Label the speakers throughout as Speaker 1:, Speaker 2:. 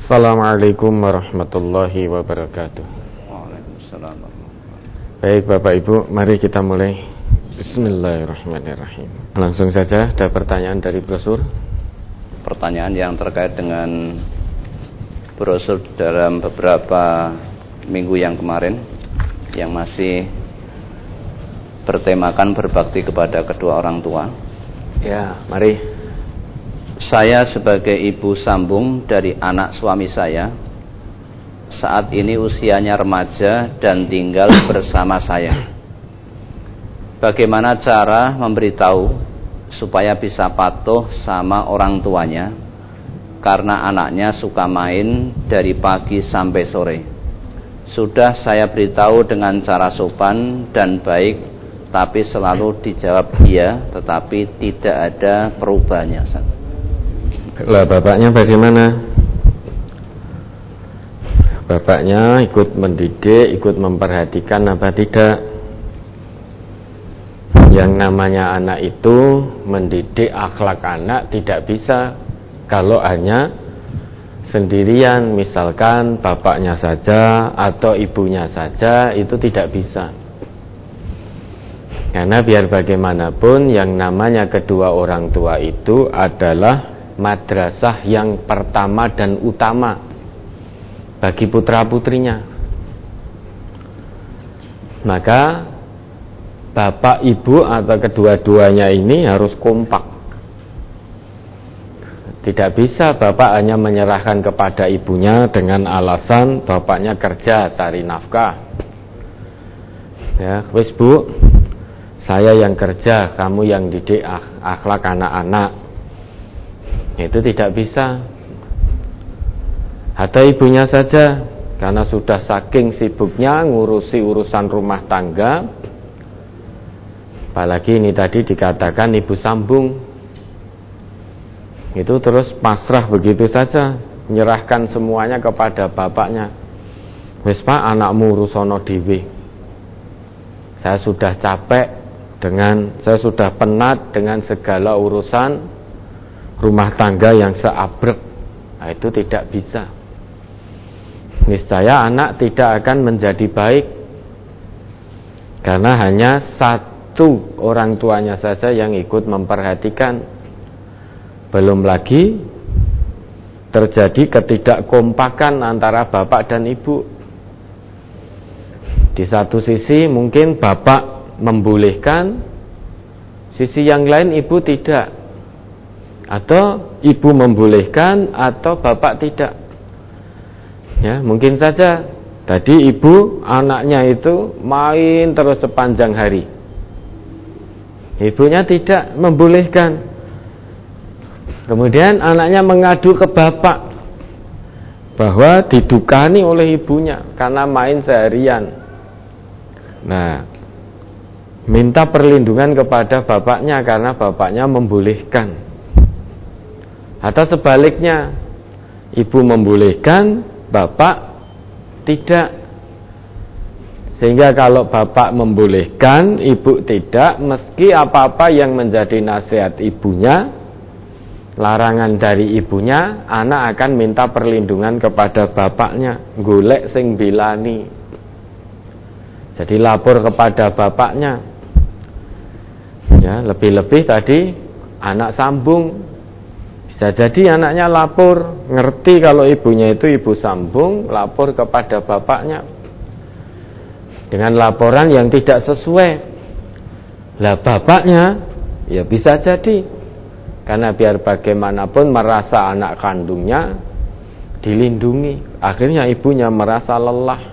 Speaker 1: Assalamualaikum warahmatullahi wabarakatuh.
Speaker 2: Waalaikumsalam warahmatullahi wabarakatuh.
Speaker 1: Baik Bapak Ibu, mari kita mulai. Bismillahirrahmanirrahim. Langsung saja, ada pertanyaan dari brosur.
Speaker 2: Pertanyaan yang terkait dengan brosur dalam beberapa minggu yang kemarin, yang masih bertemakan berbakti kepada kedua orang tua.
Speaker 1: Ya, mari.
Speaker 2: Saya sebagai ibu sambung dari anak suami saya, saat ini usianya remaja dan tinggal bersama saya. Bagaimana cara memberitahu supaya bisa patuh sama orang tuanya, karena anaknya suka main dari pagi sampai sore. Sudah saya beritahu dengan cara sopan dan baik, tapi selalu dijawab iya, tetapi tidak ada perubahannya.
Speaker 1: Lah bapaknya bagaimana? Bapaknya ikut mendidik, ikut memperhatikan apa tidak? Yang namanya anak itu mendidik akhlak anak tidak bisa kalau hanya sendirian, misalkan bapaknya saja atau ibunya saja, itu tidak bisa. Karena biar bagaimanapun yang namanya kedua orang tua itu adalah madrasah yang pertama dan utama bagi putra-putrinya. Maka bapak ibu atau kedua-duanya ini harus kompak. Tidak bisa bapak hanya menyerahkan kepada ibunya dengan alasan bapaknya kerja cari nafkah. Ya, wis Bu, saya yang kerja, kamu yang didik akhlak anak-anak. Itu tidak bisa. Atau ibunya saja, karena sudah saking sibuknya ngurusi urusan rumah tangga, apalagi ini tadi dikatakan ibu sambung, itu terus pasrah begitu saja, menyerahkan semuanya kepada bapaknya. Wis Pak, anakmu urusono dhewe. Saya sudah capek saya sudah penat dengan segala urusan rumah tangga yang seabrek. Nah, itu tidak bisa. Niscaya anak tidak akan menjadi baik, karena hanya satu orang tuanya saja yang ikut memperhatikan. Belum lagi terjadi ketidakkompakan antara bapak dan ibu. Di satu sisi mungkin bapak membolehkan, sisi yang lain ibu tidak. Atau ibu membolehkan atau bapak tidak. Ya, mungkin saja tadi ibu anaknya itu main terus sepanjang hari. Ibunya tidak membolehkan. Kemudian anaknya mengadu ke bapak bahwa didukani oleh ibunya karena main seharian. Nah, minta perlindungan kepada bapaknya karena bapaknya membolehkan. Atau sebaliknya, ibu membolehkan, bapak tidak. Sehingga kalau bapak membolehkan, ibu tidak, meski apa-apa yang menjadi nasihat ibunya, larangan dari ibunya, anak akan minta perlindungan kepada bapaknya, golek sing bilani. Jadi lapor kepada bapaknya. Ya, lebih-lebih tadi anak sambung. Bisa jadi anaknya lapor, ngerti kalau ibunya itu ibu sambung, lapor kepada bapaknya dengan laporan yang tidak sesuai. Lah bapaknya ya bisa jadi, karena biar bagaimanapun merasa anak kandungnya dilindungi. Akhirnya ibunya merasa lelah,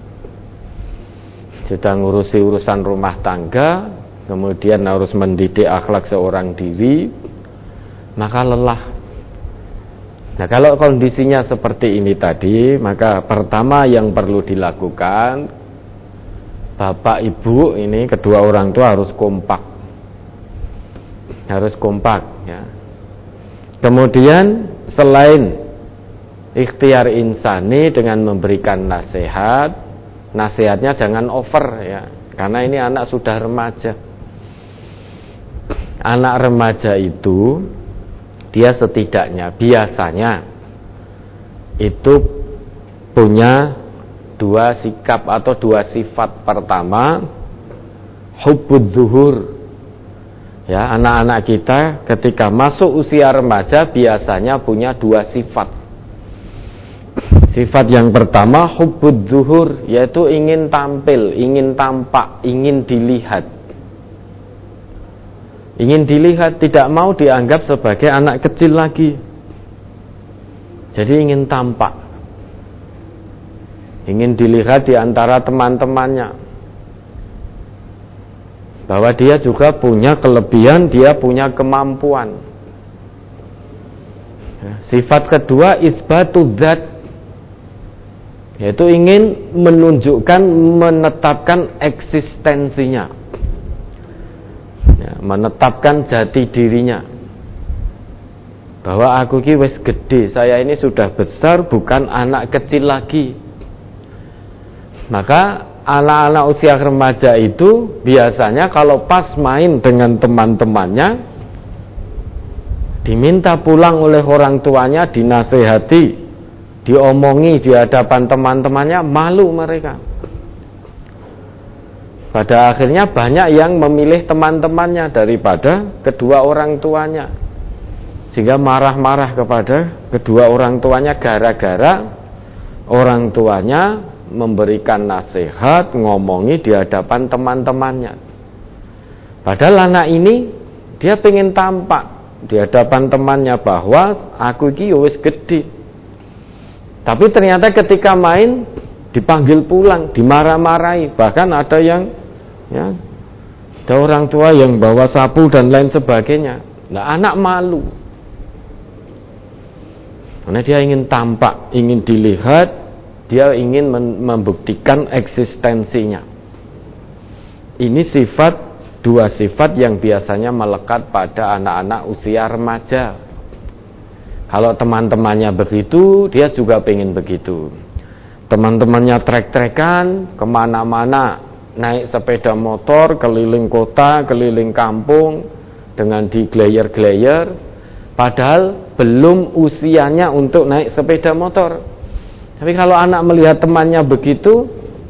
Speaker 1: sudah ngurusi urusan rumah tangga, kemudian harus mendidik akhlak seorang diri, maka lelah. Nah, kalau kondisinya seperti ini tadi, maka pertama yang perlu dilakukan, bapak ibu ini kedua orang tua harus kompak. Harus kompak, ya. Kemudian selain ikhtiar insani dengan memberikan nasihat, nasihatnya jangan over, ya. Karena ini anak sudah remaja. Anak remaja itu dia setidaknya biasanya itu punya dua sikap atau dua sifat. Pertama, hubbud zuhur. Ya, anak-anak kita ketika masuk usia remaja biasanya punya dua sifat. Sifat yang pertama hubbud zuhur, yaitu ingin tampil, ingin tampak, ingin dilihat. Ingin dilihat, tidak mau dianggap sebagai anak kecil lagi. Jadi ingin tampak, ingin dilihat di antara teman-temannya, bahwa dia juga punya kelebihan, dia punya kemampuan. Sifat kedua isbatu dzat, yaitu ingin menunjukkan, menetapkan eksistensinya, ya, menetapkan jati dirinya, bahwa aku ki wis gede, saya ini sudah besar, bukan anak kecil lagi. Maka anak-anak usia remaja itu biasanya kalau pas main dengan teman-temannya, diminta pulang oleh orang tuanya, dinasehati, diomongi di hadapan teman-temannya, malu mereka. Pada akhirnya banyak yang memilih teman-temannya daripada kedua orang tuanya, sehingga marah-marah kepada kedua orang tuanya gara-gara orang tuanya memberikan nasihat, ngomongi di hadapan teman-temannya. Padahal anak ini dia pengen tampak di hadapan temannya bahwa aku iki wis gede. Tapi ternyata ketika main dipanggil pulang, dimarah-marahi, bahkan ada yang ya, ada orang tua yang bawa sapu dan lain sebagainya. Nah, anak malu. Karena dia ingin tampak, ingin dilihat, dia ingin membuktikan eksistensinya. Ini dua sifat yang biasanya melekat pada anak-anak usia remaja. Kalau teman-temannya begitu, dia juga pengen begitu. Teman-temannya trek-trekan kemana-mana, naik sepeda motor keliling kota, keliling kampung dengan diglayer-glayer, padahal belum usianya untuk naik sepeda motor. Tapi kalau anak melihat temannya begitu,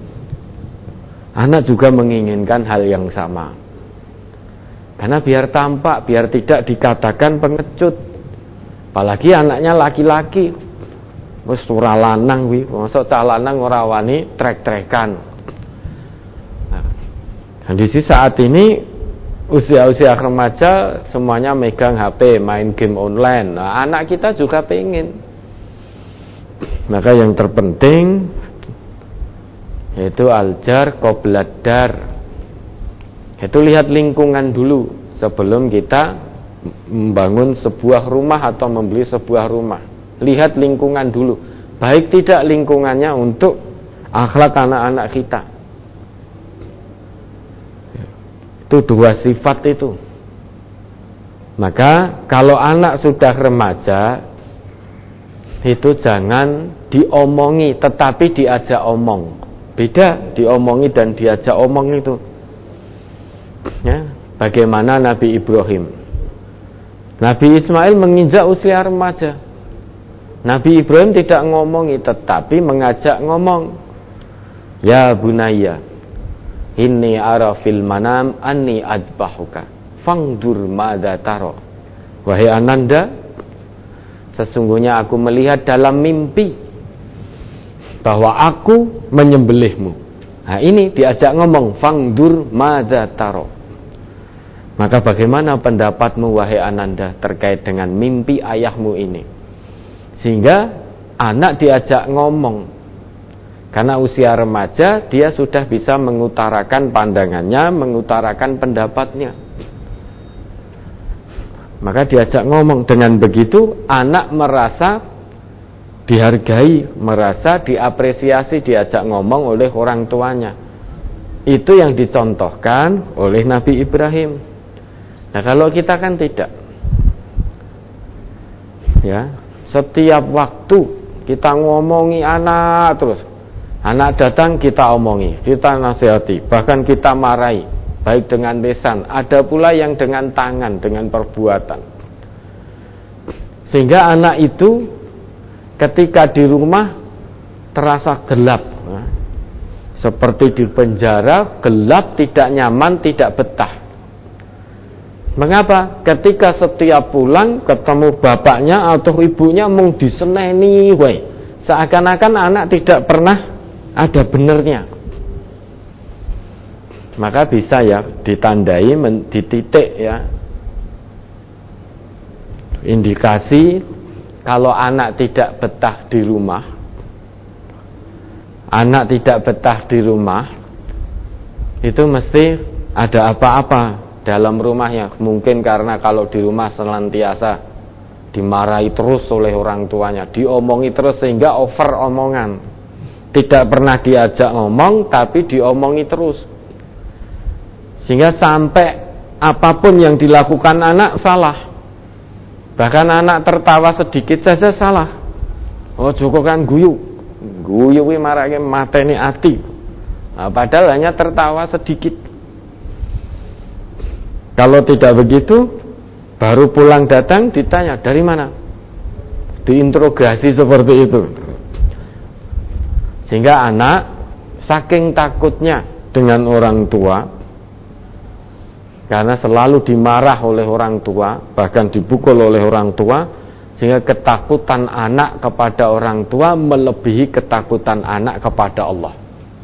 Speaker 1: anak juga menginginkan hal yang sama. Karena biar tampak, biar tidak dikatakan pengecut. Apalagi anaknya laki-laki, wis ora lanang wi, mosok cah lanang ora wani trek-trekan. Nah, kondisi saat ini usia-usia remaja semuanya megang HP, main game online. Nah, anak kita juga pengen. Maka yang terpenting yaitu aljar qoblad dar, itu lihat lingkungan dulu sebelum kita membangun sebuah rumah atau membeli sebuah rumah. Lihat lingkungan dulu, baik tidak lingkungannya untuk akhlak anak-anak kita. Itu dua sifat itu. Maka kalau anak sudah remaja, itu jangan diomongi, tetapi diajak omong. Beda diomongi dan diajak omong itu. Ya, bagaimana Nabi Ibrahim? Nabi Ismail menginjak usia remaja. Nabi Ibrahim tidak ngomongi, tetapi mengajak ngomong. Ya bunayya, inni ara fil manam anni adbahuka fangdur madza tara. Wahai ananda, sesungguhnya aku melihat dalam mimpi bahwa aku menyembelihmu. Nah, ini diajak ngomong, fangdur madza tara. Maka bagaimana pendapatmu wahai ananda terkait dengan mimpi ayahmu ini? Sehingga anak diajak ngomong. Karena usia remaja, dia sudah bisa mengutarakan pandangannya, mengutarakan pendapatnya. Maka diajak ngomong. Dengan begitu anak merasa dihargai, merasa diapresiasi, diajak ngomong oleh orang tuanya. Itu yang dicontohkan oleh Nabi Ibrahim. Nah, kalau kita kan tidak. Ya, setiap waktu kita ngomongi anak terus. Anak datang kita omongi, kita nasihati, bahkan kita marahi, baik dengan lisan, ada pula yang dengan tangan, dengan perbuatan. Sehingga anak itu ketika di rumah terasa gelap, seperti di penjara, gelap, tidak nyaman, tidak betah. Mengapa? Ketika setiap pulang ketemu bapaknya atau ibunya mung diseneni we, seakan-akan anak tidak pernah ada benernya. Maka bisa ya ditandai di titik ya, indikasi kalau anak tidak betah di rumah. Anak tidak betah di rumah itu mesti ada apa-apa dalam rumahnya. Mungkin karena kalau di rumah senantiasa dimarahi terus oleh orang tuanya, diomongi terus sehingga over omongan, tidak pernah diajak ngomong tapi diomongi terus, sehingga sampai apapun yang dilakukan anak salah. Bahkan anak tertawa sedikit saja salah. Oh Joko kan guyu wi marake mateni ati. Nah, padahal hanya tertawa sedikit. Kalau tidak begitu, baru pulang datang ditanya dari mana, diinterogasi seperti itu. Sehingga anak saking takutnya dengan orang tua, karena selalu dimarah oleh orang tua, bahkan dipukul oleh orang tua, sehingga ketakutan anak kepada orang tua melebihi ketakutan anak kepada Allah.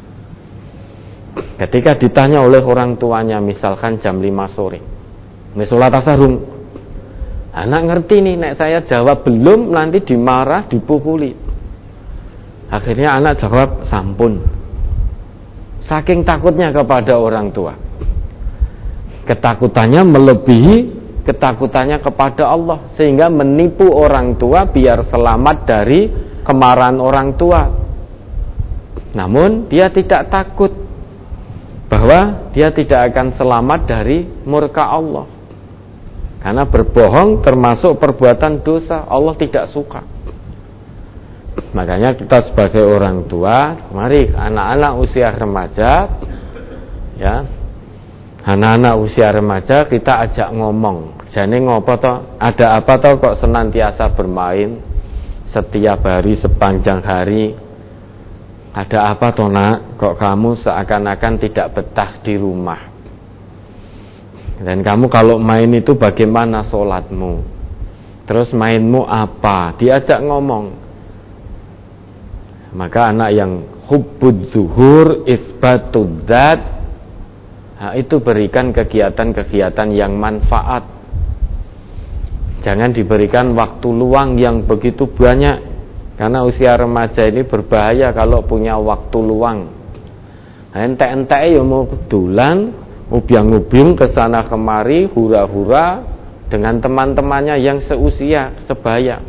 Speaker 1: Ketika ditanya oleh orang tuanya, misalkan jam 5 sore, sholat tasarrung, anak ngerti nih, nek saya jawab belum nanti dimarah, dipukuli. Akhirnya anak jawab sampun, saking takutnya kepada orang tua. Ketakutannya melebihi ketakutannya kepada Allah, sehingga menipu orang tua biar selamat dari kemarahan orang tua. Namun dia tidak takut bahwa dia tidak akan selamat dari murka Allah, karena berbohong termasuk perbuatan dosa, Allah tidak suka. Makanya kita sebagai orang tua, mari anak-anak usia remaja ya, anak-anak usia remaja kita ajak ngomong. Jane ngopo to? Ada apa to kok senantiasa bermain setiap hari sepanjang hari? Ada apa to nak? Kok kamu seakan-akan tidak betah di rumah? Dan kamu kalau main itu bagaimana sholatmu? Terus mainmu apa? Diajak ngomong. Maka anak yang hubbud zuhur isbatud dzat, itu berikan kegiatan-kegiatan yang manfaat. Jangan diberikan waktu luang yang begitu banyak, karena usia remaja ini berbahaya kalau punya waktu luang. Entek-entek ya mau dolan, ubiang-ubing kesana kemari, hura-hura dengan teman-temannya yang seusia, sebaya.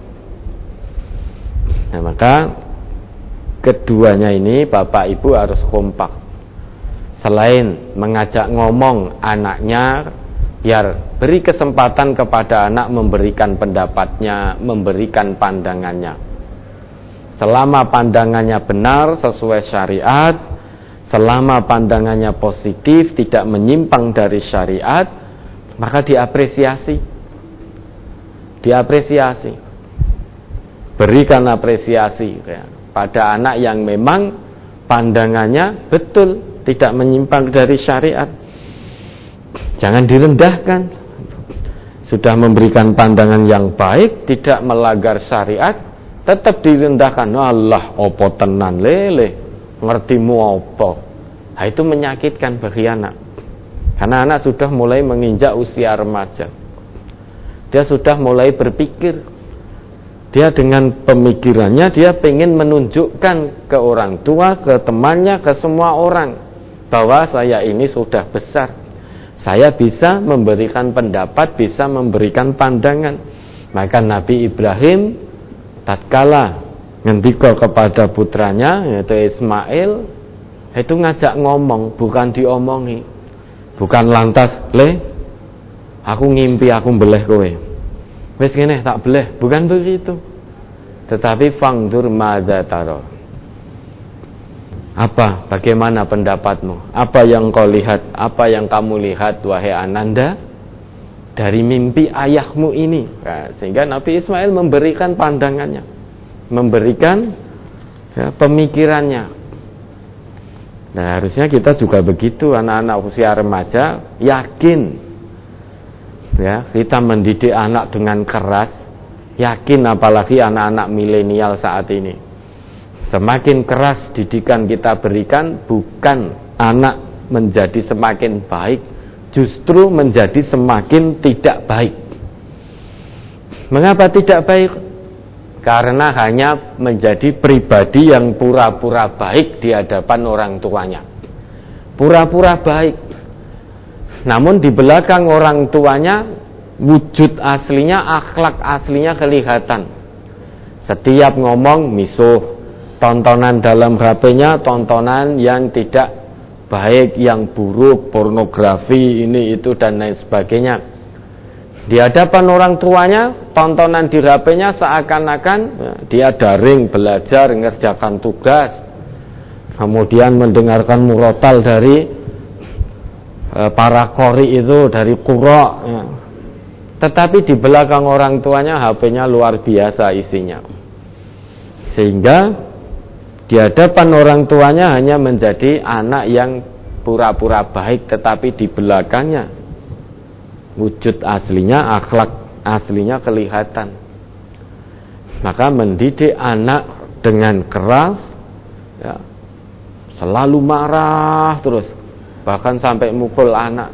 Speaker 1: Nah, maka keduanya ini bapak ibu harus kompak. Selain mengajak ngomong anaknya, biar beri kesempatan kepada anak memberikan pendapatnya, memberikan pandangannya. Selama pandangannya benar sesuai syariat, selama pandangannya positif, tidak menyimpang dari syariat, maka diapresiasi. Diapresiasi. Berikan apresiasi ya, pada anak yang memang pandangannya betul, tidak menyimpang dari syariat. Jangan direndahkan. Sudah memberikan pandangan yang baik, tidak melanggar syariat, tetap direndahkan. Allah, opo tenan lele, ngertimu opo. Nah, itu menyakitkan bagi anak. Karena anak sudah mulai menginjak usia remaja. Dia sudah mulai berpikir. Dia dengan pemikirannya, dia pengen menunjukkan ke orang tua, ke temannya, ke semua orang, bahwa saya ini sudah besar, saya bisa memberikan pendapat, bisa memberikan pandangan. Maka Nabi Ibrahim tatkala ngendika kepada putranya yaitu Ismail, itu ngajak ngomong, bukan diomongi. Bukan lantas, "Le, aku ngimpi aku beleh kowe. Wis ngene tak beleh." Bukan begitu. Tetapi fangdur madza tara. Apa? Bagaimana pendapatmu? Apa yang kau lihat? Apa yang kamu lihat wahai Ananda dari mimpi ayahmu ini? Nah, sehingga Nabi Ismail memberikan pandangannya. memberikan pemikirannya. Nah, harusnya kita juga begitu, anak-anak usia remaja yakin kita mendidik anak dengan keras, yakin, apalagi anak-anak milenial saat ini. Semakin keras didikan kita berikan, bukan anak menjadi semakin baik, justru menjadi semakin tidak baik. Mengapa tidak baik? Karena hanya menjadi pribadi yang pura-pura baik di hadapan orang tuanya. Pura-pura baik. Namun di belakang orang tuanya, wujud aslinya, akhlak aslinya kelihatan. Setiap ngomong misuh, tontonan dalam HP-nya tontonan yang tidak baik, yang buruk, pornografi, ini itu dan lain sebagainya. Di hadapan orang tuanya, tontonan di HP-nya seakan-akan dia daring, belajar, mengerjakan tugas, kemudian mendengarkan murotal dari para qori itu, dari qura. Tetapi di belakang orang tuanya HP-nya luar biasa isinya. Sehingga di hadapan orang tuanya hanya menjadi anak yang pura-pura baik, tetapi di belakangnya wujud aslinya, akhlak aslinya kelihatan. Maka mendidik anak dengan keras, selalu marah terus, bahkan sampai mukul anak,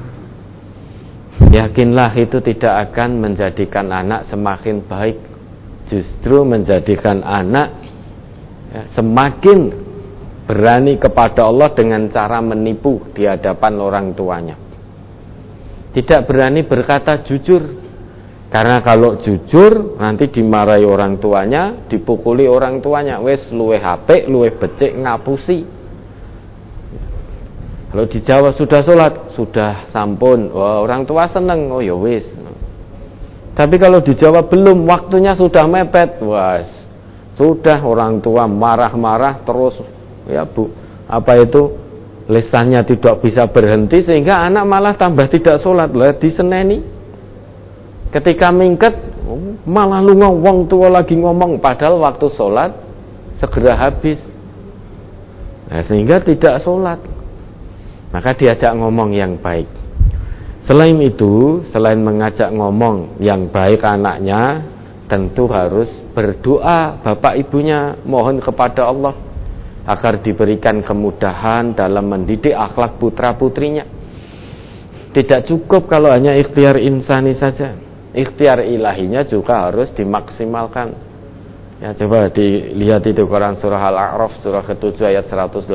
Speaker 1: yakinlah itu tidak akan menjadikan anak semakin baik, justru menjadikan anak semakin berani kepada Allah dengan cara menipu di hadapan orang tuanya. Tidak berani berkata jujur, karena kalau jujur nanti dimarahi orang tuanya, dipukuli orang tuanya, wes luwe HP, luwe becik, ngapusi. Kalau dijawab sudah sholat, sudah sampun, wah, orang tua seneng, oh ya wes. Tapi kalau dijawab belum, waktunya sudah mepet, wah sudah, orang tua marah-marah terus, ya bu, apa itu, lisannya tidak bisa berhenti, sehingga anak malah tambah tidak sholat. Lah diseneni, ketika mingket malah lu ngomong, tua lagi ngomong, padahal waktu sholat segera habis. Nah, sehingga tidak sholat. Maka diajak ngomong yang baik. Selain itu, selain mengajak ngomong yang baik anaknya, tentu harus berdoa bapak ibunya, mohon kepada Allah agar diberikan kemudahan dalam mendidik akhlak putra putrinya. Tidak cukup kalau hanya ikhtiar insani saja, ikhtiar ilahinya juga harus dimaksimalkan. Ya, coba dilihat itu Quran surah Al-A'raf surah ke-7 ayat 189.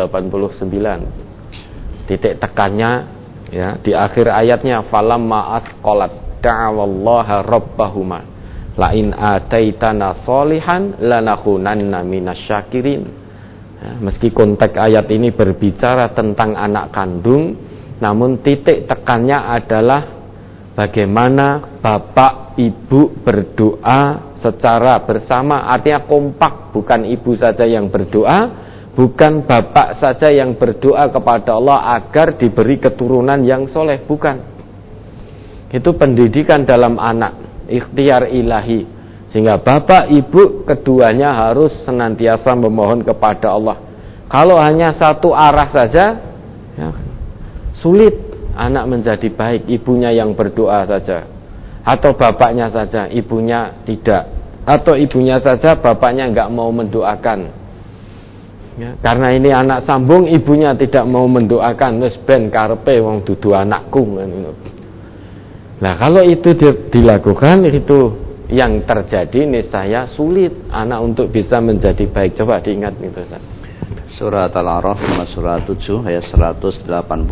Speaker 1: Titik tekannya ya di akhir ayatnya, falamma atqalat da'awallaha rabbahuma la in ataitana sholihan lanakunanna minasyakirin. Meski konteks ayat ini berbicara tentang anak kandung, namun titik tekannya adalah bagaimana bapak ibu berdoa secara bersama, artinya kompak, bukan ibu saja yang berdoa, bukan bapak saja yang berdoa kepada Allah agar diberi keturunan yang soleh, bukan. Itu pendidikan dalam anak, ikhtiar ilahi. Sehingga bapak ibu keduanya harus senantiasa memohon kepada Allah. Kalau hanya satu arah saja, ya, sulit anak menjadi baik, ibunya yang berdoa saja, atau bapaknya saja, ibunya tidak, atau ibunya saja, bapaknya nggak mau mendoakan. Ya, karena ini anak sambung, ibunya tidak mau mendoakan, wis ben karepe wong dudu anakku. Nah, kalau itu dilakukan, itu yang terjadi niscaya sulit anak untuk bisa menjadi baik. Coba diingat itu, Ustaz.
Speaker 2: Surat Al-A'raf surah 7 ayat 189.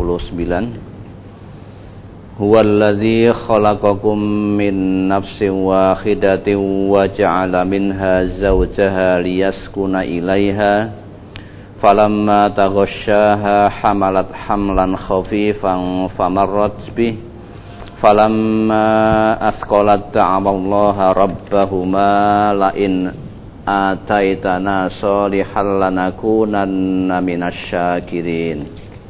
Speaker 2: Huwallazi khalaqakum min nafsin wahidatin wa ja'ala minha zawjaha liyaskuna ilaiha falamma taghasyaha hamalat hamlan khafifan famarrat bih falamma asqalat ta'awallaha rabbahuma la in ataitana sholihan lanakunanna minasyakirin.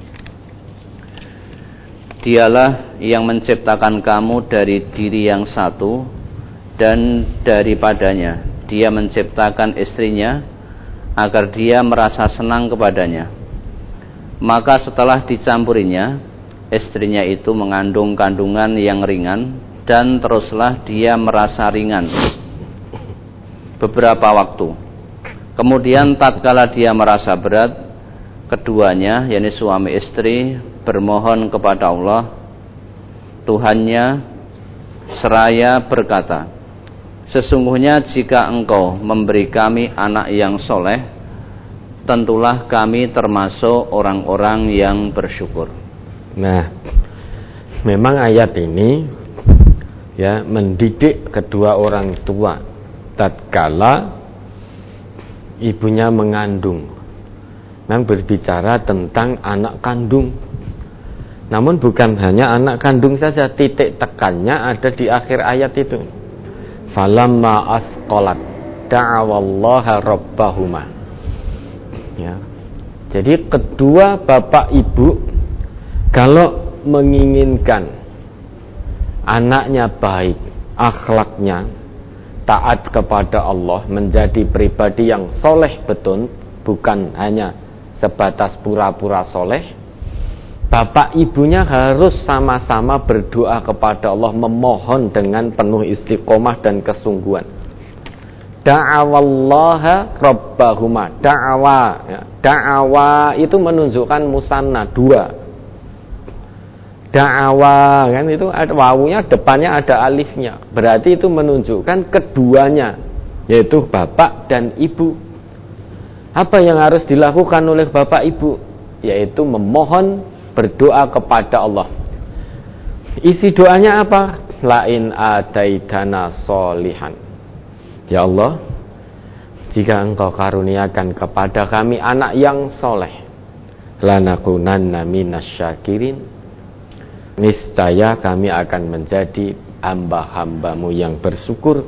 Speaker 2: Dialah yang menciptakan kamu dari diri yang satu dan daripadanya dia menciptakan istrinya agar dia merasa senang kepadanya. Maka setelah dicampurinya, istrinya itu mengandung kandungan yang ringan, dan teruslah dia merasa ringan beberapa waktu. Kemudian tatkala dia merasa berat, keduanya, yakni suami istri, bermohon kepada Allah Tuhannya seraya berkata, sesungguhnya jika engkau memberi kami anak yang soleh, tentulah kami termasuk orang-orang yang bersyukur.
Speaker 1: Nah, memang ayat ini ya mendidik kedua orang tua tatkala ibunya mengandung. Memang berbicara tentang anak kandung. Namun bukan hanya anak kandung saja, titik tekannya ada di akhir ayat itu. Falamma asqalat da'awallaha rabbahuma. Ya. Jadi kedua bapak ibu kalau menginginkan anaknya baik, akhlaknya taat kepada Allah, menjadi pribadi yang soleh betul, bukan hanya sebatas pura-pura soleh, bapak ibunya harus sama-sama berdoa kepada Allah, memohon dengan penuh istiqomah dan kesungguhan. Da'awallaha rabbahuma. Da'awa ya. Da'awa itu menunjukkan musanna, dua. Da'awa kan itu ada wawunya, depannya ada alifnya. Berarti itu menunjukkan keduanya, yaitu bapak dan ibu. Apa yang harus dilakukan oleh bapak ibu? Yaitu memohon, berdoa kepada Allah. Isi doanya apa? Lain ataitana solihan. Ya Allah, jika engkau karuniakan kepada kami anak yang soleh, lanakunanna minasyakirin, niscaya kami akan menjadi hamba-hambamu yang bersyukur.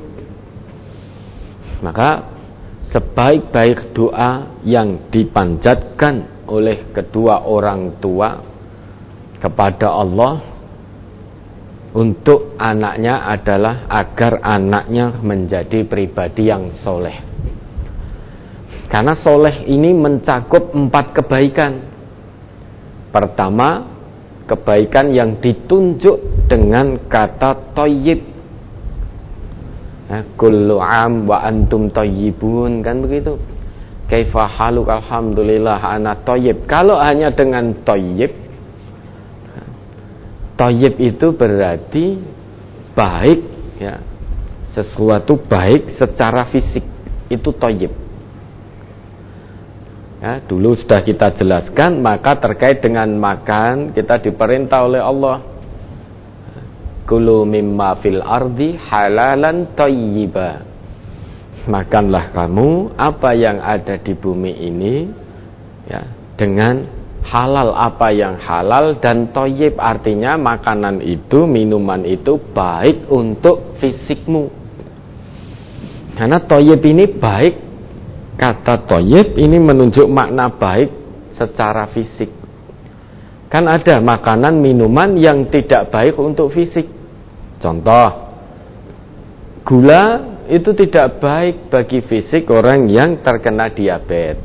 Speaker 1: Maka sebaik-baik doa yang dipanjatkan oleh kedua orang tua kepada Allah untuk anaknya adalah agar anaknya menjadi pribadi yang soleh. Karena soleh ini mencakup 4 kebaikan. Pertama, kebaikan yang ditunjuk dengan kata thayyib. Kullu am wa antum thayyibun, kan begitu. Kaifa haluk, alhamdulillah ana thayyib. Kalau hanya dengan thayyib, thayyib itu berarti baik ya. Sesuatu baik secara fisik, itu thayyib. Ya, dulu sudah kita jelaskan, maka terkait dengan makan kita diperintah oleh Allah, kulu mimma fil ardi halalan thayyiba. Makanlah kamu apa yang ada di bumi ini ya, dengan halal, apa yang halal, dan thayyib artinya makanan itu, minuman itu baik untuk fisikmu. Karena thayyib ini baik, kata thayyib ini menunjuk makna baik secara fisik. Kan ada makanan, minuman yang tidak baik untuk fisik. Contoh, gula itu tidak baik bagi fisik orang yang terkena diabetes.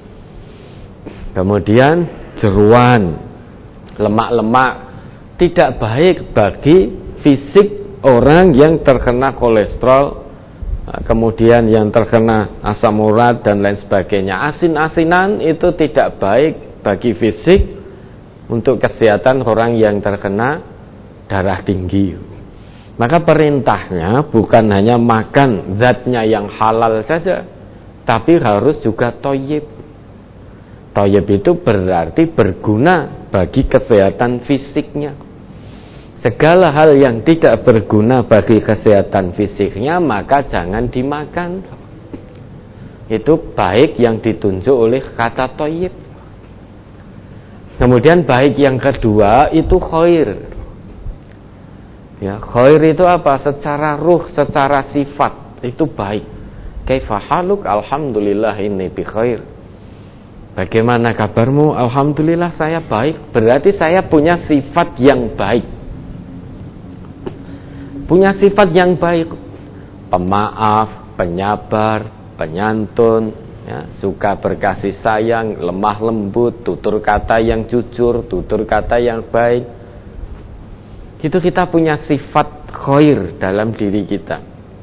Speaker 1: Kemudian jeruan, lemak-lemak tidak baik bagi fisik orang yang terkena kolesterol, kemudian yang terkena asam urat dan lain sebagainya. Asin-asinan itu tidak baik bagi fisik untuk kesehatan orang yang terkena darah tinggi. Maka perintahnya bukan hanya makan zatnya yang halal saja, tapi harus juga thayyib. Thayyib itu berarti berguna bagi kesehatan fisiknya. Segala hal yang tidak berguna bagi kesehatan fisiknya maka jangan dimakan. Itu baik yang ditunjuk oleh kata thayyib. Kemudian baik yang kedua itu khair. Ya, khair itu apa? Secara ruh, secara sifat itu baik. Kaifa haluk, alhamdulillah inni bi khair. Bagaimana kabarmu? Alhamdulillah saya baik. Berarti saya punya sifat yang baik. Punya sifat yang baik. Pemaaf, penyabar, penyantun, ya, suka berkasih sayang, lemah lembut, tutur kata yang jujur, tutur kata yang baik. Itu kita punya sifat khair dalam diri kita.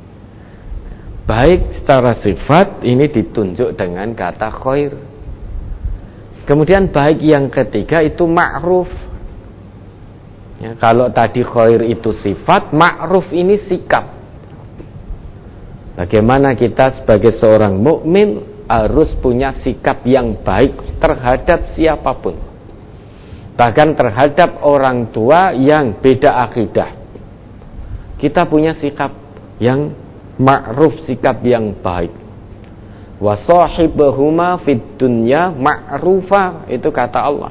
Speaker 1: Baik secara sifat ini ditunjuk dengan kata khair. Kemudian baik yang ketiga itu ma'ruf. Ya, kalau tadi khair itu sifat, ma'ruf ini sikap. Bagaimana kita sebagai seorang mukmin harus punya sikap yang baik terhadap siapapun. Bahkan terhadap orang tua yang beda akidah. Kita punya sikap yang ma'ruf, sikap yang baik. Wa sahibahuma fid dunya ma'rufa, itu kata Allah.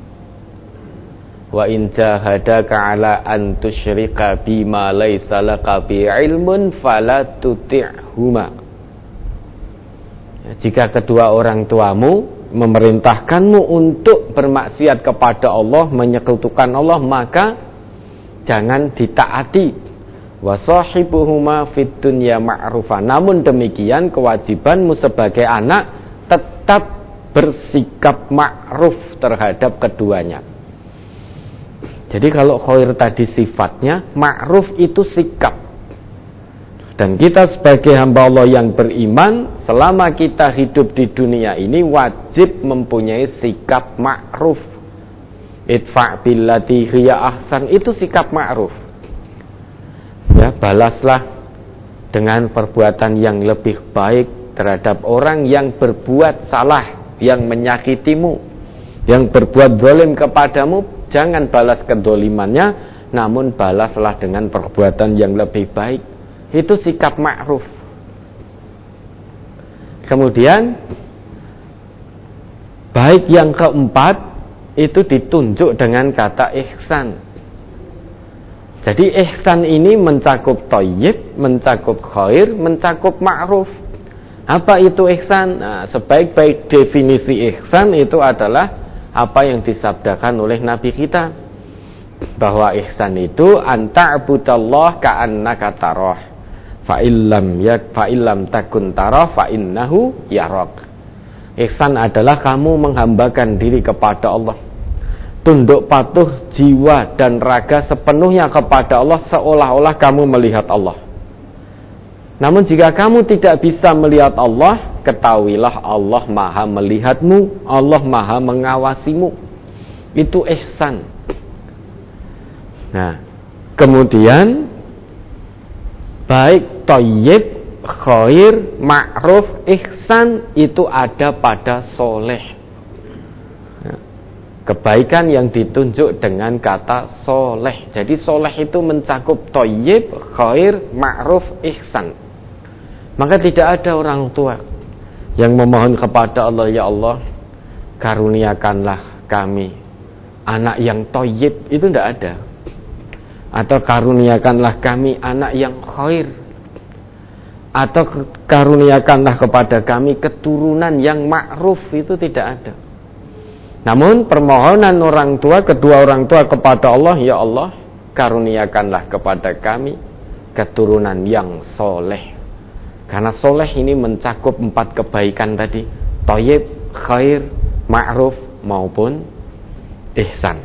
Speaker 1: Wa in jahadaka ala an tusyrika bima laysa laka bi ilmun fala tuti'huma. Jika kedua orang tuamu memerintahkanmu untuk bermaksiat kepada Allah, menyekutukan Allah, maka jangan ditaati. Wa sahibuhuma fid dunya ma'rufa. Namun demikian kewajibanmu sebagai anak tetap bersikap ma'ruf terhadap keduanya. Jadi kalau khair tadi sifatnya, ma'ruf itu sikap. Dan kita sebagai hamba Allah yang beriman, selama kita hidup di dunia ini wajib mempunyai sikap ma'ruf. Idfa' billati hiya ahsan, itu sikap ma'ruf. Ya, balaslah dengan perbuatan yang lebih baik terhadap orang yang berbuat salah, yang menyakitimu, yang berbuat zalim kepadamu. Jangan balas kedolimannya, namun balaslah dengan perbuatan yang lebih baik. Itu sikap ma'ruf. Kemudian baik yang keempat itu ditunjuk dengan kata ihsan. Jadi ihsan ini mencakup thayyib, mencakup khair, mencakup ma'ruf. Apa itu ihsan? Nah, sebaik-baik definisi ihsan itu adalah apa yang disabdakan oleh Nabi kita, bahwa ihsan itu anta'budallah ka'annaka tarah fa illam takun tarah fa innahu yarak. Ihsan adalah kamu menghambakan diri kepada Allah, tunduk patuh jiwa dan raga sepenuhnya kepada Allah seolah-olah kamu melihat Allah. Namun jika kamu tidak bisa melihat Allah, ketahuilah Allah maha melihatmu, Allah maha mengawasimu. Itu ihsan. Nah, kemudian baik thayyib, khair, ma'ruf, ihsan itu ada pada soleh. Kebaikan yang ditunjuk dengan kata soleh. Jadi soleh itu mencakup thayyib, khair, ma'ruf, ihsan. Maka tidak ada orang tua yang memohon kepada Allah, ya Allah, karuniakanlah kami anak yang thayyib, itu tidak ada. Atau karuniakanlah kami anak yang khair, atau karuniakanlah kepada kami keturunan yang ma'ruf, itu tidak ada. Namun permohonan orang tua, kedua orang tua kepada Allah, ya Allah, karuniakanlah kepada kami keturunan yang soleh. Karena soleh ini mencakup 4 kebaikan tadi, thayyib, khair, ma'ruf maupun ihsan.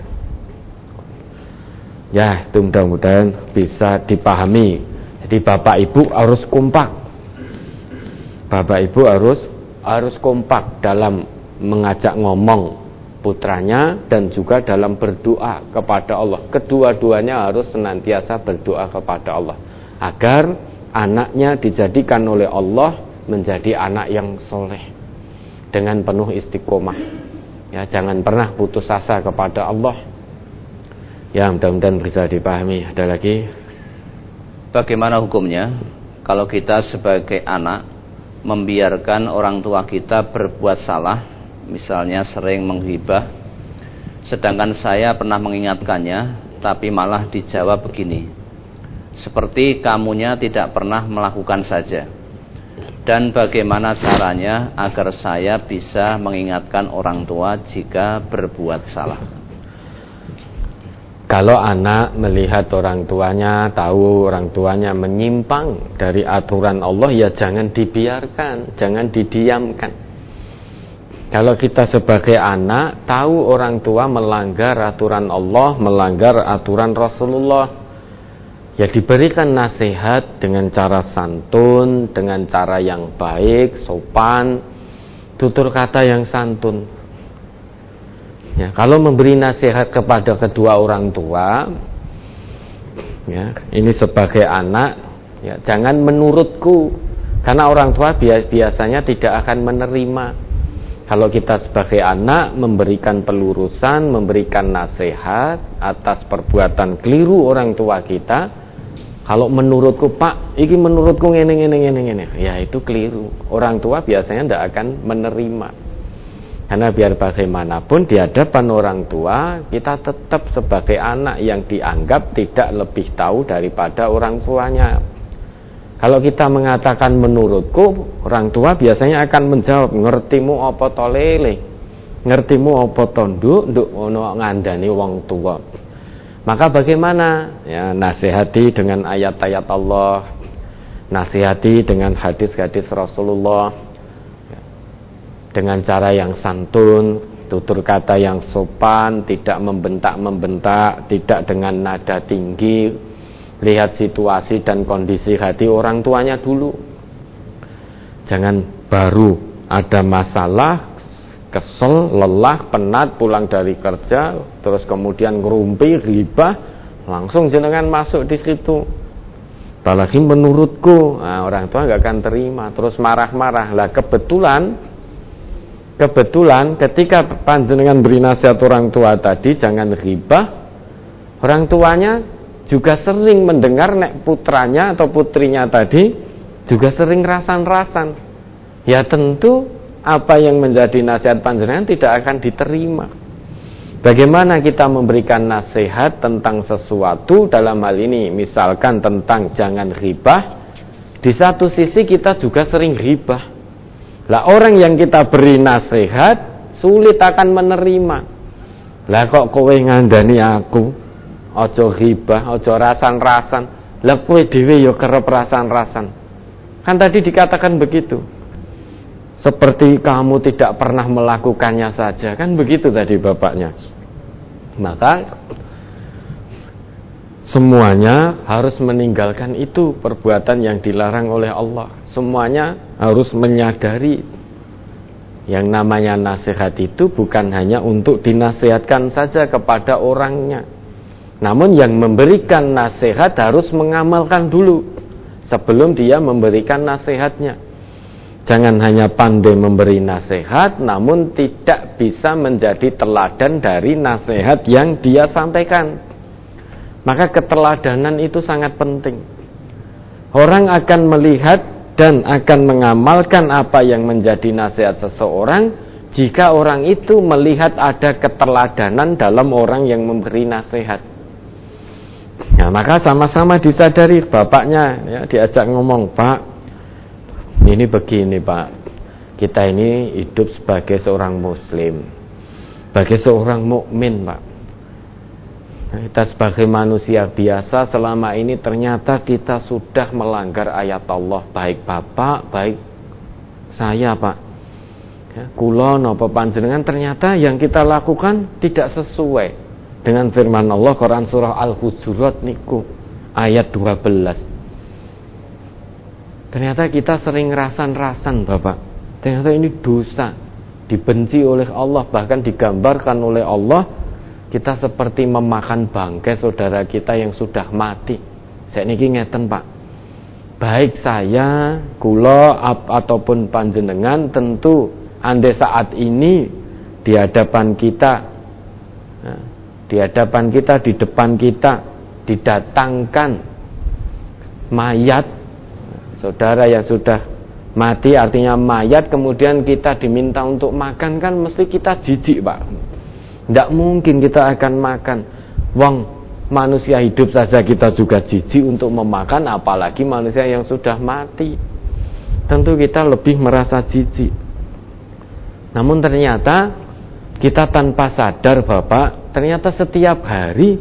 Speaker 1: Ya, itu mudah-mudahan bisa dipahami. Jadi bapak ibu harus kompak. Bapak ibu harus kompak dalam mengajak ngomong putranya dan juga dalam berdoa kepada Allah. Kedua-duanya harus senantiasa berdoa kepada Allah agar anaknya dijadikan oleh Allah menjadi anak yang soleh dengan penuh istiqomah. Ya, jangan pernah putus asa kepada Allah. Ya, mudah-mudahan bisa dipahami. Ada lagi?
Speaker 2: Bagaimana hukumnya kalau kita sebagai anak membiarkan orang tua kita berbuat salah, misalnya sering menghibah, sedangkan saya pernah mengingatkannya, tapi malah dijawab begini, seperti kamunya tidak pernah melakukan saja. Dan bagaimana caranya agar saya bisa mengingatkan orang tua jika berbuat salah?
Speaker 1: Kalau anak melihat orang tuanya, tahu orang tuanya menyimpang dari aturan Allah, ya jangan dibiarkan, jangan didiamkan. Kalau kita sebagai anak tahu orang tua melanggar aturan Allah, melanggar aturan Rasulullah, ya diberikan nasihat dengan cara santun, dengan cara yang baik, sopan, tutur kata yang santun. Ya, kalau memberi nasihat kepada kedua orang tua, ya, ini sebagai anak, ya, jangan menurutku, karena orang tua biasanya tidak akan menerima. Kalau kita sebagai anak memberikan pelurusan, memberikan nasihat atas perbuatan keliru orang tua kita, kalau menurutku Pak, ini menurutku ngene, ya itu keliru. Orang tua biasanya tidak akan menerima. Karena biar bagaimanapun di hadapan orang tua, kita tetap sebagai anak yang dianggap tidak lebih tahu daripada orang tuanya. Kalau kita mengatakan menurutku, orang tua biasanya akan menjawab, ngertimu apa to lele, ngertimu apa to nduk ono ngandani wong tua. Maka bagaimana? Ya, nasihati dengan ayat-ayat Allah, nasihati dengan hadis-hadis Rasulullah, dengan cara yang santun, tutur kata yang sopan, tidak membentak-membentak, tidak dengan nada tinggi. Lihat situasi dan kondisi hati orang tuanya dulu. Jangan baru ada masalah, kesel, lelah, penat, pulang dari kerja, terus kemudian ngerumpi, ghibah, langsung jenengan masuk di situ. Apalagi menurutku, nah, orang tua nggak akan terima, terus marah-marah. Lah kebetulan ketika panjenengan beri nasihat orang tua tadi, jangan ghibah, orang tuanya juga sering mendengar nek putranya atau putrinya tadi juga sering rasan-rasan. Ya tentu apa yang menjadi nasihat panjenengan tidak akan diterima. Bagaimana kita memberikan nasihat tentang sesuatu, dalam hal ini misalkan tentang jangan ghibah, di satu sisi kita juga sering ghibah. Lah orang yang kita beri nasihat sulit akan menerima. Lah kok kowe ngandani aku, ojo ghibah, ojo rasan-rasan. Lah kowe dhewe ya kerep rasan-rasan. Kan tadi dikatakan begitu. Seperti kamu tidak pernah melakukannya saja, kan begitu tadi bapaknya. Maka semuanya harus meninggalkan itu perbuatan yang dilarang oleh Allah. Semuanya harus menyadari yang namanya nasihat itu bukan hanya untuk dinasihatkan saja kepada orangnya, namun yang memberikan nasihat harus mengamalkan dulu sebelum dia memberikan nasihatnya. Jangan hanya pandai memberi nasihat namun tidak bisa menjadi teladan dari nasihat yang dia sampaikan. Maka keteladanan itu sangat penting. Orang akan melihat dan akan mengamalkan apa yang menjadi nasihat seseorang jika orang itu melihat ada keteladanan dalam orang yang memberi nasihat. Nah, maka sama-sama disadari, bapaknya ya, diajak ngomong, Pak, ini begini Pak, kita ini hidup sebagai seorang muslim, sebagai seorang mukmin Pak. Kita sebagai manusia biasa selama ini ternyata kita sudah melanggar ayat Allah, baik bapak, baik saya Pak. Ya, kula napa panjenengan ternyata yang kita lakukan tidak sesuai dengan firman Allah Quran surah Al-Hujurat niku ayat 12. Ternyata kita sering rasan-rasan Bapak. Ternyata ini dosa, dibenci oleh Allah, bahkan digambarkan oleh Allah. Kita seperti memakan bangkai saudara kita yang sudah mati. Saya niki ngeten Pak. Baik saya, kula ataupun panjenengan tentu andai saat ini di hadapan kita, di depan kita didatangkan mayat saudara yang sudah mati, artinya mayat, kemudian kita diminta untuk makan, kan mesti kita jijik Pak. Tidak mungkin kita akan makan. Wong manusia hidup saja kita juga jijik untuk memakan, apalagi manusia yang sudah mati. Tentu kita lebih merasa jijik. Namun ternyata kita tanpa sadar Bapak, ternyata setiap hari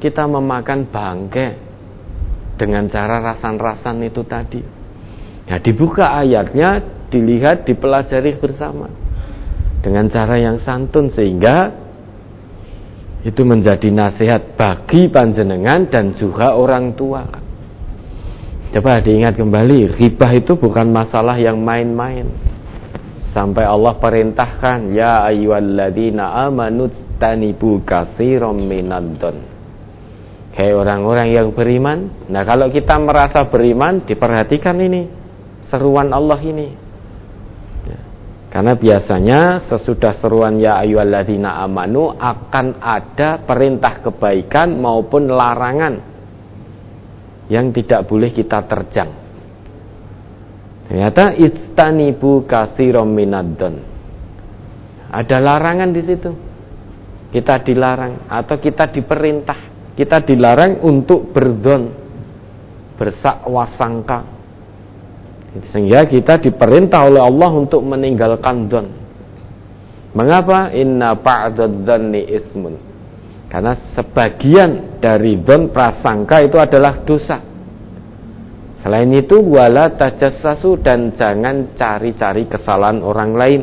Speaker 1: kita memakan bangkai dengan cara rasan-rasan itu tadi. Nah, dibuka ayatnya, dilihat, dipelajari bersama dengan cara yang santun, sehingga itu menjadi nasihat bagi panjenengan dan juga orang tua. Coba diingat kembali, ghibah itu bukan masalah yang main-main. Sampai Allah perintahkan, ya ayyuhalladzina amanu tanibu katsiran minadh-dhon. Kayak orang-orang yang beriman. Nah, kalau kita merasa beriman, diperhatikan ini seruan Allah ini. Ya. Karena biasanya sesudah seruan ya ayyuhalladzina amanu akan ada perintah kebaikan maupun larangan yang tidak boleh kita terjang. Ternyata istanibu katsiran minadh-dhon. Ada larangan di situ. Kita dilarang atau kita diperintah. Kita dilarang untuk berdzon, bersakwasangka. Sehingga kita diperintah oleh Allah untuk meninggalkan dzon. Mengapa? Inna ba'dadh-dzanni ismun. Karena sebagian dari dzon, prasangka, itu adalah dosa. Selain itu, wala tajassasu, dan jangan cari-cari kesalahan orang lain.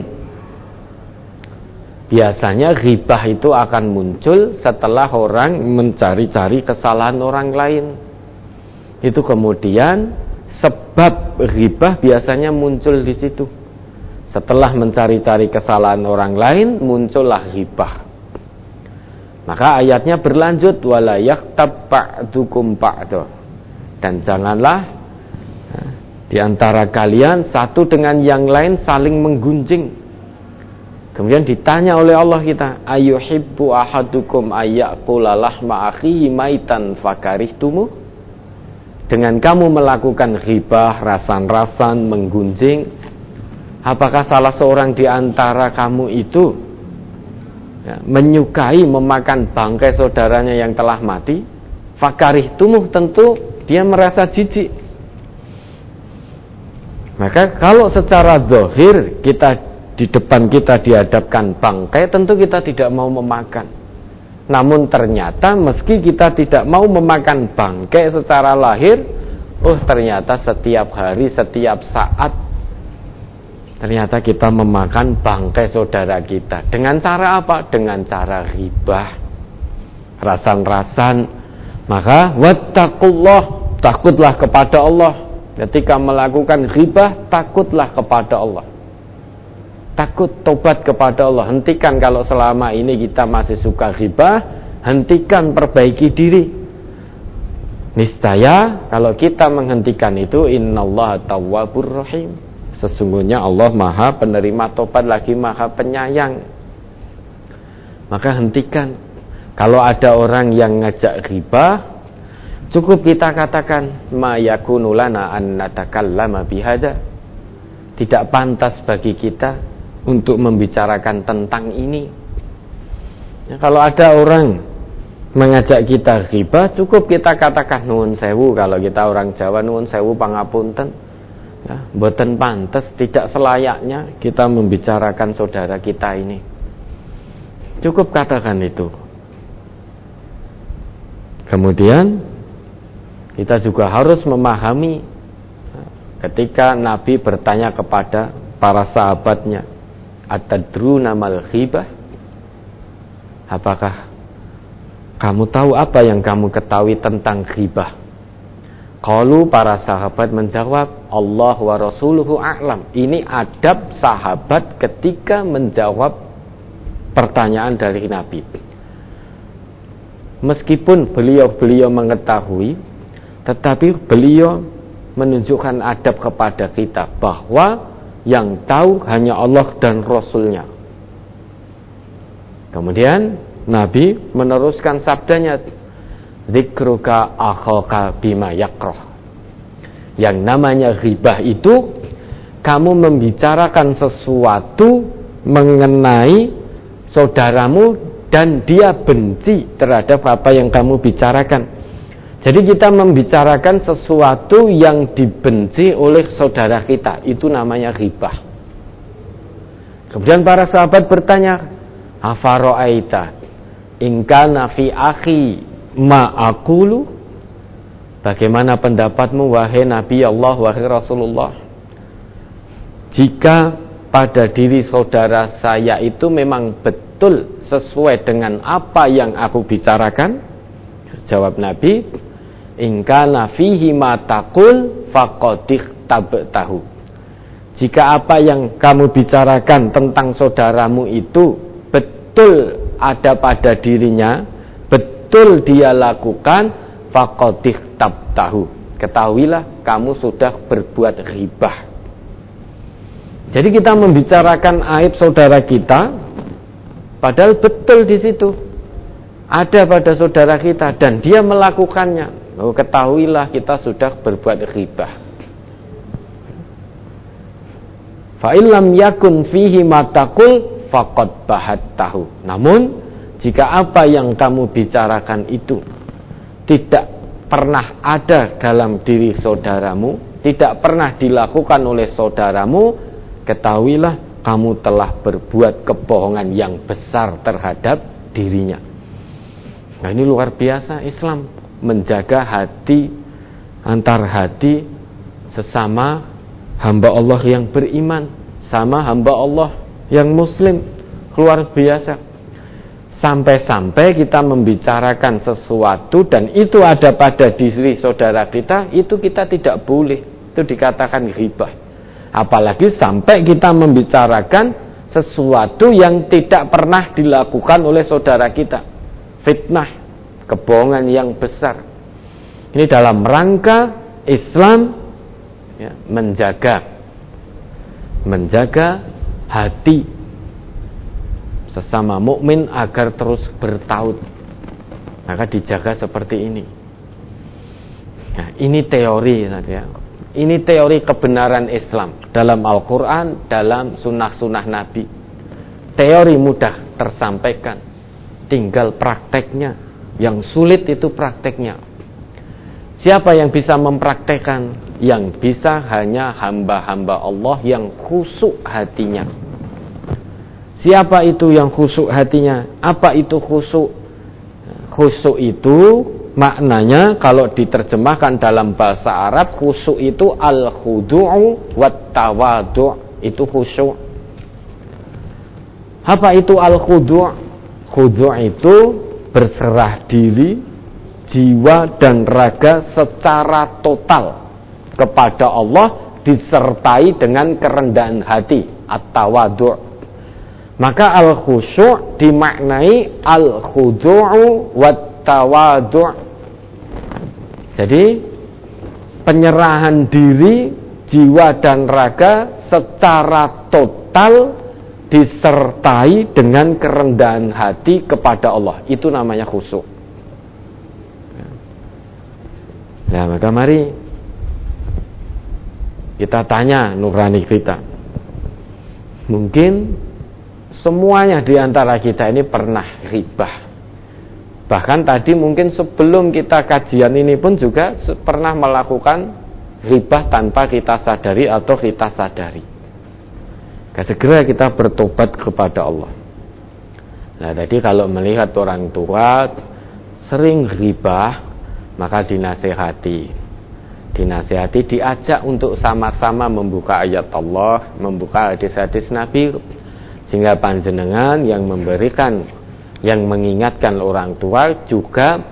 Speaker 1: Biasanya ghibah itu akan muncul setelah orang mencari-cari kesalahan orang lain. Itu kemudian sebab ghibah biasanya muncul di situ. Setelah mencari-cari kesalahan orang lain, muncullah ghibah. Maka ayatnya berlanjut, wala yaghtab ba'dukum ba'da, dan janganlah di antara kalian satu dengan yang lain saling menggunjing. Kemudian ditanya oleh Allah kita, ayyuhibbu ahadukum ayyakula lahma akhihi maitan fakarihtumu. Dengan kamu melakukan ghibah, rasan-rasan, menggunjing, apakah salah seorang di antara kamu itu menyukai memakan bangkai saudaranya yang telah mati? Fakarihtumu, tentu dia merasa jijik. Maka kalau secara zahir kita di depan kita dihadapkan bangkai, tentu kita tidak mau memakan. Namun ternyata meski kita tidak mau memakan bangkai secara lahir, ternyata setiap hari, setiap saat, ternyata kita memakan bangkai saudara kita. Dengan cara apa? Dengan cara ghibah, rasan-rasan. Maka wattaqullah, takutlah kepada Allah. Ketika melakukan ghibah, takutlah kepada Allah. Takut, tobat kepada Allah. Hentikan kalau selama ini kita masih suka ghibah, hentikan, perbaiki diri. Niscaya kalau kita menghentikan itu, innallaha tawwabur rahim. Sesungguhnya Allah Maha penerima tobat lagi Maha penyayang. Maka hentikan. Kalau ada orang yang ngajak ghibah, cukup kita katakan, ma yakunu lana an natakallama bihadza. Tidak pantas bagi kita untuk membicarakan tentang ini. Kalau ada orang mengajak kita ghibah, cukup kita katakan nuwun sewu. Kalau kita orang Jawa, nuwun sewu pangapunten. Mboten pantes, tidak selayaknya kita membicarakan saudara kita ini. Cukup katakan itu. Kemudian kita juga harus memahami ketika Nabi bertanya kepada para sahabatnya, atadruna mal ghibah? Apakah kamu tahu apa yang kamu ketahui tentang ghibah? Qalu, para sahabat menjawab, Allah wa rasuluhu a'lam. Ini adab sahabat ketika menjawab pertanyaan dari Nabi. Meskipun beliau mengetahui, tetapi beliau menunjukkan adab kepada kita bahwa yang tahu hanya Allah dan Rasulnya. Kemudian Nabi meneruskan sabdanya, dzikruka akhaka bima yakrah. Yang namanya ghibah itu kamu membicarakan sesuatu mengenai saudaramu dan dia benci terhadap apa yang kamu bicarakan. Jadi kita membicarakan sesuatu yang dibenci oleh saudara kita, itu namanya ghibah. Kemudian para sahabat bertanya, afara'aita in kana fi akhi ma aqulu, bagaimana pendapatmu wahai Nabi Allah, wahai Rasulullah, jika pada diri saudara saya itu memang betul sesuai dengan apa yang aku bicarakan? Jawab Nabi, in kana fihi ma taqul faqad ikhtabtahu. Jika apa yang kamu bicarakan tentang saudaramu itu betul ada pada dirinya, betul dia lakukan, faqad ikhtabtahu, ketahuilah kamu sudah berbuat ghibah. Jadi kita membicarakan aib saudara kita, padahal betul di situ ada pada saudara kita dan dia melakukannya. Ketahuilah kita sudah berbuat ghibah. Fa illam yakun fihi ma taqul faqad bahattahu. Namun jika apa yang kamu bicarakan itu tidak pernah ada dalam diri saudaramu, tidak pernah dilakukan oleh saudaramu, ketahuilah kamu telah berbuat kebohongan yang besar terhadap dirinya. Nah, ini luar biasa Islam menjaga hati, antar hati sesama hamba Allah yang beriman sama hamba Allah yang muslim. Luar biasa. Sampai-sampai kita membicarakan sesuatu dan itu ada pada diri saudara kita, itu kita tidak boleh, itu dikatakan ghibah. Apalagi sampai kita membicarakan sesuatu yang tidak pernah dilakukan oleh saudara kita, fitnah, kebohongan yang besar. Ini dalam rangka Islam ya, menjaga hati sesama mukmin agar terus bertaut, maka dijaga seperti ini. Nah, ini teori ya. Ini teori kebenaran Islam dalam Al-Quran, dalam sunnah-sunnah Nabi. Teori mudah tersampaikan, tinggal prakteknya. Yang sulit itu prakteknya. Siapa yang bisa mempraktekkan? Yang bisa hanya hamba-hamba Allah yang khusyuk hatinya. Siapa itu yang khusyuk hatinya? Apa itu khusyuk? Khusyuk itu maknanya kalau diterjemahkan dalam bahasa Arab, khusyuk itu al-khudu'u wat tawadu', itu khusyuk. Apa itu al-khudu'? Khudu' itu berserah diri, jiwa dan raga secara total kepada Allah disertai dengan kerendahan hati, at-tawadu'. Maka al-khusyuk dimaknai al-khudu'u wat tawadu'. Jadi penyerahan diri, jiwa dan raga secara total disertai dengan kerendahan hati kepada Allah. Itu namanya khusyuk. Nah, maka mari kita tanya nurani kita. Mungkin semuanya di antara kita ini pernah ghibah. Bahkan tadi mungkin sebelum kita kajian ini pun juga pernah melakukan ghibah tanpa kita sadari atau kita sadari. Segera kita bertobat kepada Allah. Nah, tadi kalau melihat orang tua sering ghibah, maka dinasehati, diajak untuk sama-sama membuka ayat Allah, membuka hadis-hadis Nabi, sehingga panjenengan yang memberikan, yang mengingatkan orang tua juga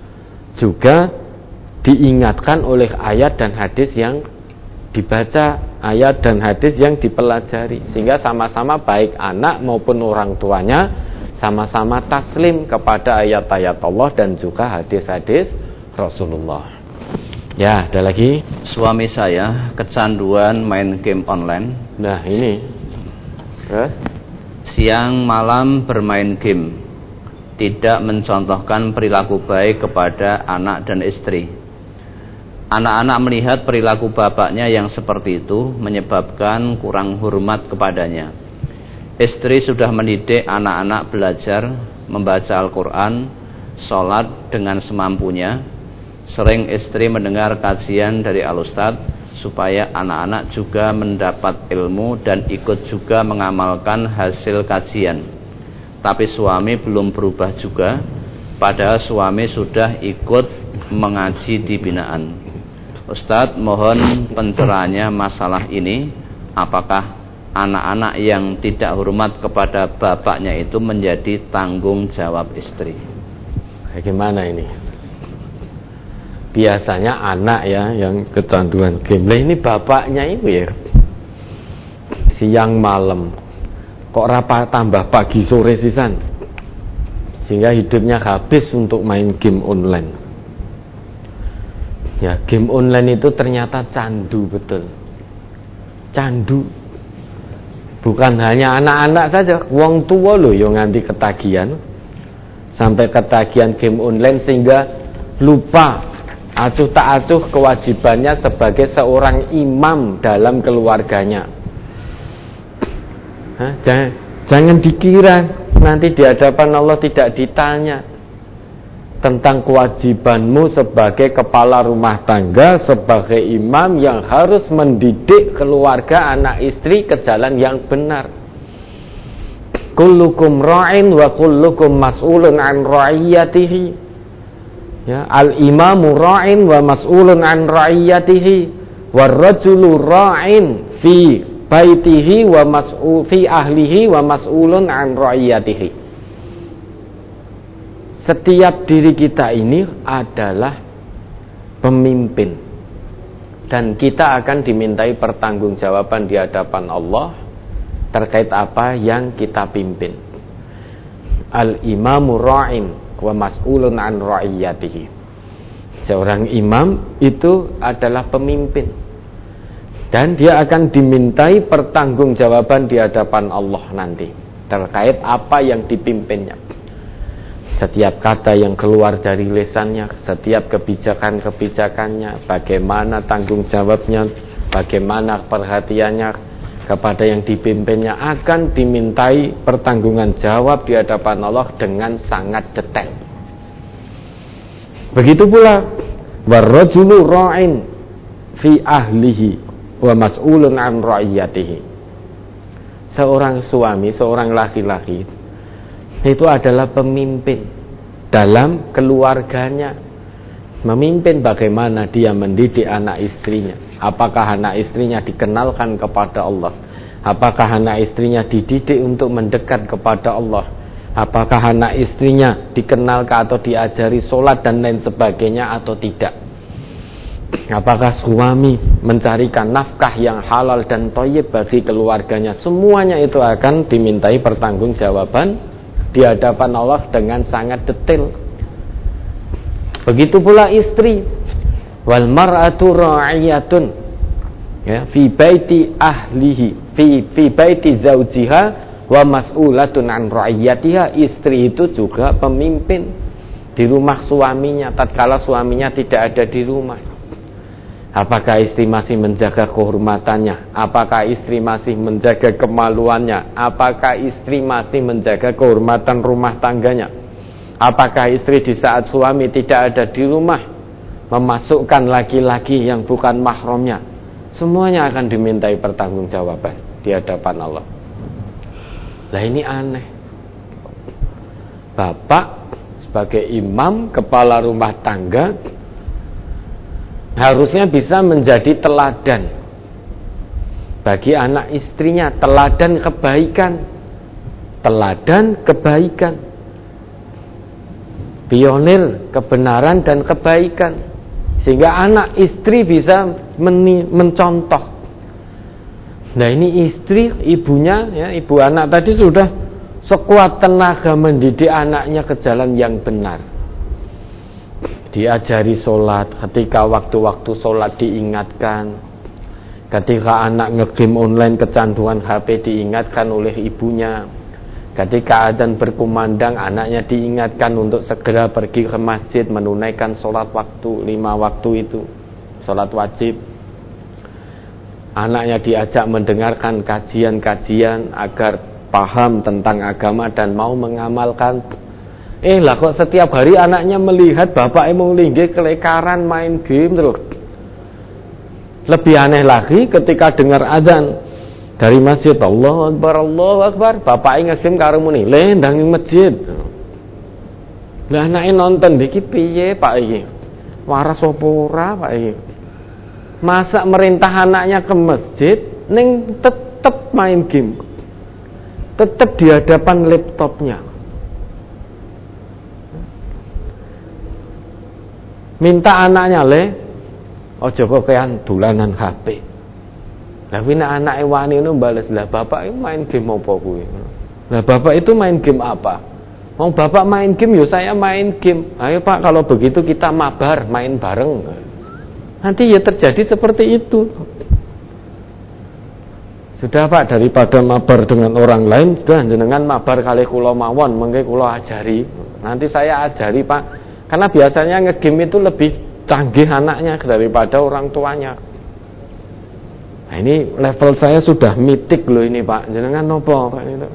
Speaker 1: diingatkan oleh ayat dan hadis yang dibaca, ayat dan hadis yang dipelajari, sehingga sama-sama baik anak maupun orang tuanya sama-sama taslim kepada ayat-ayat Allah dan juga hadis-hadis Rasulullah. Ya, ada lagi.
Speaker 2: Suami saya kecanduan main game online.
Speaker 1: Nah, ini. Terus
Speaker 2: siang malam bermain game, tidak mencontohkan perilaku baik kepada anak dan istri. Anak-anak melihat perilaku bapaknya yang seperti itu menyebabkan kurang hormat kepadanya. Istri sudah mendidik anak-anak belajar membaca Al-Quran, sholat dengan semampunya. Sering istri mendengar kajian dari Al-Ustadz supaya anak-anak juga mendapat ilmu dan ikut juga mengamalkan hasil kajian. Tapi suami belum berubah juga. padahal suami sudah ikut mengaji di binaan. Ustadz, mohon pencerahannya masalah ini. Apakah anak-anak yang tidak hormat kepada bapaknya itu menjadi tanggung jawab istri?
Speaker 1: Bagaimana ini? Biasanya anak ya yang kecanduan game. Lah ini bapaknya itu ya siang malam kok rapa tambah pagi sore sisan, sehingga hidupnya habis untuk main game online. Ya, game online itu ternyata candu betul. Candu. Bukan hanya anak-anak saja, wong tua loh yang nganti ketagihan. Sampai ketagihan game online sehingga lupa acuh tak acuh kewajibannya sebagai seorang imam dalam keluarganya. Jangan dikira nanti di hadapan Allah tidak ditanya tentang kewajibanmu sebagai kepala rumah tangga, sebagai imam yang harus mendidik keluarga anak istri ke jalan yang benar. Kullukum ra'in wa kullukum mas'ulun an ra'iyatihi. Ya, al-imamu ra'in wa mas'ulun an ra'iyatihi, war rajulu ra'in fi baitihi wa mas'ul fi ahlihi wa mas'ulun an ra'iyatihi. Setiap diri kita ini adalah pemimpin, dan kita akan dimintai pertanggungjawaban di hadapan Allah terkait apa yang kita pimpin. Al-imamu ra'in wa mas'ulun an ra'iyatihi. Seorang imam itu adalah pemimpin, dan dia akan dimintai pertanggungjawaban di hadapan Allah nanti terkait apa yang dipimpinnya. Setiap kata yang keluar dari lisannya, setiap kebijakan-kebijakannya, bagaimana tanggung jawabnya, bagaimana perhatiannya kepada yang dipimpinnya, akan dimintai pertanggungan jawab di hadapan Allah dengan sangat detail. Begitu pula warrajulu ra'in fi ahlihi wa mas'ulun an ra'iyatihi. Seorang suami, seorang laki-laki itu adalah pemimpin dalam keluarganya. Memimpin bagaimana dia mendidik anak istrinya. Apakah anak istrinya dikenalkan kepada Allah? Apakah anak istrinya dididik untuk mendekat kepada Allah? Apakah anak istrinya dikenalkan atau diajari sholat dan lain sebagainya atau tidak? Apakah suami mencarikan nafkah yang halal dan thayyib bagi keluarganya? Semuanya itu akan dimintai pertanggungjawaban di hadapan Allah dengan sangat detail. Begitu pula istri. Wal mar'atu ra'iyatun, ya, fi baiti ahlihi, fi baiti zaujiha wa mas'ulatun an ra'iyatiha. Istri itu juga pemimpin di rumah suaminya tatkala suaminya tidak ada di rumah. Apakah istri masih menjaga kehormatannya? Apakah istri masih menjaga kemaluannya? Apakah istri masih menjaga kehormatan rumah tangganya? Apakah istri di saat suami tidak ada di rumah memasukkan laki-laki yang bukan mahramnya? Semuanya akan dimintai pertanggungjawaban di hadapan Allah. Lah ini aneh. Bapak sebagai imam, kepala rumah tangga, harusnya bisa menjadi teladan bagi anak istrinya, teladan kebaikan, pionir kebenaran dan kebaikan, sehingga anak istri bisa mencontoh. Nah ini istri, ibunya, ya, ibu anak tadi sudah sekuat tenaga mendidik anaknya ke jalan yang benar. Diajari sholat, ketika waktu-waktu sholat diingatkan. Ketika anak nge-game online kecanduan HP diingatkan oleh ibunya. Ketika adzan berkumandang, anaknya diingatkan untuk segera pergi ke masjid menunaikan sholat waktu, 5 waktu itu, sholat wajib. Anaknya diajak mendengarkan kajian-kajian agar paham tentang agama dan mau mengamalkan. Lah kok setiap hari anaknya melihat bapak emang linggih kelekaran main game terus. Lebih aneh lagi ketika dengar azan dari masjid, Allahu Akbar, bapak ngegame karo muni, ndang ning masjid. Lah anake nonton iki piye Pak iki? Waras apa ora Pak iki? Masa merintah anaknya ke masjid ning tetep main game. Tetep di hadapan laptopnya. Minta anaknya ojo kokean dolanan HP. Lah kuwi nek anake wani ngono bales, lah bapak itu main game apa kuwi? Lah bapak itu main game apa? Mau bapak main game yo saya main game. Ayo Pak, kalau begitu kita mabar main bareng. Nanti ya terjadi seperti itu. Sudah Pak, daripada mabar dengan orang lain, sudah jenengan mabar kali kula mawon, mengke kula ajari. Nanti saya ajari Pak. Karena biasanya ngegame itu lebih canggih anaknya daripada orang tuanya. Nah ini level saya sudah mitik loh ini Pak. Jangan nopo Pak itu.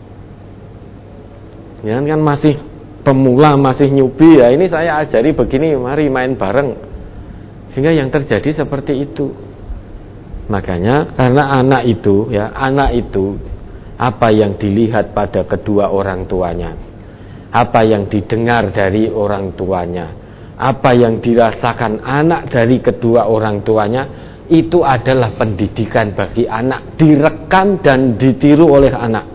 Speaker 1: Jangan kan masih pemula, masih newbie ya. Ini saya ajari begini, mari main bareng. Sehingga yang terjadi seperti itu. Makanya karena anak itu apa yang dilihat pada kedua orang tuanya, apa yang didengar dari orang tuanya, apa yang dirasakan anak dari kedua orang tuanya, itu adalah pendidikan bagi anak, direkam dan ditiru oleh anak.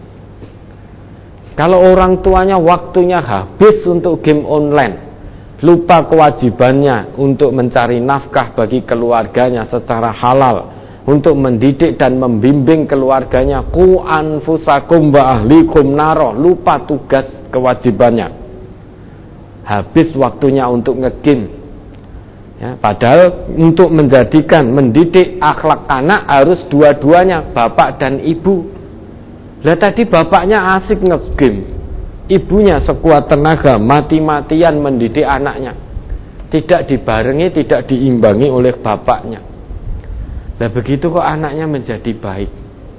Speaker 1: Kalau orang tuanya waktunya habis untuk game online, lupa kewajibannya untuk mencari nafkah bagi keluarganya secara halal, untuk mendidik dan membimbing keluarganya, qu anfusakum wa ahlikum naro, lupa tugas kewajibannya, habis waktunya untuk ngegame ya, padahal untuk mendidik akhlak anak harus dua-duanya, bapak dan ibu. Lah tadi bapaknya asik ngegame, ibunya sekuat tenaga mati-matian mendidik anaknya, tidak dibarengi, tidak diimbangi oleh bapaknya. Lah begitu kok anaknya menjadi baik.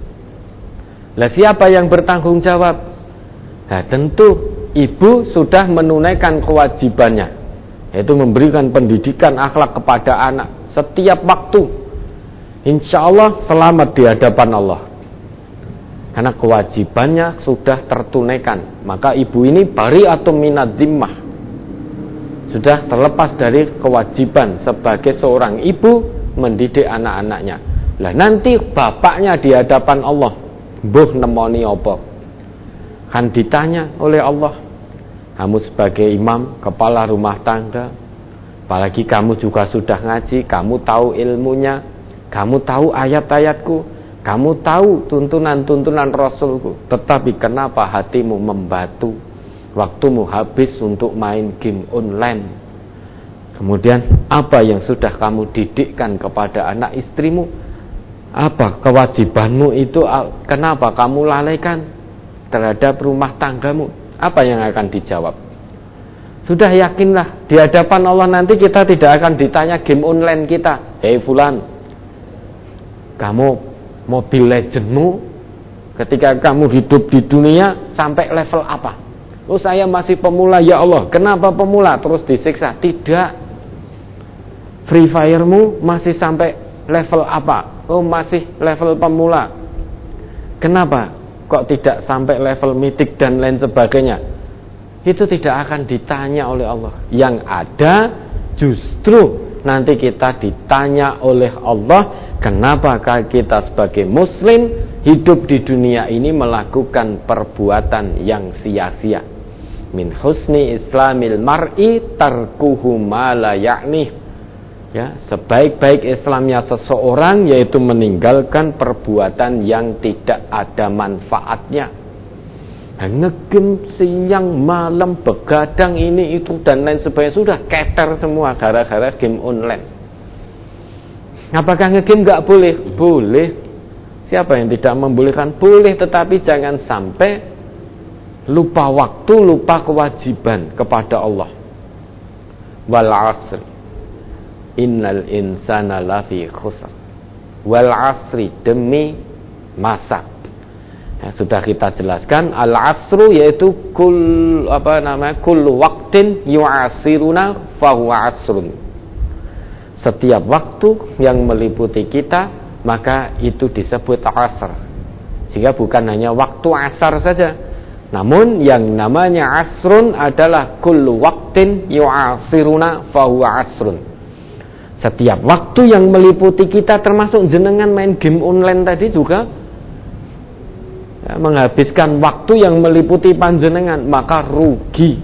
Speaker 1: Lah siapa yang bertanggung jawab? Nah tentu ibu sudah menunaikan kewajibannya, yaitu memberikan pendidikan akhlak kepada anak setiap waktu. Insya Allah selamat di hadapan Allah, karena kewajibannya sudah tertunaikan. Maka ibu ini bari'atun minadz zimmah, sudah terlepas dari kewajiban sebagai seorang ibu mendidik anak-anaknya. Lah nanti bapaknya di hadapan Allah, mbuh nemoni apa? Kan ditanya oleh Allah. Kamu sebagai imam, kepala rumah tangga, apalagi kamu juga sudah ngaji, kamu tahu ilmunya, kamu tahu ayat-ayatku, kamu tahu tuntunan-tuntunan Rasulku, tetapi kenapa hatimu membatu, waktumu habis untuk main game online? Kemudian apa yang sudah kamu didikkan kepada anak istrimu? Apa kewajibanmu itu, kenapa kamu lalaikan terhadap rumah tanggamu? Apa yang akan dijawab? Sudah yakinlah di hadapan Allah nanti kita tidak akan ditanya game online kita. Hei fulan, kamu Mobile Legendmu ketika kamu hidup di dunia sampai level apa? Oh saya masih pemula ya Allah. Kenapa pemula? Terus disiksa? Tidak. Free Fire-mu masih sampai level apa? Oh masih level pemula. Kenapa kok tidak sampai level mitik dan lain sebagainya? Itu tidak akan ditanya oleh Allah. Yang ada justru nanti kita ditanya oleh Allah, kenapa kita sebagai muslim hidup di dunia ini melakukan perbuatan yang sia-sia. Min husni islamil mar'i tarkuhu ma la ya'nih. Ya, sebaik-baik Islamnya seseorang yaitu meninggalkan perbuatan yang tidak ada manfaatnya. Ngegame siang malam, begadang ini itu dan lain sebagainya, sudah keter semua gara-gara game online. Apakah ngegame nggak boleh? Boleh. Siapa yang tidak membolehkan? Boleh, tetapi jangan sampai lupa waktu, lupa kewajiban kepada Allah. Wal 'asri innal insana lafi khusr. Wal 'asri, demi masa. Ya, sudah kita jelaskan al-'asru yaitu kullu waqtin yu'asiruna fahuwa 'asrun. Setiap waktu yang meliputi kita maka itu disebut asar. Sehingga bukan hanya waktu asar saja, Namun yang namanya asrun adalah kullu waqtin yu'asiruna fahuwa asrun. Setiap waktu yang meliputi kita, termasuk jenengan main game online tadi juga menghabiskan waktu yang meliputi panjenengan, maka rugi.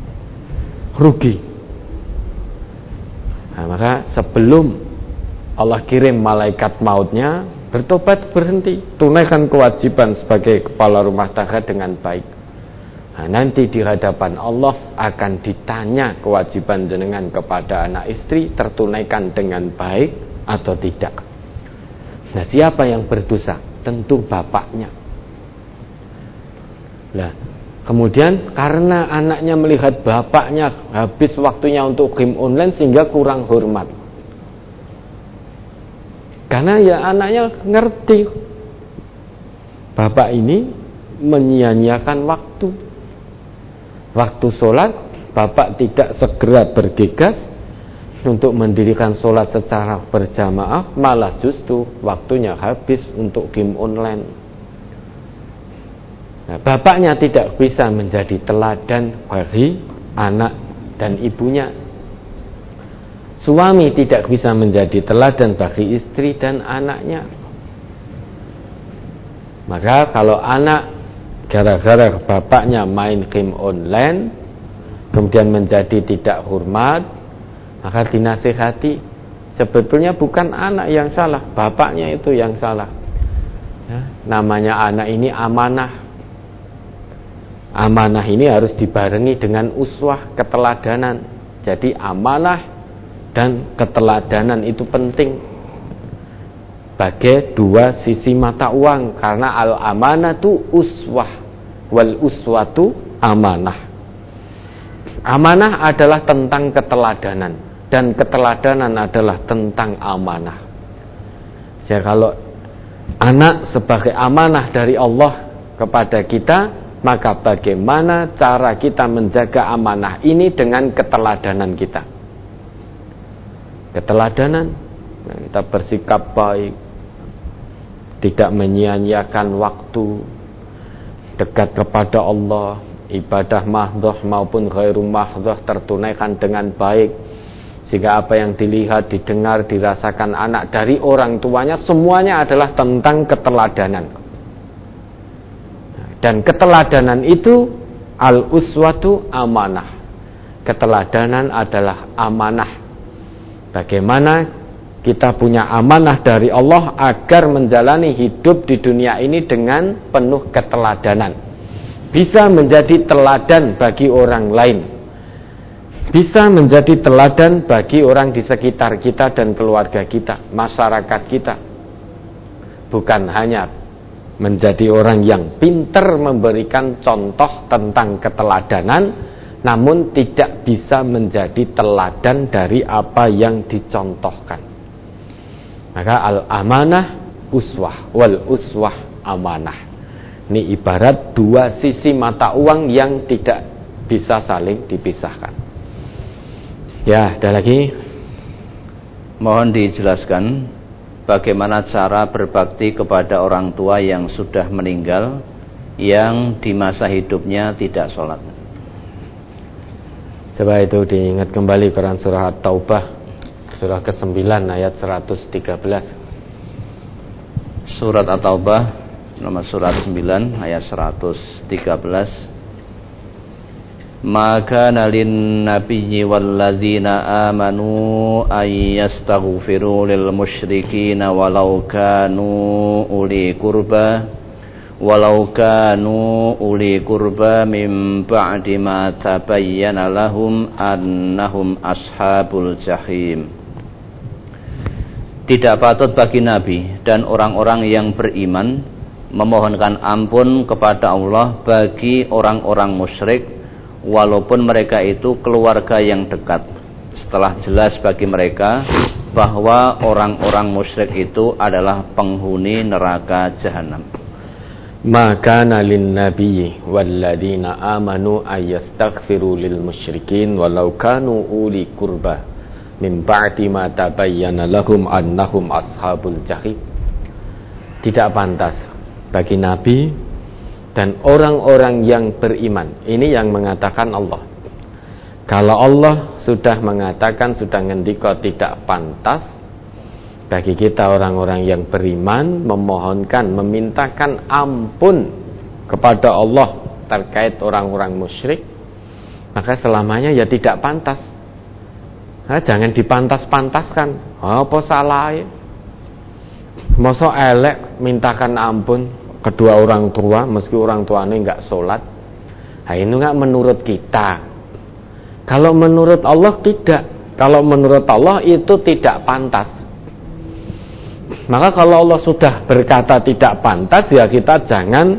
Speaker 1: Nah, maka sebelum Allah kirim malaikat mautnya, bertobat, berhenti, tunaikan kewajiban sebagai kepala rumah tangga dengan baik. Nah, nanti di hadapan Allah akan ditanya kewajiban jenengan kepada anak istri tertunaikan dengan baik atau tidak. Nah, siapa yang berdosa? Tentu bapaknya. Nah, kemudian karena anaknya melihat bapaknya habis waktunya untuk game online sehingga kurang hormat. Karena ya anaknya ngerti bapak ini menyia-nyiakan waktu. Waktu sholat bapak tidak segera bergegas untuk mendirikan sholat secara berjamaah, malah justru waktunya habis untuk game online. Nah, bapaknya tidak bisa menjadi teladan bagi anak dan ibunya. Suami tidak bisa menjadi teladan bagi istri dan anaknya. Maka kalau anak gara-gara bapaknya main game online kemudian menjadi tidak hormat, maka dinasihati. Sebetulnya bukan anak yang salah, bapaknya itu yang salah. Ya, namanya anak ini amanah. Amanah ini harus dibarengi dengan uswah, keteladanan. Jadi amanah dan keteladanan itu penting sebagai dua sisi mata uang, karena al-amanah itu uswah, wal uswatu amanah. Amanah adalah tentang keteladanan, dan keteladanan adalah tentang amanah. Jadi kalau anak sebagai amanah dari Allah kepada kita, maka bagaimana cara kita menjaga amanah ini dengan keteladanan kita. Keteladanan, kita bersikap baik, tidak menyia-nyiakan waktu, dekat kepada Allah, ibadah mahdhah maupun ghairu mahdhah tertunaikan dengan baik, sehingga apa yang dilihat, didengar, dirasakan anak dari orang tuanya semuanya adalah tentang keteladanan. Dan keteladanan itu al-uswatu amanah. Keteladanan adalah amanah. Bagaimana kita punya amanah dari Allah agar menjalani hidup di dunia ini dengan penuh keteladanan. Bisa menjadi teladan bagi orang lain. Bisa menjadi teladan bagi orang di sekitar kita dan keluarga kita, masyarakat kita. Bukan hanya menjadi orang yang pintar memberikan contoh tentang keteladanan, namun tidak bisa menjadi teladan dari apa yang dicontohkan. Maka al-amanah uswah, wal uswah amanah. Ini ibarat dua sisi mata uang yang tidak bisa saling dipisahkan. Ya, ada lagi?
Speaker 2: Mohon dijelaskan bagaimana cara berbakti kepada orang tua yang sudah meninggal, yang di masa hidupnya tidak sholat.
Speaker 1: Coba itu diingat kembali Quran surah At-Taubah, surah ke-9 ayat 113.
Speaker 2: Surat At-Taubah nomor surat 9 ayat 113. Maka nalin nabiyyi wallazina amanu ay yastaghfiru lil musyrikin walau kanu uli qurba min ba'di ma tabayyana lahum annahum ashabul jahim. Tidak patut bagi Nabi dan orang-orang yang beriman memohonkan ampun kepada Allah bagi orang-orang musyrik, walaupun mereka itu keluarga yang dekat, setelah jelas bagi mereka bahwa orang-orang musyrik itu adalah penghuni neraka jahanam.
Speaker 1: Maka nalin nabiyyi walladzina amanu ayastaghfiru lil musyrikin walau kanu uli qurba min ba'di ma tabayyana lahum annahum ashabul jahim. Tidak pantas bagi Nabi dan orang-orang yang beriman. Ini yang mengatakan Allah. Kalau Allah sudah mengatakan, sudah ngendika tidak pantas bagi kita orang-orang yang beriman memohonkan, memintakan ampun kepada Allah terkait orang-orang musyrik, maka selamanya ya tidak pantas. Nah, jangan dipantas-pantaskan. Apa salah ya? Masa elek mintakan ampun kedua orang tua meski orang tuanya enggak sholat. Nah, ini enggak menurut kita. Kalau menurut Allah tidak. Kalau menurut Allah itu tidak pantas. Maka kalau Allah sudah berkata tidak pantas, ya kita jangan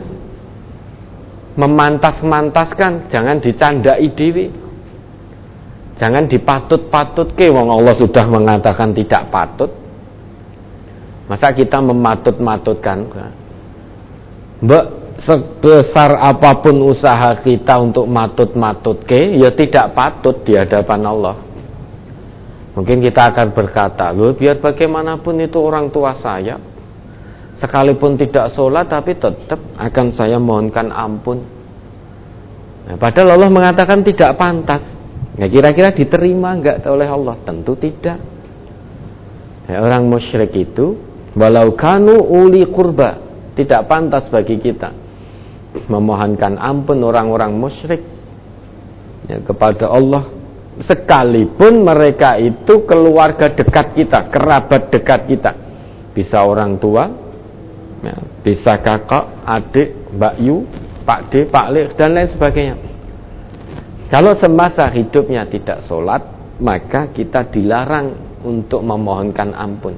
Speaker 1: memantas-mantaskan, jangan dicandai diri, jangan dipatut-patutke. Wong Allah sudah mengatakan tidak patut, masa kita mematut-matutkan? Mbak, sebesar apapun usaha kita untuk matut-matutke, ya tidak patut di hadapan Allah. Mungkin kita akan berkata, loh biar bagaimanapun itu orang tua saya, sekalipun tidak sholat tapi tetap akan saya mohonkan ampun. Nah, padahal Allah mengatakan tidak pantas. Nah, kira-kira diterima enggak oleh Allah? Tentu tidak. Ya, orang musyrik itu walau kanu uli qurba, tidak pantas bagi kita memohonkan ampun orang-orang musyrik ya, kepada Allah, sekalipun mereka itu keluarga dekat kita, kerabat dekat kita, bisa orang tua ya, bisa kakak, adik, Mbak Yu, Pak D, Pak Le, dan lain sebagainya. Kalau semasa hidupnya tidak sholat, maka kita dilarang untuk memohonkan ampun.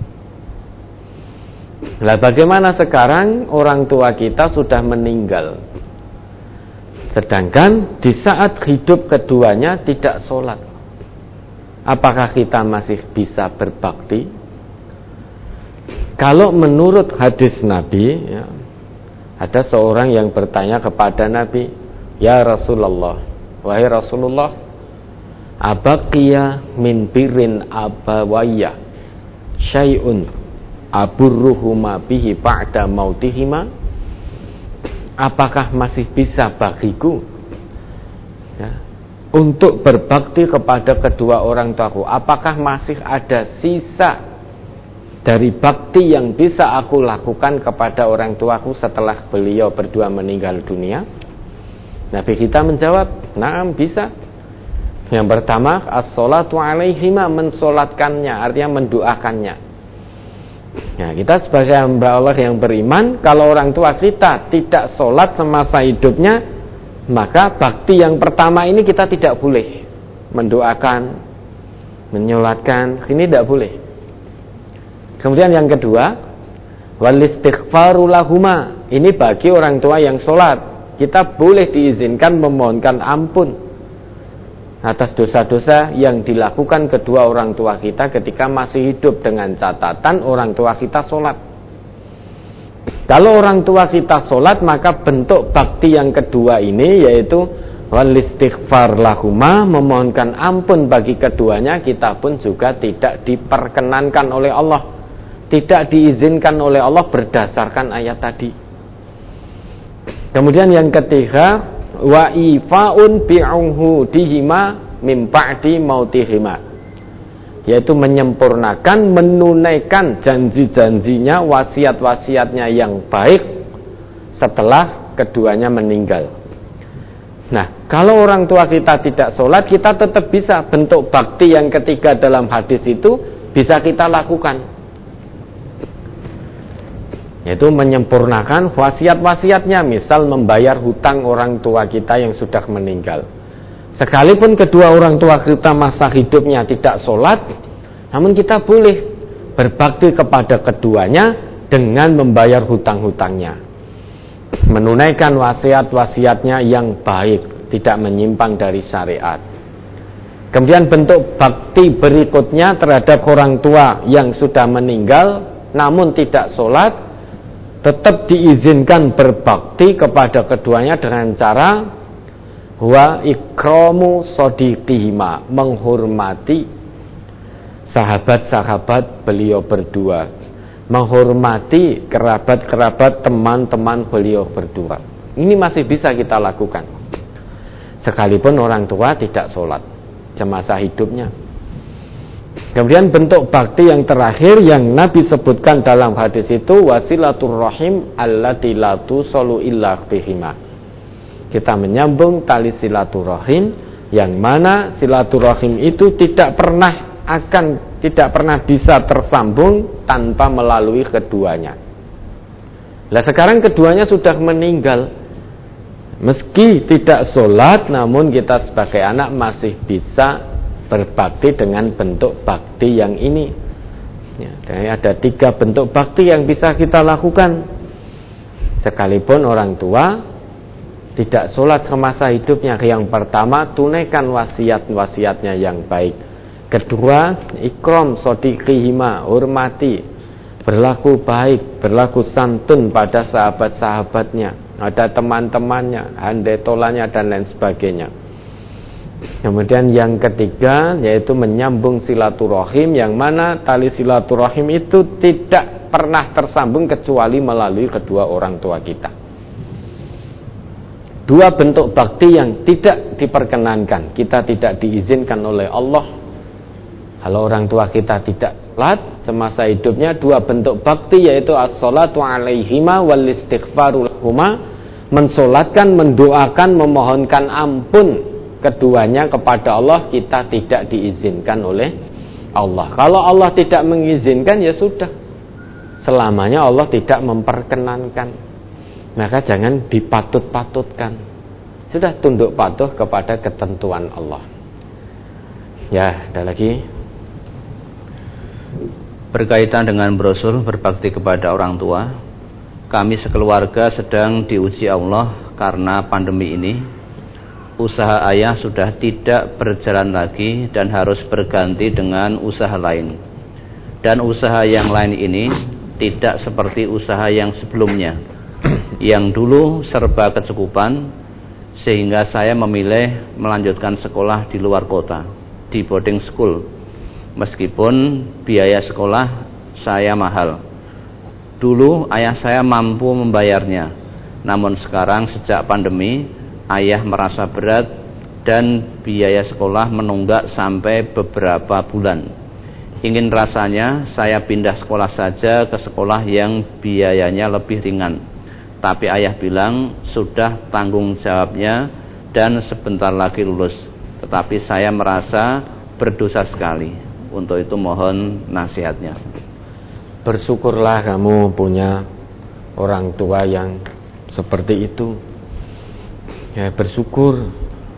Speaker 1: Lah bagaimana sekarang orang tua kita sudah meninggal, sedangkan di saat hidup keduanya tidak sholat, apakah kita masih bisa berbakti? Kalau menurut hadis Nabi ya, ada seorang yang bertanya kepada Nabi, ya Rasulullah, wahai Rasulullah, abaqiya min birrin abawayya syai'un aburruhuma bihi ba'da mautihima, apakah masih bisa bagiku ya, untuk berbakti kepada kedua orang tuaku? Apakah masih ada sisa dari bakti yang bisa aku lakukan kepada orang tuaku setelah beliau berdua meninggal dunia? Nabi kita menjawab, na'am, bisa. Yang pertama, as-sholatu alaihima, mensolatkannya, artinya mendoakannya. Ya, kita sebagai hamba Allah yang beriman, kalau orang tua kita tidak sholat semasa hidupnya, maka bakti yang pertama ini kita tidak boleh mendoakan, menyolatkan, ini tidak boleh. Kemudian yang kedua, wal istighfaru lahuma, ini bagi orang tua yang sholat, kita boleh diizinkan memohonkan ampun atas dosa-dosa yang dilakukan kedua orang tua kita ketika masih hidup, dengan catatan orang tua kita sholat. Kalau orang tua kita sholat, maka bentuk bakti yang kedua ini yaitu wal istighfar lahuma, memohonkan ampun bagi keduanya, kita pun juga tidak diperkenankan oleh Allah, tidak diizinkan oleh Allah berdasarkan ayat tadi. Kemudian yang ketiga, wa ifaun bi'uhudihima min ba'di mautihima, yaitu menyempurnakan, menunaikan janji-janjinya, wasiat-wasiatnya yang baik setelah keduanya meninggal. Nah, kalau orang tua kita tidak sholat, kita tetap bisa bentuk bakti yang ketiga dalam hadis itu bisa kita lakukan, yaitu menyempurnakan wasiat-wasiatnya, misal membayar hutang orang tua kita yang sudah meninggal. Sekalipun kedua orang tua kita masa hidupnya tidak sholat, namun kita boleh berbakti kepada keduanya dengan membayar hutang-hutangnya, menunaikan wasiat-wasiatnya yang baik, tidak menyimpang dari syariat. Kemudian bentuk bakti berikutnya terhadap orang tua yang sudah meninggal namun tidak sholat, tetap diizinkan berbakti kepada keduanya dengan cara wa ikramu shodiqihima, menghormati sahabat-sahabat beliau berdua, menghormati kerabat-kerabat teman-teman beliau berdua. Ini masih bisa kita lakukan. Sekalipun orang tua tidak sholat semasa hidupnya. Kemudian bentuk bakti yang terakhir yang Nabi sebutkan dalam hadis itu, wasilaturrahim allati la tusallu illa bihima. Kita menyambung tali silaturahim yang mana silaturahim itu tidak pernah bisa tersambung tanpa melalui keduanya. Lah sekarang keduanya sudah meninggal. Meski tidak sholat, namun kita sebagai anak masih bisa berbakti dengan bentuk bakti yang ini. Ya, ada 3 bentuk bakti yang bisa kita lakukan. Sekalipun orang tua tidak sholat semasa hidupnya. Yang pertama, tunaikan wasiat-wasiatnya yang baik. Kedua, ikram sodiqihima, hormati, berlaku baik, berlaku santun pada sahabat-sahabatnya, ada teman-temannya, handetolannya dan lain sebagainya. Kemudian yang ketiga yaitu menyambung silaturahim, yang mana tali silaturahim itu tidak pernah tersambung kecuali melalui kedua orang tua kita. 2 bentuk bakti yang tidak diperkenankan, kita tidak diizinkan oleh Allah. Kalau orang tua kita tidak sholat semasa hidupnya, 2 bentuk bakti yaitu as-sholatu alaihima wal istighfaru lahuma, mensolatkan, mendoakan, memohonkan ampun keduanya kepada Allah, kita tidak diizinkan oleh Allah. Kalau Allah tidak mengizinkan, ya sudah, selamanya Allah tidak memperkenankan. Maka jangan dipatut-patutkan, sudah tunduk patuh kepada ketentuan Allah. Ya, ada lagi.
Speaker 2: Berkaitan dengan brosur berbakti kepada orang tua, kami sekeluarga sedang diuji Allah karena pandemi ini. Usaha ayah sudah tidak berjalan lagi dan harus berganti dengan usaha lain. Dan usaha yang lain ini tidak seperti usaha yang sebelumnya, yang dulu serba kecukupan, sehingga saya memilih melanjutkan sekolah di luar kota, di boarding school. Meskipun biaya sekolah saya mahal. Dulu ayah saya mampu membayarnya, namun sekarang sejak pandemi, ayah merasa berat dan biaya sekolah menunggak sampai beberapa bulan. Ingin rasanya saya pindah sekolah saja ke sekolah yang biayanya lebih ringan. Tapi ayah bilang sudah tanggung jawabnya dan sebentar lagi lulus. Tetapi saya merasa berdosa sekali. Untuk itu mohon nasihatnya.
Speaker 1: Bersyukurlah kamu punya orang tua yang seperti itu. Ya, bersyukur.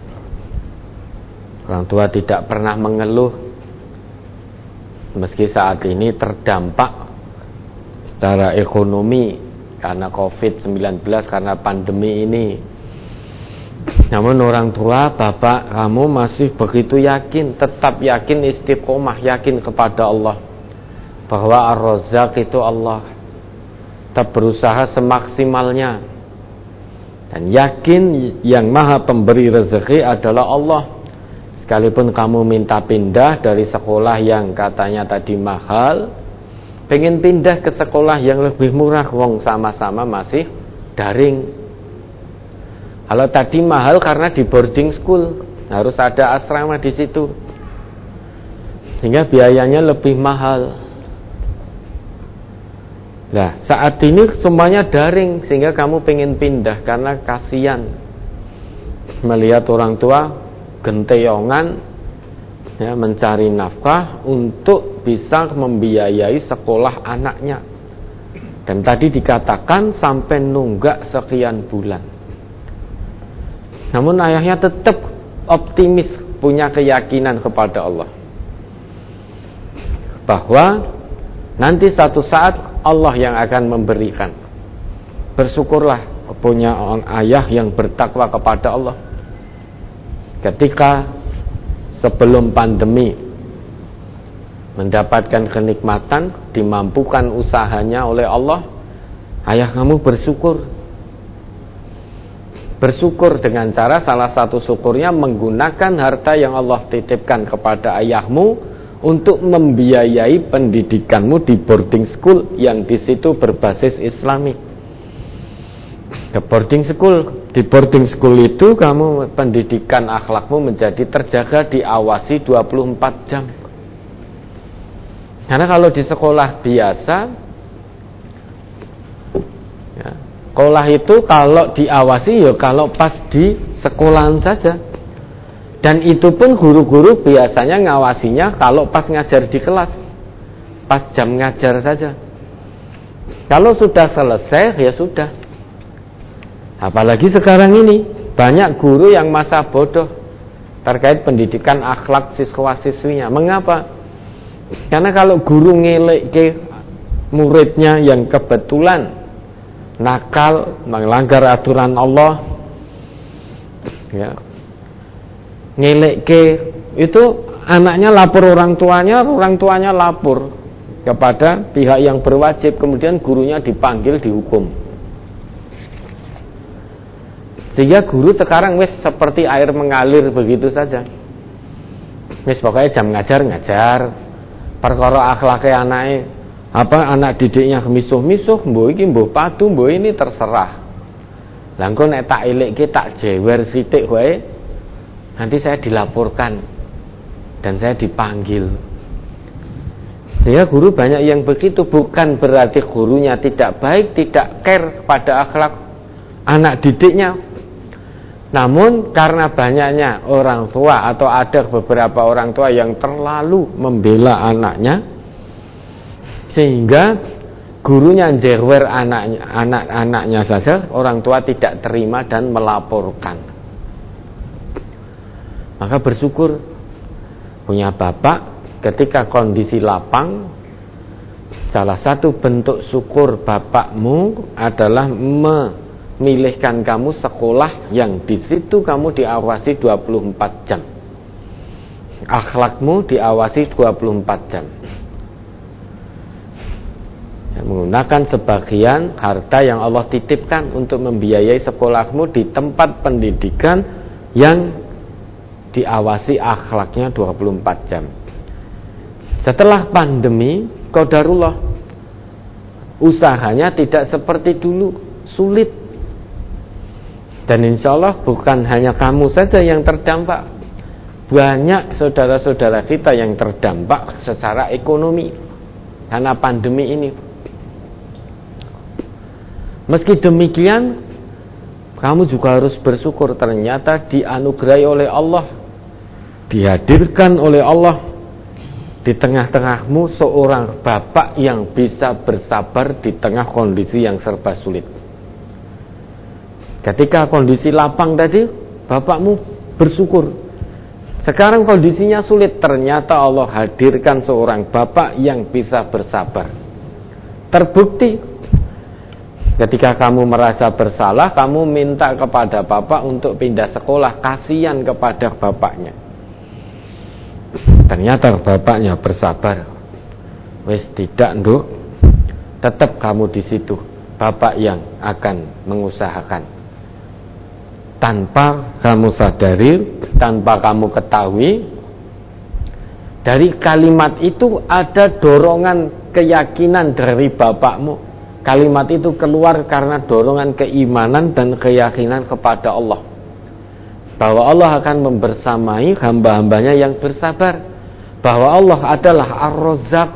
Speaker 1: Orang tua tidak pernah mengeluh, meski saat ini terdampak secara ekonomi karena COVID-19, karena pandemi ini. Namun orang tua, bapak kamu masih begitu yakin, tetap yakin, istiqomah, yakin kepada Allah, bahwa Ar-Razzaq itu Allah. Tetap berusaha semaksimalnya dan yakin yang maha pemberi rezeki adalah Allah. Sekalipun kamu minta pindah dari sekolah yang katanya tadi mahal, pengen pindah ke sekolah yang lebih murah, wong sama-sama masih daring. Kalau tadi mahal karena di boarding school, harus ada asrama di situ, sehingga biayanya lebih mahal. Nah, saat ini semuanya daring, sehingga kamu pengen pindah karena kasihan melihat orang tua genteyongan, ya, mencari nafkah untuk bisa membiayai sekolah anaknya. Dan tadi dikatakan sampai nunggak sekian bulan. Namun ayahnya tetap optimis, punya keyakinan kepada Allah bahwa nanti satu saat Allah yang akan memberikan. Bersyukurlah punya ayah yang bertakwa kepada Allah. Ketika sebelum pandemi mendapatkan kenikmatan, dimampukan usahanya oleh Allah, ayah kamu bersyukur. Bersyukur dengan cara, salah satu syukurnya menggunakan harta yang Allah titipkan kepada ayahmu untuk membiayai pendidikanmu di boarding school yang di situ berbasis Islami. ke boarding school. Di boarding school itu kamu pendidikan akhlakmu menjadi terjaga, diawasi 24 jam. Karena kalau di sekolah biasa, ya, sekolah itu kalau diawasi ya kalau pas di sekolahan saja. Dan itu pun guru-guru biasanya ngawasinya kalau pas ngajar di kelas, pas jam ngajar saja. Kalau sudah selesai ya sudah. Apalagi sekarang ini banyak guru yang masa bodoh terkait pendidikan akhlak siswa-siswinya. Mengapa? Karena kalau guru ngelek ke muridnya yang kebetulan nakal, melanggar aturan Allah, ya, ngelek ke itu anaknya lapor orang tuanya lapor kepada pihak yang berwajib, kemudian gurunya dipanggil, dihukum. Sehingga guru sekarang wis seperti air mengalir begitu saja. Wis pokoknya jam ngajar. Perkara akhlake anake, anak didiknya misuh-misuh, mbok iki mbok padu, mbok ini terserah. Lah engko nek tak elekke tak jewer sithik wae, nanti saya dilaporkan dan saya dipanggil. Sehingga guru banyak yang begitu. Bukan berarti gurunya tidak baik, tidak care pada akhlak anak didiknya. Namun karena banyaknya orang tua atau ada beberapa orang tua yang terlalu membela anaknya, sehingga gurunya jewer anak-anaknya saja, orang tua tidak terima dan melaporkan. Maka bersyukur punya bapak ketika kondisi lapang. Salah satu bentuk syukur bapakmu adalah memilihkan kamu sekolah yang di situ kamu diawasi 24 jam. Akhlakmu diawasi 24 jam. Ya, menggunakan sebagian harta yang Allah titipkan untuk membiayai sekolahmu di tempat pendidikan yang diawasi akhlaknya 24 jam. Setelah pandemi, qadarullah, usahanya tidak seperti dulu, sulit. Dan insya Allah bukan hanya kamu saja yang terdampak, banyak saudara-saudara kita yang terdampak secara ekonomi karena pandemi ini. Meski demikian, kamu juga harus bersyukur, ternyata dianugerahi oleh Allah, dihadirkan oleh Allah di tengah-tengahmu seorang bapak yang bisa bersabar di tengah kondisi yang serba sulit. Ketika kondisi lapang tadi, bapakmu bersyukur. Sekarang kondisinya sulit, ternyata Allah hadirkan seorang bapak yang bisa bersabar. Terbukti, ketika kamu merasa bersalah, kamu minta kepada bapak untuk pindah sekolah, kasihan kepada bapaknya. Ternyata bapaknya bersabar. Wes tidak, nduk, tetap kamu di situ, bapak yang akan mengusahakan. Tanpa kamu sadari, tanpa kamu ketahui, dari kalimat itu ada dorongan keyakinan dari bapakmu. Kalimat itu keluar karena dorongan keimanan dan keyakinan kepada Allah, bahwa Allah akan membersamai hamba-hambanya yang bersabar, bahwa Allah adalah Ar-Razzaq.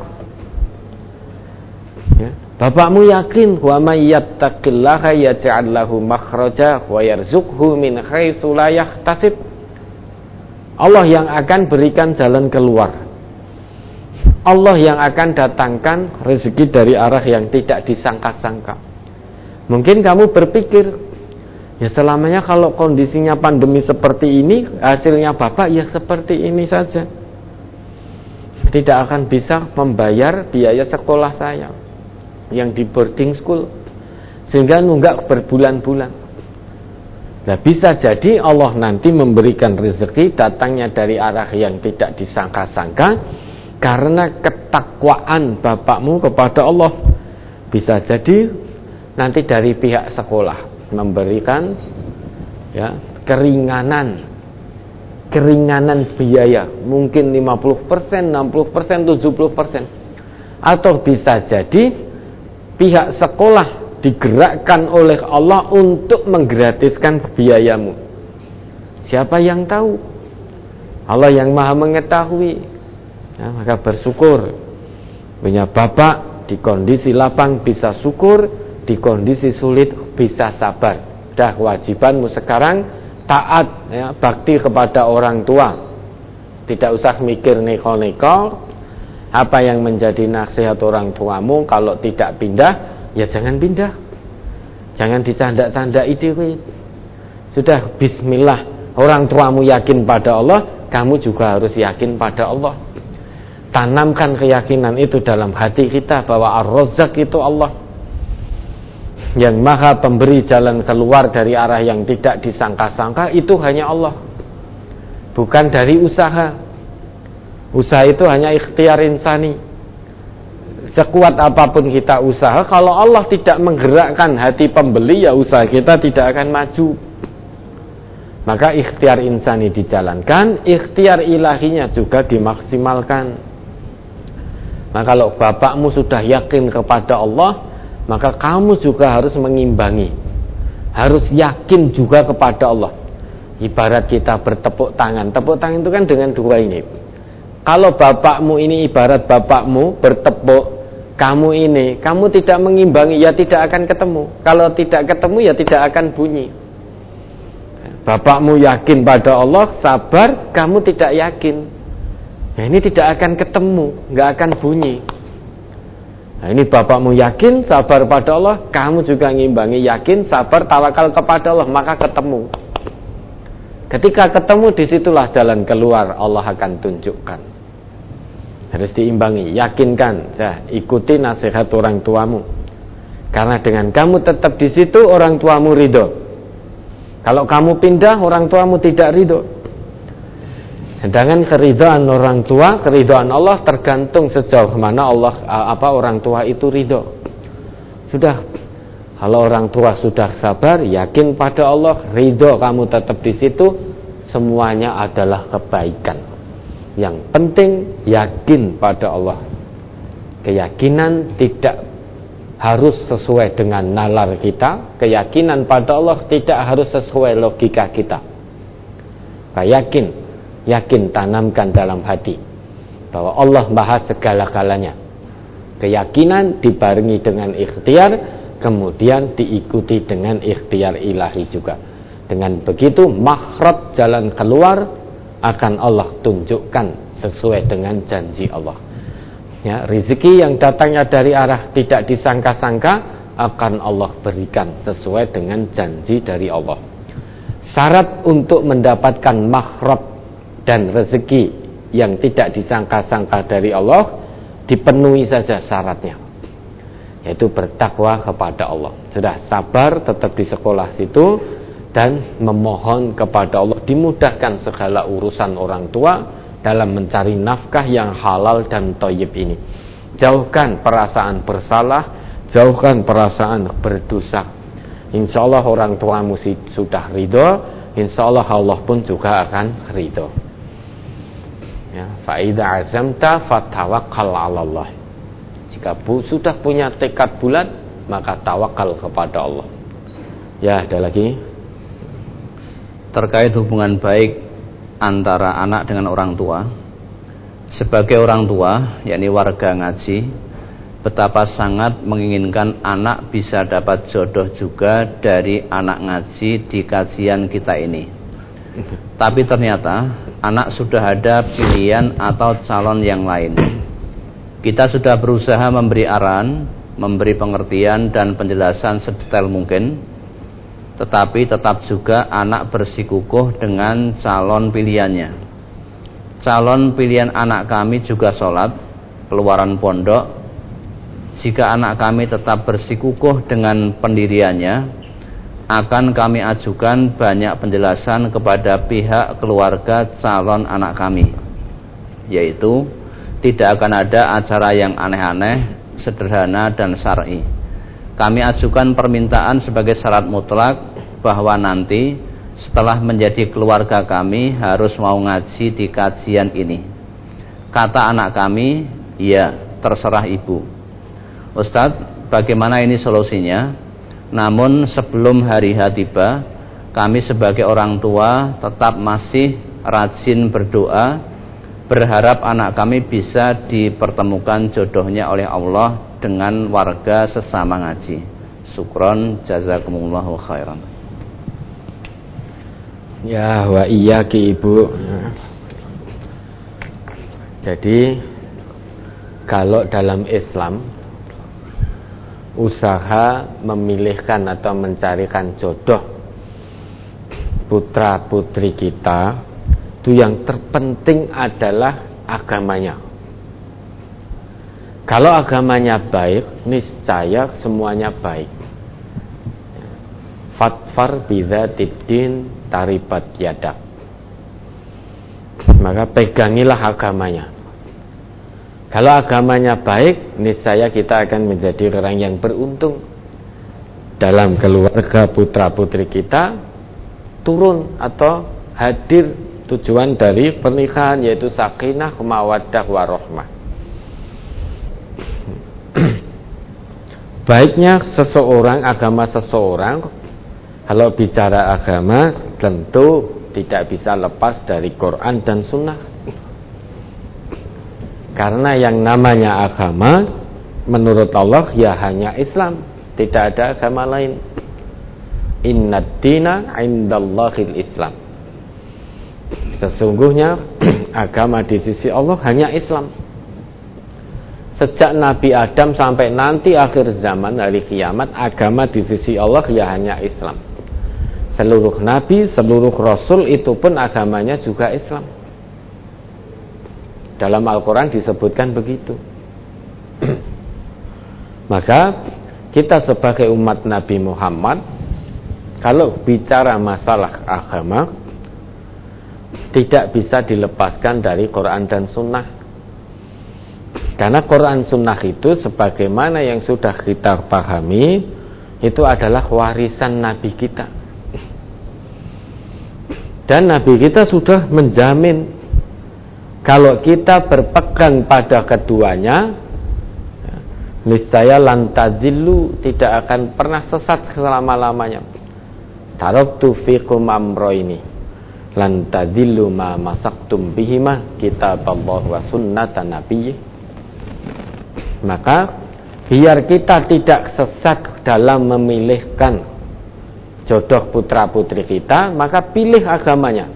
Speaker 1: Ya. Bapakmu yakin, wa may yattaqillaha yaj'al lahu makhraja wa yarzuqhu min haitsu la yahtasib. Allah yang akan berikan jalan keluar. Allah yang akan datangkan rezeki dari arah yang tidak disangka-sangka. Mungkin kamu berpikir, ya selamanya kalau kondisinya pandemi seperti ini, hasilnya bapak ya seperti ini saja, tidak akan bisa membayar biaya sekolah saya yang di boarding school, sehingga nunggak berbulan-bulan. Nah, bisa jadi Allah nanti memberikan rezeki datangnya dari arah yang tidak disangka-sangka karena ketakwaan bapakmu kepada Allah. Bisa jadi nanti dari pihak sekolah memberikan ya keringanan biaya, mungkin 50%, 60%, 70%. Atau bisa jadi pihak sekolah digerakkan oleh Allah untuk menggratiskan biayamu? Siapa yang tahu? Allah yang maha mengetahui. Ya, maka bersyukur. Punya bapak di kondisi lapang bisa syukur, di kondisi sulit bisa sabar. Dah kewajibanmu sekarang taat, ya, bakti kepada orang tua. Tidak usah mikir neko-neko. Apa yang menjadi nasihat orang tuamu, kalau tidak pindah, ya jangan pindah. Jangan dicanda-canda itu. Sudah bismillah, orang tuamu yakin pada Allah, kamu juga harus yakin pada Allah. Tanamkan keyakinan itu dalam hati kita bahwa Ar-Razzaq itu Allah, yang maha pemberi jalan keluar dari arah yang tidak disangka-sangka. Itu hanya Allah, bukan dari usaha. Usaha itu hanya ikhtiar insani. Sekuat apapun kita usaha, kalau Allah tidak menggerakkan hati pembeli, ya usaha kita tidak akan maju. Maka ikhtiar insani dijalankan, ikhtiar ilahinya juga dimaksimalkan. Nah, kalau bapakmu sudah yakin kepada Allah, maka kamu juga harus mengimbangi, harus yakin juga kepada Allah. Ibarat kita bertepuk tangan. Tepuk tangan itu kan dengan dua ini. Kalau bapakmu ini ibarat bapakmu bertepuk, kamu tidak mengimbangi, ya tidak akan ketemu. Kalau tidak ketemu, ya tidak akan bunyi. Bapakmu yakin pada Allah, sabar, kamu tidak yakin. Nah, ini tidak akan ketemu, nggak akan bunyi. Nah, ini bapakmu yakin, sabar pada Allah, kamu juga ngimbangi, yakin, sabar, tawakal kepada Allah, maka ketemu. Ketika ketemu, disitulah jalan keluar Allah akan tunjukkan. Harus diimbangi, yakinkan, ya, ikuti nasihat orang tuamu. Karena dengan kamu tetap di situ, orang tuamu ridho. Kalau kamu pindah, orang tuamu tidak ridho. Sedangkan keridhaan orang tua, keridhaan Allah tergantung sejauh mana orang tua itu ridho. Sudah, kalau orang tua sudah sabar, yakin pada Allah, ridho, kamu tetap di situ, semuanya adalah kebaikan. Yang penting yakin pada Allah. Keyakinan tidak harus sesuai dengan nalar kita. Keyakinan pada Allah tidak harus sesuai logika kita. Yakin tanamkan dalam hati bahwa Allah maha segala-galanya. Keyakinan dibarengi dengan ikhtiar, kemudian diikuti dengan ikhtiar ilahi juga. Dengan begitu makhraj, jalan keluar, akan Allah tunjukkan sesuai dengan janji Allah. Ya, rezeki yang datangnya dari arah tidak disangka-sangka akan Allah berikan sesuai dengan janji dari Allah. Syarat untuk mendapatkan makhraj dan rezeki yang tidak disangka-sangka dari Allah dipenuhi saja syaratnya, yaitu bertakwa kepada Allah. Sudah sabar tetap di sekolah situ dan memohon kepada Allah dimudahkan segala urusan orang tua dalam mencari nafkah yang halal dan thayyib ini. Jauhkan perasaan bersalah, jauhkan perasaan berdosa. Insya Allah orang tuamu sudah ridho, insya Allah Allah pun juga akan ridho. Ya, fa idza azamta fatawakkal 'ala Allah. Jika sudah punya tekad bulat, maka tawakal kepada Allah. Ya, ada lagi
Speaker 2: terkait hubungan baik antara anak dengan orang tua. Sebagai orang tua, yakni warga ngaji, betapa sangat menginginkan anak bisa dapat jodoh juga dari anak ngaji di kajian kita ini. Tapi ternyata anak sudah ada pilihan atau calon yang lain. Kita sudah berusaha memberi arahan, memberi pengertian dan penjelasan sedetail mungkin, tetapi tetap juga anak bersikukuh dengan calon pilihannya. Calon pilihan anak kami juga sholat, keluaran pondok. Jika anak kami tetap bersikukuh dengan pendiriannya, akan kami ajukan banyak penjelasan kepada pihak keluarga calon anak kami, yaitu tidak akan ada acara yang aneh-aneh, sederhana dan syar'i. Kami ajukan permintaan sebagai syarat mutlak bahwa nanti setelah menjadi keluarga kami harus mau ngaji di kajian ini. Kata anak kami, ya terserah ibu. Ustadz, bagaimana ini solusinya? Namun sebelum hari H tiba, kami sebagai orang tua tetap masih rajin berdoa, berharap anak kami bisa dipertemukan jodohnya oleh Allah dengan warga sesama ngaji. Syukron, jazakumullahu khairan.
Speaker 1: Ya, wa iyyaki Ibu. Jadi kalau dalam Islam usaha memilihkan atau mencarikan jodoh putra putri kita, itu yang terpenting adalah agamanya. Kalau agamanya baik, niscaya semuanya baik. Fatfar bidzatid din taribat yadak. Maka pegangilah agamanya. Kalau agamanya baik, niscaya kita akan menjadi orang yang beruntung. Dalam keluarga putra putri kita turun atau hadir tujuan dari pernikahan, yaitu sakinah, mawaddah, warahmah. Baiknya seseorang, agama seseorang, kalau bicara agama tentu tidak bisa lepas dari Quran dan Sunnah. Karena yang namanya agama menurut Allah ya hanya Islam, tidak ada agama lain. Innad dina indallahil Islam. Sesungguhnya agama di sisi Allah hanya Islam. Sejak Nabi Adam sampai nanti akhir zaman hari kiamat, agama di sisi Allah ya hanya Islam. Seluruh nabi, seluruh rasul itu pun agamanya juga Islam. Dalam Al-Quran disebutkan begitu. Maka kita sebagai umat Nabi Muhammad, kalau bicara masalah agama, tidak bisa dilepaskan dari Quran dan Sunnah. Karena Quran Sunnah itu sebagaimana yang sudah kita pahami, itu adalah warisan Nabi kita. Dan Nabi kita sudah menjamin kalau kita berpegang pada keduanya, niscaya lan tadillu, tidak akan pernah sesat selama-lamanya. Taraktu fikum amroini lan tadillu ma masaktum bihima kitaballah wa sunnatan nabiyyi. Maka biar kita tidak sesat dalam memilihkan jodoh putra putri kita, maka pilih agamanya.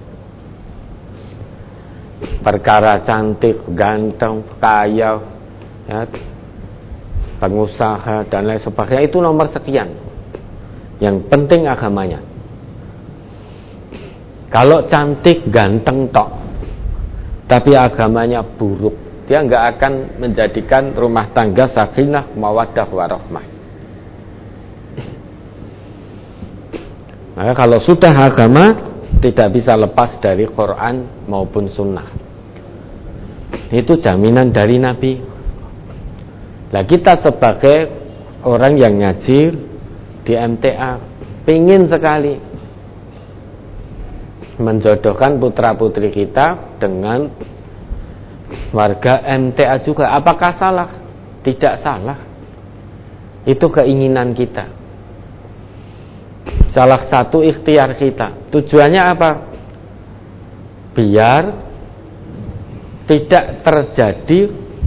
Speaker 1: Perkara cantik, ganteng, kaya, ya, pengusaha dan lain sebagainya itu nomor sekian. Yang penting agamanya. Kalau cantik, ganteng tok, tapi agamanya buruk, dia nggak akan menjadikan rumah tangga sakinah, mawaddah, warahmah. Maka kalau sudah agama, tidak bisa lepas dari Quran maupun Sunnah. Itu jaminan dari Nabi. Nah, kita sebagai orang yang ngaji di MTA, pingin sekali menjodohkan putra putri kita dengan warga MTA juga. Apakah salah? Tidak salah. Itu keinginan kita. Salah satu ikhtiar kita. Tujuannya apa? Biar tidak terjadi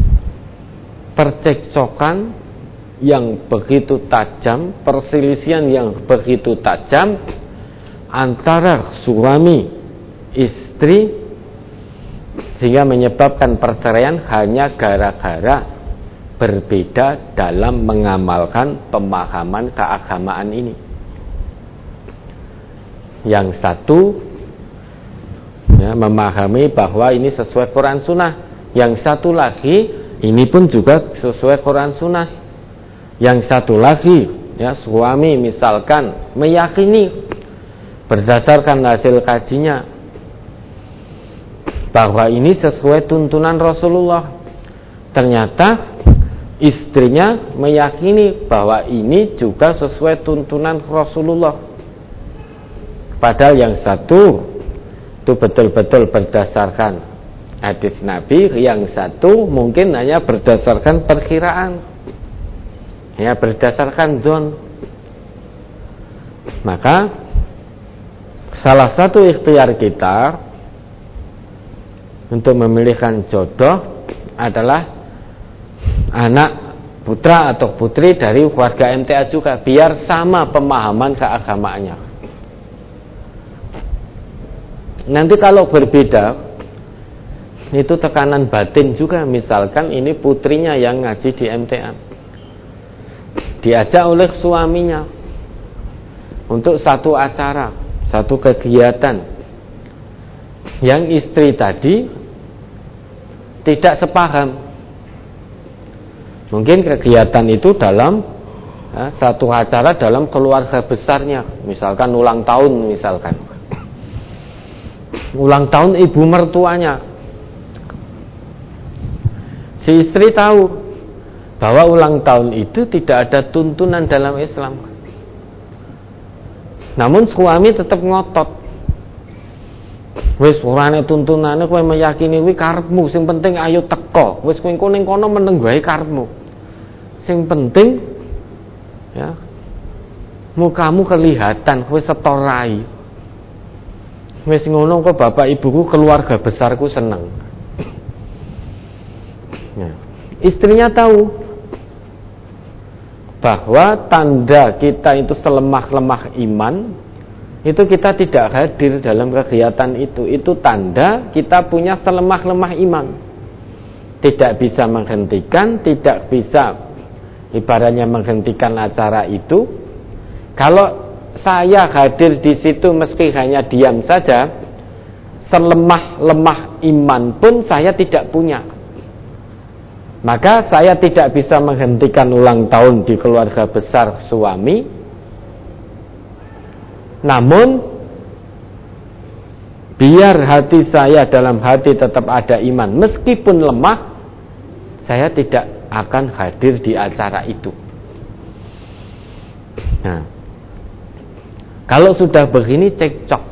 Speaker 1: percekcokan yang begitu tajam, perselisihan yang begitu tajam antara suami istri, sehingga menyebabkan perceraian hanya gara-gara berbeda dalam mengamalkan pemahaman keagamaan ini. Yang satu ya, memahami bahwa ini sesuai Quran Sunnah. Yang satu lagi ini pun juga sesuai Quran Sunnah. Yang satu lagi ya, suami misalkan meyakini berdasarkan hasil kajinya bahwa ini sesuai tuntunan Rasulullah. Ternyata istrinya meyakini bahwa ini juga sesuai tuntunan Rasulullah. Padahal yang satu itu betul-betul berdasarkan hadis Nabi, yang satu mungkin hanya berdasarkan perkiraan, ya berdasarkan zon. Maka salah satu ikhtiar kita untuk memilihkan jodoh adalah anak putra atau putri dari keluarga MTA juga, biar sama pemahaman keagamaannya. Nanti kalau berbeda, itu tekanan batin juga. Misalkan ini putrinya yang ngaji di MTA, diajak oleh suaminya untuk satu acara, satu kegiatan, yang istri tadi tidak sepaham. Mungkin kegiatan itu dalam satu acara dalam keluarga besarnya, misalkan ulang tahun, misalkan ulang tahun ibu mertuanya. Si istri tahu bahwa ulang tahun itu tidak ada tuntunan dalam Islam, namun suami tetap ngotot. Wis ora nek tuntunane kowe meyakini kuwi karepmu, sing penting ayo teko. Wis kowe engko ning kono meneng wae karepmu. Sing penting ya mukamu kelihatan, kowe setorai. Wis ngono kok bapak ibuku, keluarga besarku seneng. Ya. Istrinya tahu bahwa tanda kita itu selemah-lemah iman itu kita tidak hadir dalam kegiatan itu. Itu tanda kita punya selemah-lemah iman. Tidak bisa menghentikan, tidak bisa ibaratnya menghentikan acara itu. Kalau saya hadir di situ meski hanya diam saja, selemah-lemah iman pun saya tidak punya. Maka saya tidak bisa menghentikan ulang tahun di keluarga besar suami. Namun biar hati saya dalam hati tetap ada iman, meskipun lemah, saya tidak akan hadir di acara itu. Nah, kalau sudah begini cekcok,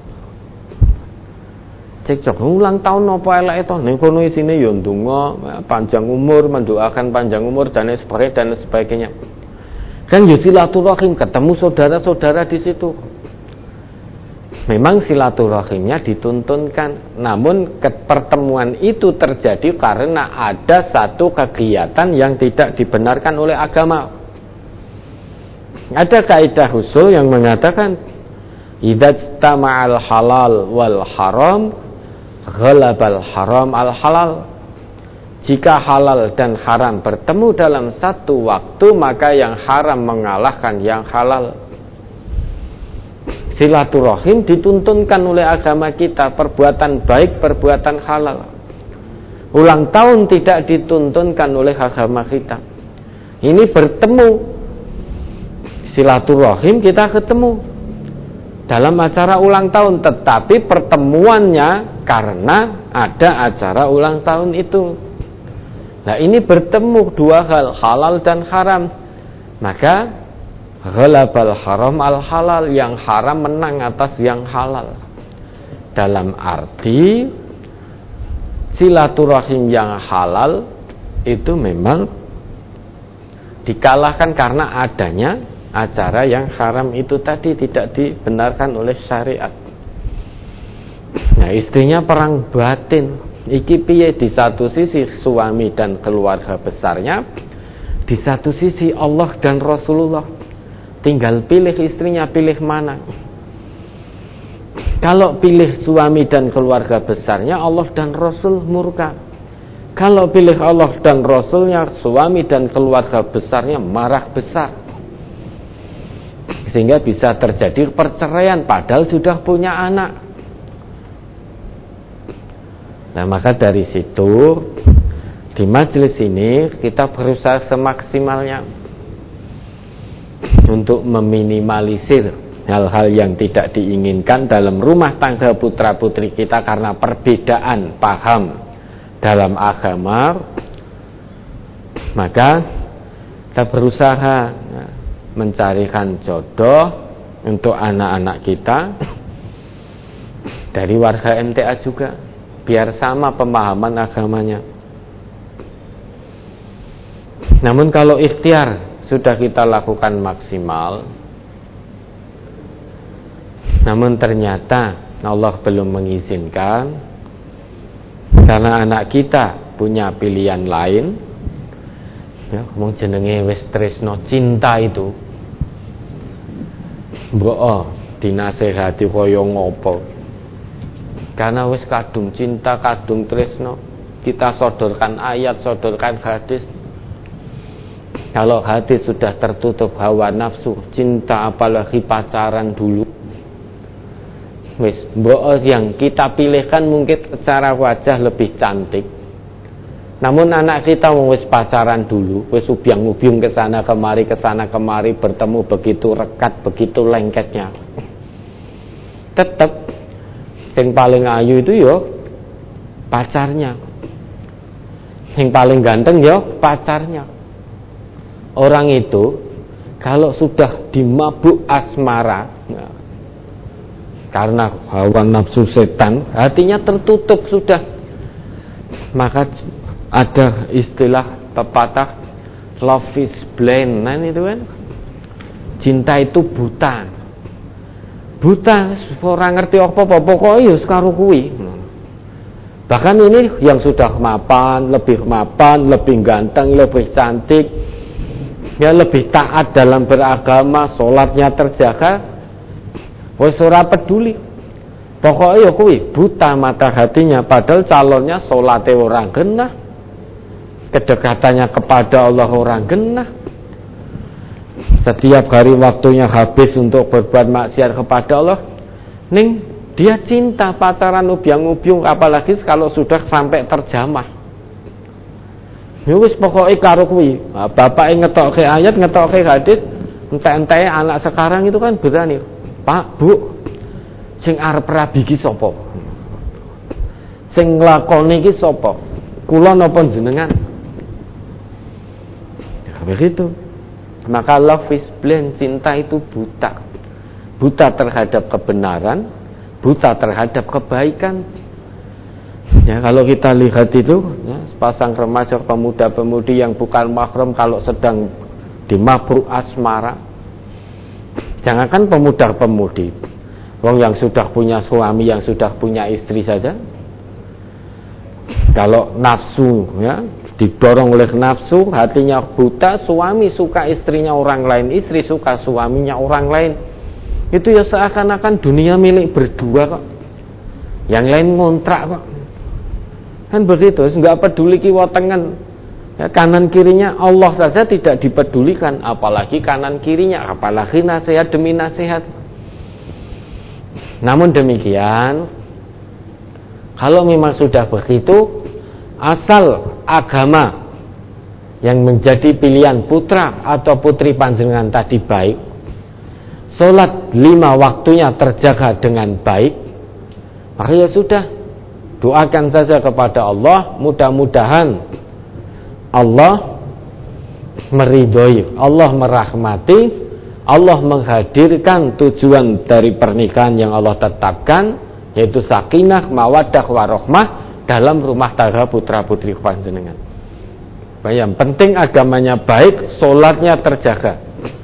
Speaker 1: ulang tahun apa elek itu, ning kono isine ya ndonga panjang umur, mendoakan panjang umur dan sebagainya. Kan ya silaturahim, ketemu saudara-saudara di situ. Memang silaturahimnya dituntunkan, namun pertemuan itu terjadi karena ada satu kegiatan yang tidak dibenarkan oleh agama. Ada kaidah usul yang mengatakan idza tama'al halal wal haram ghalabal haram al halal. Jika halal dan haram bertemu dalam satu waktu, maka yang haram mengalahkan yang halal. Silaturahim dituntunkan oleh agama kita, perbuatan baik, perbuatan halal. Ulang tahun tidak dituntunkan oleh agama kita. Ini bertemu, silaturahim kita ketemu dalam acara ulang tahun, tetapi pertemuannya karena ada acara ulang tahun itu. Nah, ini bertemu dua hal, halal dan haram. Maka ghalabal haram al halal, yang haram menang atas yang halal. Dalam arti silaturahim yang halal itu memang dikalahkan karena adanya acara yang haram itu tadi, tidak dibenarkan oleh syariat. Nah, istrinya perang batin. Iki piye, di satu sisi suami dan keluarga besarnya, di satu sisi Allah dan Rasulullah. Tinggal pilih istrinya, pilih mana. Kalau pilih suami dan keluarga besarnya, Allah dan Rasul murka. Kalau pilih Allah dan Rasulnya, suami dan keluarga besarnya marah besar, sehingga bisa terjadi perceraian padahal sudah punya anak. Nah, maka dari situ di majelis ini kita berusaha semaksimalnya untuk meminimalisir hal-hal yang tidak diinginkan dalam rumah tangga putra putri kita karena perbedaan paham dalam agama. Maka kita berusaha mencarikan jodoh untuk anak-anak kita dari warga MTA juga, biar sama pemahaman agamanya. Namun kalau ikhtiar sudah kita lakukan maksimal, Namun ternyata Allah belum mengizinkan, karena anak kita punya pilihan lain. Ya, ngomong jenenge wis tresno cinta itu. Mbok dinasehati kaya ngopo. Karena wis kadung cinta, kadung tresno, kita sodorkan ayat, sodorkan hadis. Kalau hadis sudah tertutup hawa nafsu, cinta apalagi pacaran dulu. Wis mbok yang kita pilihkan mungkin secara wajah lebih cantik. Namun anak kita wis pacaran dulu, wis ubyang-ubyung ke sana kemari bertemu begitu rekat, begitu lengketnya. Tetap yang paling ayu itu yo pacarnya. Yang paling ganteng yo pacarnya. Orang itu kalau sudah dimabuk asmara, karena hawa nafsu setan, hatinya tertutup sudah. Maka ada istilah pepatah love is blind, nah itu kan, cinta itu buta. Buta, orang ngerti apa-apa, pokoknya sekarang kuwi. Bahkan ini yang sudah mapan, lebih ganteng, lebih cantik, ya lebih taat dalam beragama, sholatnya terjaga, wis ora peduli. Pokoknya kuwi buta mata hatinya, padahal calonnya salate orang genah, kedekatannya kepada Allah orang genah. Setiap hari waktunya habis untuk berbuat maksiat kepada Allah. Ning dia cinta pacaran ubyang-ubyung, apalagi kalau sudah sampai terjamah. Ya wis pokoke karo kuwi. Bapake ngetokke ayat, ngetokke hadis, entek-enteke anak sekarang itu kan berani. Pak, Bu, sing arep rabi iki sapa? Sing nglakoni iki sapa? Kula napa jenengan? Ya, begitu. Maka love is blind, cinta itu buta. Buta terhadap kebenaran, buta terhadap kebaikan. Ya, kalau kita lihat itu, ya, sepasang remaja pemuda-pemudi yang bukan mahram kalau sedang dimabuk asmara. Jangankan pemuda-pemudi, wong yang sudah punya suami, yang sudah punya istri saja, kalau nafsu, ya, didorong oleh nafsu, hatinya buta, suami suka istrinya orang lain, istri suka suaminya orang lain, itu ya seakan-akan dunia milik berdua kok, yang lain ngontrak kok, kan begitu, nggak peduli kiwa tengen. Ya, kanan kirinya Allah saja tidak dipedulikan, apalagi kanan kirinya, apalagi nasihat demi nasihat. Namun demikian, kalau memang sudah begitu, asal agama yang menjadi pilihan putra atau putri panjenengan tadi baik, sholat 5 waktunya terjaga dengan baik, maka ya sudah, doakan saja kepada Allah, mudah-mudahan Allah meridhoi, Allah merahmati, Allah menghadirkan tujuan dari pernikahan yang Allah tetapkan, yaitu sakinah, mawaddah, warahmah dalam rumah tangga putra putri panjenengan. Yang penting agamanya baik, sholatnya terjaga.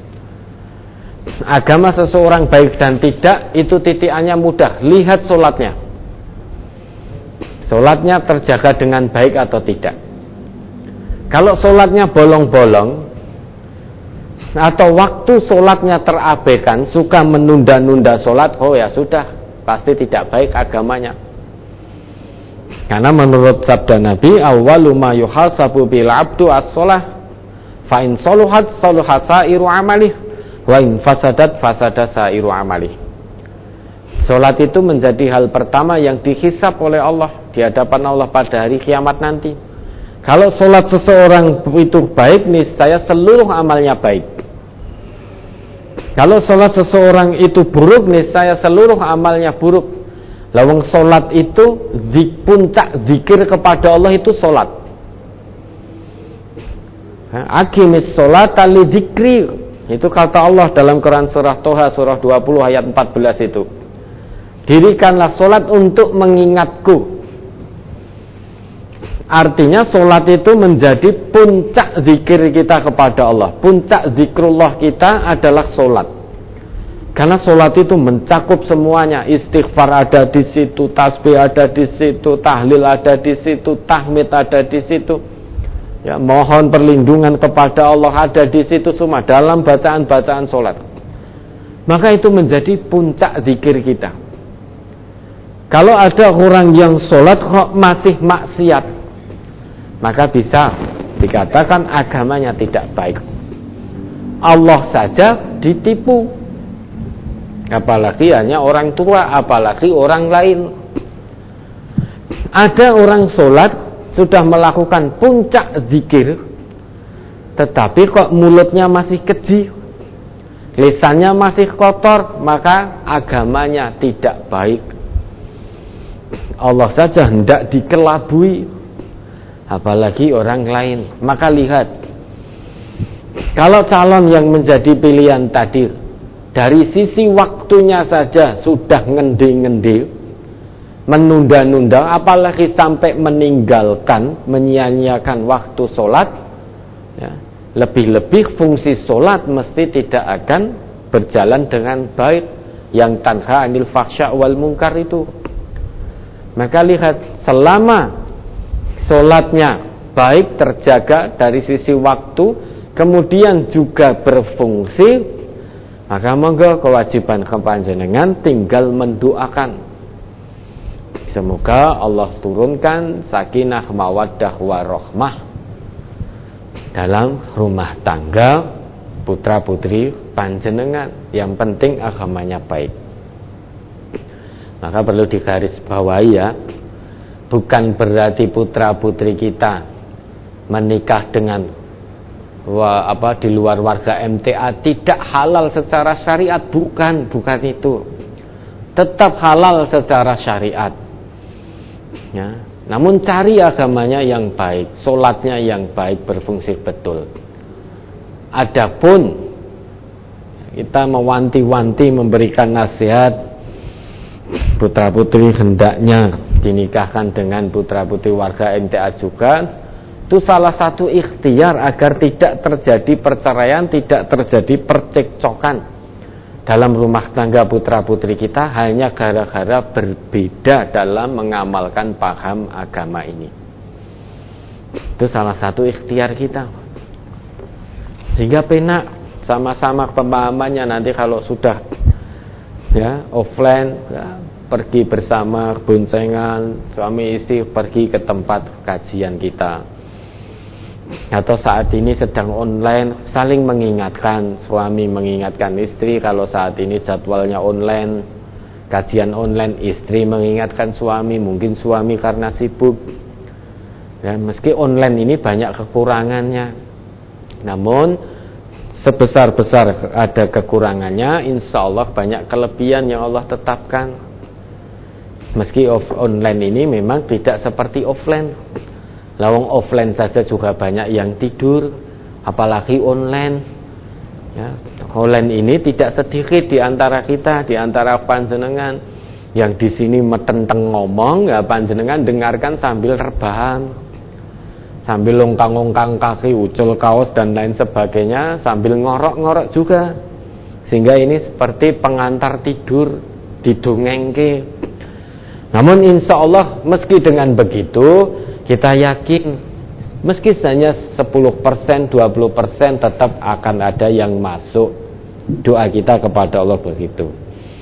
Speaker 1: Agama seseorang baik dan tidak, itu titikannya mudah. Lihat sholatnya, sholatnya terjaga dengan baik atau tidak. Kalau sholatnya bolong-bolong, atau waktu sholatnya terabaikan, suka menunda-nunda sholat, oh ya sudah, pasti tidak baik agamanya. Karena menurut sabda Nabi, awwalu ma yuhasabu bil abdu as-shalah, fa in saluhat saluha sairu amalih, wa in fasadat fasada sairu amalih. Sholat itu menjadi hal pertama yang dihisab oleh Allah di hadapan Allah pada hari kiamat nanti. Kalau sholat seseorang itu baik, niscaya seluruh amalnya baik. Kalau sholat seseorang itu buruk, niscaya seluruh amalnya buruk. Lawang sholat itu puncak zikir kepada Allah itu sholat. Aqimis sholata li dzikri, itu kata Allah dalam Quran surah Toha surah 20 ayat 14 itu. Dirikanlah sholat untuk mengingatku. Artinya sholat itu menjadi puncak zikir kita kepada Allah. Puncak zikrullah kita adalah sholat. Karena sholat itu mencakup semuanya. Istighfar ada di situ, tasbih ada di situ, tahlil ada di situ, tahmid ada di situ. Ya, mohon perlindungan kepada Allah ada di situ semua dalam bacaan-bacaan sholat. Maka itu menjadi puncak zikir kita. Kalau ada orang yang sholat kok masih maksiat, maka bisa dikatakan agamanya tidak baik. Allah saja ditipu, apalagi hanya orang tua, apalagi orang lain. Ada orang sholat sudah melakukan puncak zikir, tetapi kok mulutnya masih keji, lisannya masih kotor, maka agamanya tidak baik. Allah saja hendak dikelabui, apalagi orang lain. Maka lihat, kalau calon yang menjadi pilihan tadi dari sisi waktunya saja sudah ngendi-ngendi, menunda-nunda, apalagi sampai meninggalkan, menyia-nyiakan waktu sholat, ya, lebih-lebih fungsi sholat mesti tidak akan berjalan dengan baik, yang tanha anil fahsya wal munkar itu. Maka lihat, selama sholatnya baik, terjaga dari sisi waktu, kemudian juga berfungsi, maka monggo kewajiban kepanjenengan tinggal mendoakan. Semoga Allah turunkan sakinah mawaddah warahmah dalam rumah tangga putra putri panjenengan. Yang penting agamanya baik. Maka perlu digarisbawahi ya, bukan berarti putra putri kita menikah dengan di luar warga MTA tidak halal secara syariat, bukan itu. Tetap halal secara syariat. Ya, namun cari agamanya yang baik, sholatnya yang baik, berfungsi betul. Adapun kita mewanti-wanti, memberikan nasihat, putra putri hendaknya dinikahkan dengan putra putri warga MTA juga, itu salah satu ikhtiar agar tidak terjadi perceraian, tidak terjadi percekcokan dalam rumah tangga putra putri kita hanya gara-gara berbeda dalam mengamalkan paham agama ini. Itu salah satu ikhtiar kita, sehingga penak sama-sama pemahamannya. Nanti kalau sudah ya offline, ya, pergi bersama boncengan, suami istri pergi ke tempat kajian kita, atau saat ini sedang online, saling mengingatkan, suami mengingatkan istri kalau saat ini jadwalnya online, kajian online, istri mengingatkan suami, mungkin suami karena sibuk ya, meski online ini banyak kekurangannya, namun sebesar-besar ada kekurangannya, insya Allah banyak kelebihan yang Allah tetapkan. Meski online ini memang tidak seperti offline. Lawang offline saja juga banyak yang tidur, apalagi online. Ya, online ini tidak sedikit di antara kita, di antara panjenengan yang di sini metenteng ngomong, ya panjenengan dengarkan sambil rebahan, sambil longkang-longkang kaki, ucul kaos dan lain sebagainya, sambil ngorok-ngorok juga, sehingga ini seperti pengantar tidur, didongengke. Namun insya Allah meski dengan begitu, kita yakin meski hanya 10%, 20% tetap akan ada yang masuk. Doa kita kepada Allah begitu.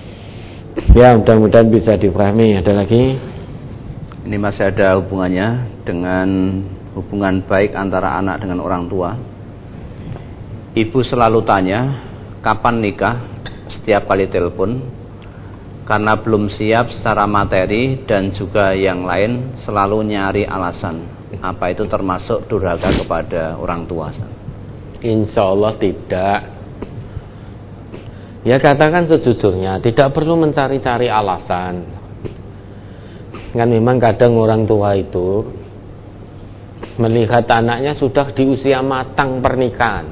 Speaker 1: Ya, mudah-mudahan bisa dipahami. Ada lagi?
Speaker 2: Ini masih ada hubungannya dengan hubungan baik antara anak dengan orang tua. Ibu selalu tanya kapan nikah setiap kali telepon, karena belum siap secara materi dan juga yang lain, selalu nyari alasan. Apa itu termasuk durhaka kepada orang tua?
Speaker 1: Insya Allah tidak. Ya katakan sejujurnya, tidak perlu mencari-cari alasan. Kan memang kadang orang tua itu melihat anaknya sudah di usia matang pernikahan,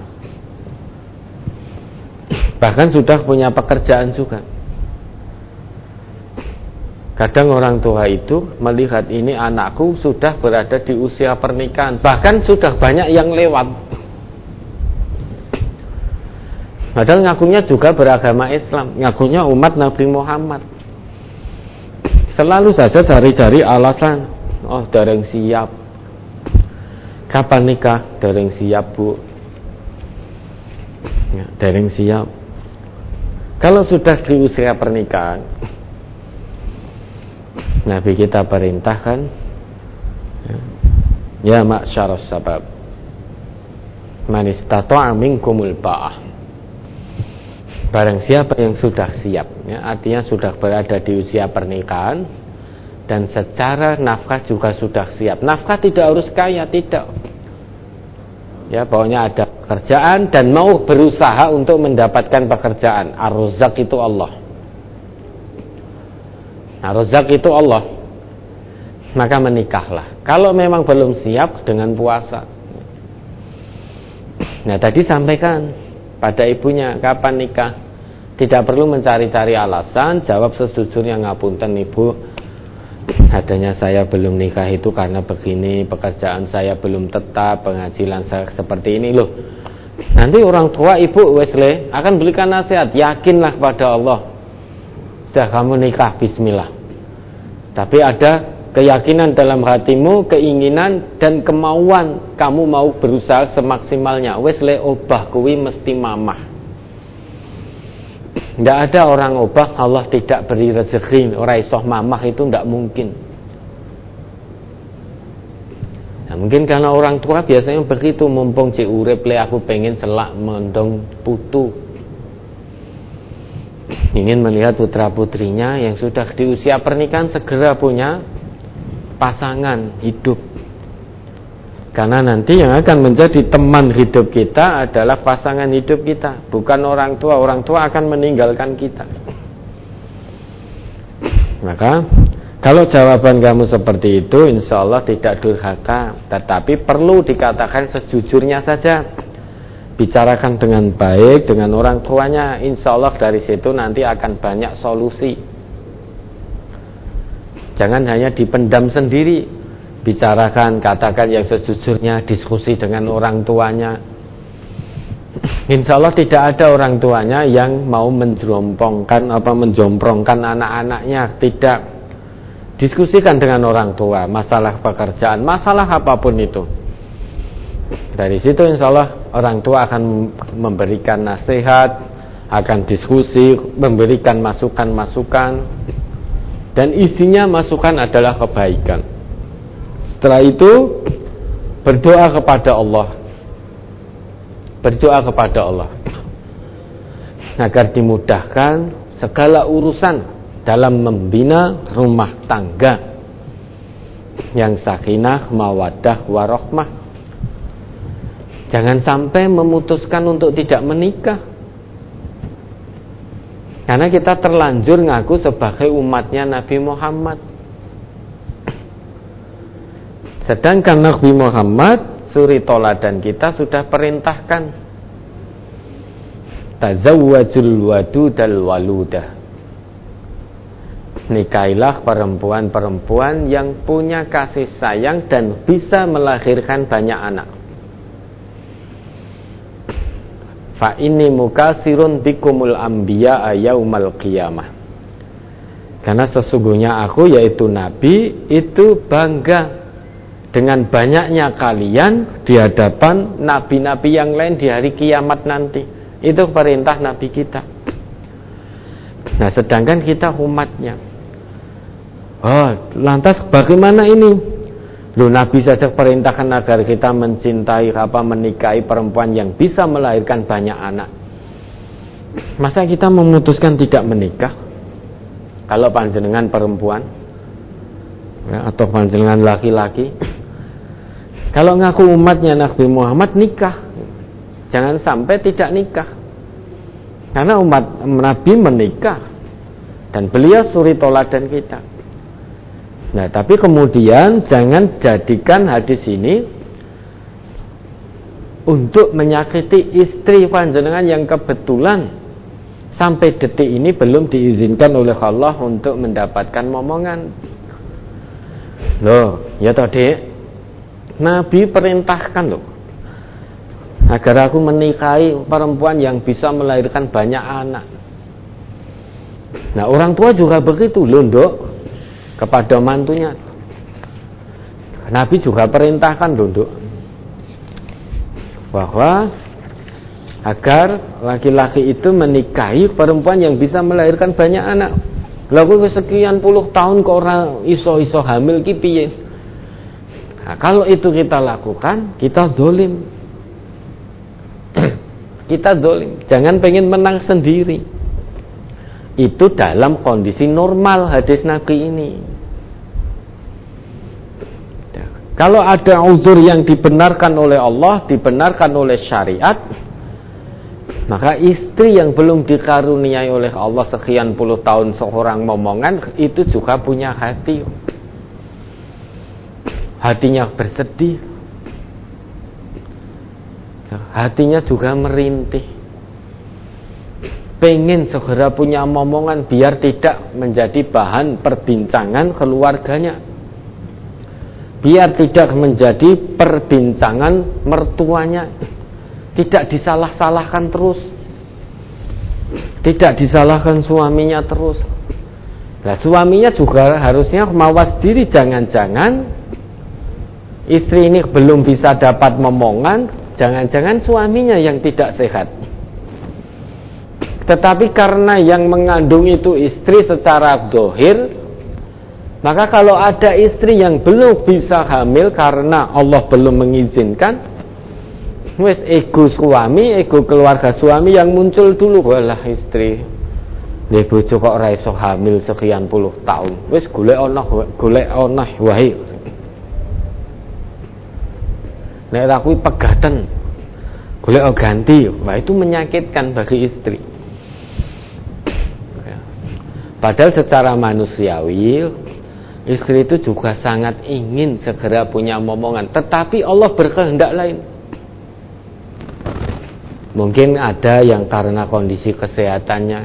Speaker 1: bahkan sudah punya pekerjaan juga. Kadang orang tua itu melihat ini anakku sudah berada di usia pernikahan, bahkan sudah banyak yang lewat. Padahal ngakunya juga beragama Islam, ngakunya umat Nabi Muhammad. Selalu saja cari-cari alasan. Oh, dereng siap. Kapan nikah? Dereng siap, Bu. Ya, dereng siap. Kalau sudah di usia pernikahan, Nabi kita perintahkan, ya ma'syarus sabab, man istata'a minkumul ba'ah. Barang siapa yang sudah siap, ya, artinya sudah berada di usia pernikahan dan secara nafkah juga sudah siap. Nafkah tidak harus kaya, tidak. Ya, pokoknya ada pekerjaan dan mau berusaha untuk mendapatkan pekerjaan. Ar-Razzaq itu Allah. Ar-Razzaq itu Allah. Maka menikahlah. Kalau memang belum siap, dengan puasa. Nah, tadi sampaikan pada ibunya, kapan nikah? Tidak perlu mencari-cari alasan, jawab sejujurnya, ngapunten Ibu, adanya saya belum nikah itu karena begini, pekerjaan saya belum tetap, penghasilan saya seperti ini loh. Nanti orang tua Ibu Wesley akan berikan nasihat, yakinlah pada Allah. Sudah kamu nikah, bismillah. Tapi ada keyakinan dalam hatimu, keinginan dan kemauan, kamu mau berusaha semaksimalnya. Wesley obah kuwi mesti mamah. Tidak ada orang obah Allah tidak beri rezeki, orang isoh mamah itu tidak mungkin. Nah, mungkin karena orang tua biasanya begitu, mumpung cik urip le aku pengen selak mendong putu. Ingin melihat putra putrinya yang sudah di usia pernikahan segera punya pasangan hidup. Karena nanti yang akan menjadi teman hidup kita adalah pasangan hidup kita, bukan orang tua. Orang tua akan meninggalkan kita. Maka kalau jawaban kamu seperti itu, insya Allah tidak durhaka, tetapi perlu dikatakan sejujurnya saja. Bicarakan dengan baik dengan orang tuanya, insya Allah dari situ nanti akan banyak solusi. Jangan hanya dipendam sendiri. Bicarakan, katakan yang sejujurnya, diskusi dengan orang tuanya. Insya Allah tidak ada orang tuanya yang mau menjomprongkan anak-anaknya. Tidak. Diskusikan dengan orang tua, masalah pekerjaan, masalah apapun itu. Dari situ insya Allah orang tua akan memberikan nasihat, akan diskusi, memberikan masukan-masukan, dan isinya masukan adalah kebaikan. Setelah itu berdoa kepada Allah. Berdoa kepada Allah agar dimudahkan segala urusan dalam membina rumah tangga yang sakinah, mawaddah, warahmah. Jangan sampai memutuskan untuk tidak menikah. Karena kita terlanjur ngaku sebagai umatnya Nabi Muhammad. Sedangkan Nabi Muhammad, suri toladan kita sudah perintahkan, tazawwajul wadudal waludah. Nikailah perempuan-perempuan yang punya kasih sayang dan bisa melahirkan banyak anak. Fa inni mukasirun bikumul anbiya yaumal qiyamah. Karena sesungguhnya aku, yaitu Nabi, itu bangga dengan banyaknya kalian di hadapan nabi-nabi yang lain di hari kiamat nanti. Itu perintah Nabi kita. Nah, sedangkan kita umatnya. Oh, lantas bagaimana ini? Loh, Nabi saja perintahkan agar kita mencintai, menikahi perempuan yang bisa melahirkan banyak anak. Masa kita memutuskan tidak menikah? Kalau panjenengan perempuan, ya, atau panjenengan laki-laki, kalau ngaku umatnya Nabi Muhammad, nikah. Jangan sampai tidak nikah. Karena umat Nabi menikah dan beliau suri toladan kita. Nah, tapi kemudian jangan jadikan hadis ini untuk menyakiti istri panjenengan yang kebetulan sampai detik ini belum diizinkan oleh Allah untuk mendapatkan momongan. Loh, ya tadi Nabi perintahkan loh. agar aku menikahi perempuan yang bisa melahirkan banyak anak. Nah, orang tua juga begitu loh, Nduk, kepada mantunya. Nabi juga perintahkan loh, Nduk, bahwa agar laki-laki itu menikahi perempuan yang bisa melahirkan banyak anak. Lalu sekian puluh tahun kok orang iso hamil ki piye? Nah, kalau itu kita lakukan, kita zalim. Kita zalim. Jangan pengen menang sendiri. Itu dalam kondisi normal hadis Nabi ini. Kalau ada uzur yang dibenarkan oleh Allah, dibenarkan oleh syariat, maka istri yang belum dikaruniai oleh Allah sekian puluh tahun seorang momongan, itu juga punya hati. Hatinya bersedih, hatinya juga merintih, pengen segera punya momongan biar tidak menjadi bahan perbincangan keluarganya, biar tidak menjadi perbincangan mertuanya, tidak disalah-salahkan terus, tidak disalahkan suaminya terus. Nah, suaminya juga harusnya mawas diri, jangan-jangan istri ini belum bisa dapat momongan, jangan-jangan suaminya yang tidak sehat. Tetapi karena yang mengandung itu istri secara zahir, maka kalau ada istri yang belum bisa hamil karena Allah belum mengizinkan, wes ego suami, ego keluarga suami yang muncul dulu. Walah istri nggih bojo kok ora iso hamil sekian puluh tahun, wes golek ana wae. Nek ra kuwi pegaten, golek ganti. Wah, itu menyakitkan bagi istri. Padahal secara manusiawi, istri itu juga sangat ingin segera punya momongan, tetapi Allah berkehendak lain. Mungkin ada yang karena kondisi kesehatannya,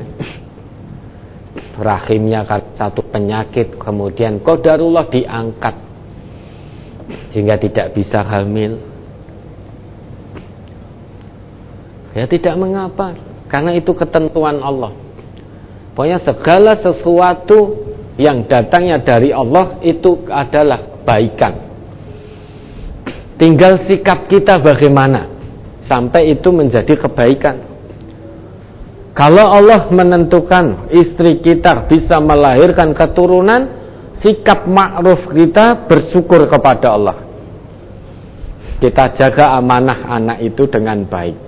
Speaker 1: rahimnya satu penyakit, kemudian qadarullah diangkat sehingga tidak bisa hamil. Ya tidak mengapa, karena itu ketentuan Allah. Pokoknya segala sesuatu yang datangnya dari Allah itu adalah baikan. Tinggal sikap kita bagaimana sampai itu menjadi kebaikan. Kalau Allah menentukan istri kita bisa melahirkan keturunan, sikap ma'ruf kita bersyukur kepada Allah. Kita jaga amanah anak itu dengan baik.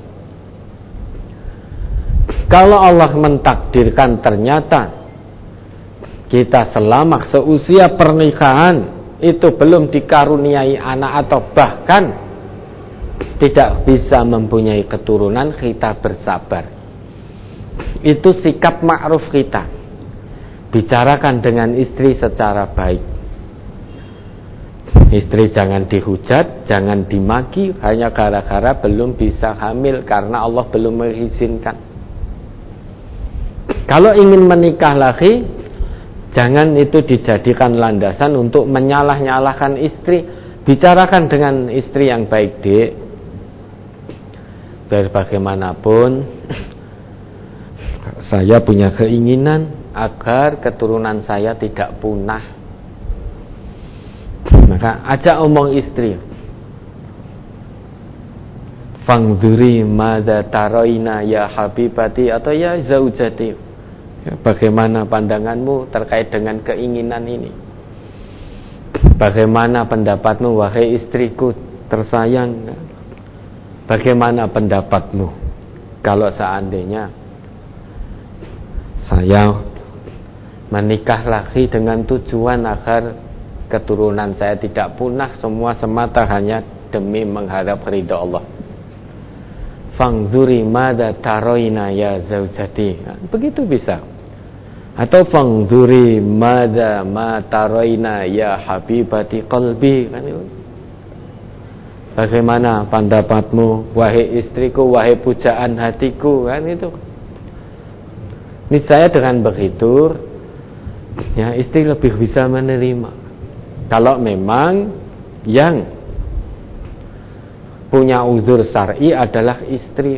Speaker 1: Kalau Allah mentakdirkan ternyata kita selama seusia pernikahan itu belum dikaruniai anak atau bahkan tidak bisa mempunyai keturunan, kita bersabar. Itu sikap ma'ruf kita. Bicarakan dengan istri secara baik. Istri jangan dihujat, jangan dimaki hanya gara-gara belum bisa hamil karena Allah belum mengizinkan. Kalau ingin menikah lagi, jangan itu dijadikan landasan untuk menyalah-nyalahkan istri. Bicarakan dengan istri yang baik, Dek. Biar bagaimanapun saya punya keinginan agar keturunan saya tidak punah. Maka ajak omong istri. Fangzuri madza taroina ya habibati atau ya zaujati. Ya, bagaimana pandanganmu terkait dengan keinginan ini? Bagaimana pendapatmu wahai istriku tersayang? Bagaimana pendapatmu kalau seandainya saya menikah lagi dengan tujuan agar keturunan saya tidak punah, semua semata hanya demi mengharap ridha Allah. Fangzuri madza taroina ya zaujati. Begitu bisa. Atau fangzuri madza ma taroina ya habibati qalbi, kan itu. Bagaimana pendapatmu wahai istriku, wahai pujaan hatiku, kan itu. Niscaya dengan begitu ya istri lebih bisa menerima. Kalau memang yang punya uzur syar'i adalah istri.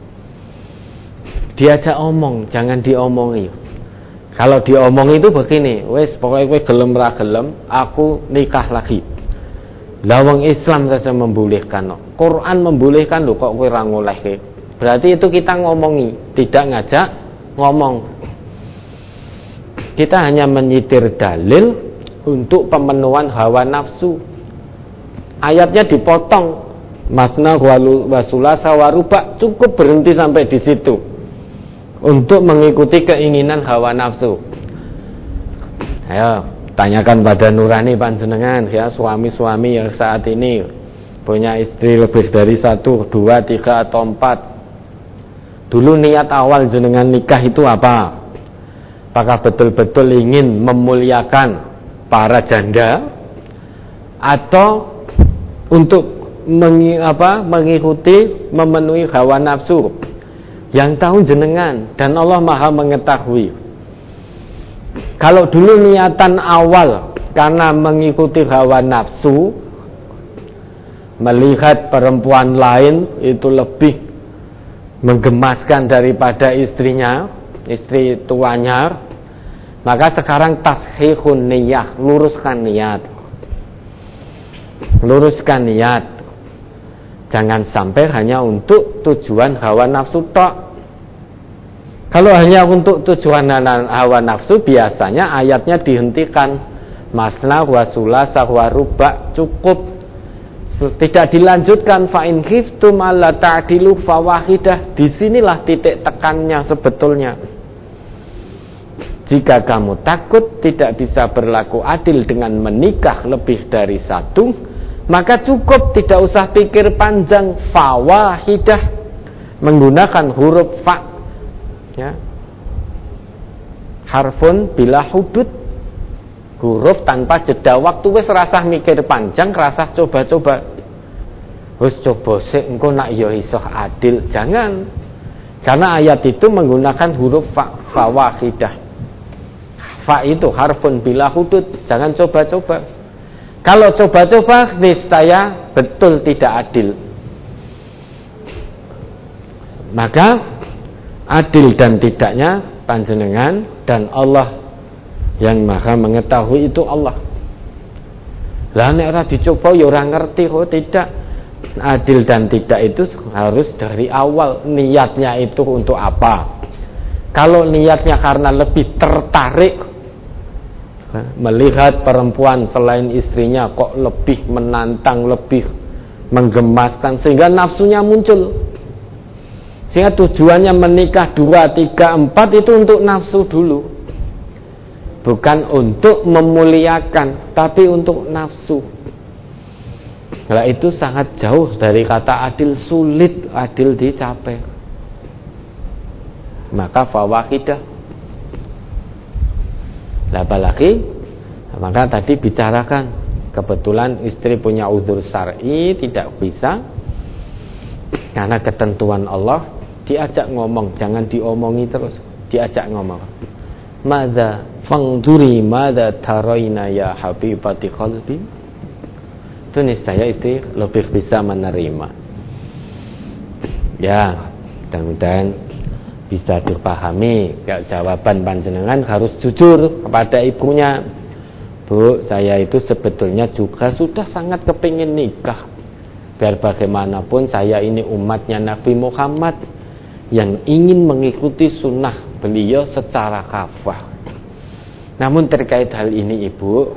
Speaker 1: Diajak omong, jangan diomongi. Kalau diomong itu begini, wes pokoknya kowe gelem ra gelem, aku nikah lagi. Lawang Islam saja membolehkan, Quran membolehkan lho, kok kowe ra ngolehke. Berarti itu kita ngomongi, tidak ngajak ngomong. Kita hanya menyitir dalil untuk pemenuhan hawa nafsu. Ayatnya dipotong, masna wa sulasa wa ruba, cukup berhenti sampai di situ untuk mengikuti keinginan hawa nafsu. Ayo tanyakan pada nurani panjenengan ya, suami-suami yang saat ini punya istri lebih dari 1, 2, 3 atau 4. Dulu niat awal jenengan nikah itu apa? Apakah betul-betul ingin memuliakan para janda atau untuk mengikuti memenuhi hawa nafsu? Yang tahu jenengan dan Allah Maha mengetahui. Kalau dulu niatan awal karena mengikuti hawa nafsu, melihat perempuan lain itu lebih menggemaskan daripada istrinya, istri tuanya, maka sekarang tashihun niyah, luruskan niat. Luruskan niat. Jangan sampai hanya untuk tujuan hawa nafsu tok. Kalau hanya untuk tujuan hawa nafsu, biasanya ayatnya dihentikan. Masna wa sulasa wa ruba, cukup. Tidak dilanjutkan, fa in khiftum alla ta'dilu fawahidah. Disinilah titik tekannya sebetulnya. Jika kamu takut tidak bisa berlaku adil dengan menikah lebih dari 1, maka cukup, tidak usah pikir panjang, fawahidah, menggunakan huruf fa, ya, harfun bila hudud, huruf tanpa jeda waktu. Wis rasah mikir panjang, rasah coba-coba, wis coba sik engko nak ya iso adil. Jangan, karena ayat itu menggunakan huruf fa, fawahidah. Fa itu harfun bila hudud, jangan coba-coba. Kalau coba-coba, niscaya betul tidak adil. Maka adil dan tidaknya panjenengan dan Allah yang Maha mengetahui itu Allah. Lah nek ora dicoba ya ora ngerti kok. Tidak. Adil dan tidak itu harus dari awal. Niatnya itu untuk apa? Kalau niatnya karena lebih tertarik melihat perempuan selain istrinya kok lebih menantang, lebih menggemaskan, sehingga nafsunya muncul, sehingga tujuannya menikah 2, 3, 4 itu untuk nafsu dulu, bukan untuk memuliakan, tapi untuk nafsu. Nah, itu sangat jauh dari kata adil, sulit adil dicapai. Maka fawahidah. Apalagi, maka tadi bicarakan, kebetulan istri punya uzur syar'i, tidak bisa karena ketentuan Allah, diajak ngomong, jangan diomongi terus, diajak ngomong. Madza fangduri madza taraina ya habibati qalbi. Itu niscaya istri lebih bisa menerima. Ya, mudah-mudahan bisa dipahami. Jawaban panjenengan harus jujur kepada ibunya. Bu, saya itu sebetulnya juga sudah sangat kepingin nikah. Biar bagaimanapun saya ini umatnya Nabi Muhammad yang ingin mengikuti sunnah beliau secara kafah. Namun terkait hal ini ibu,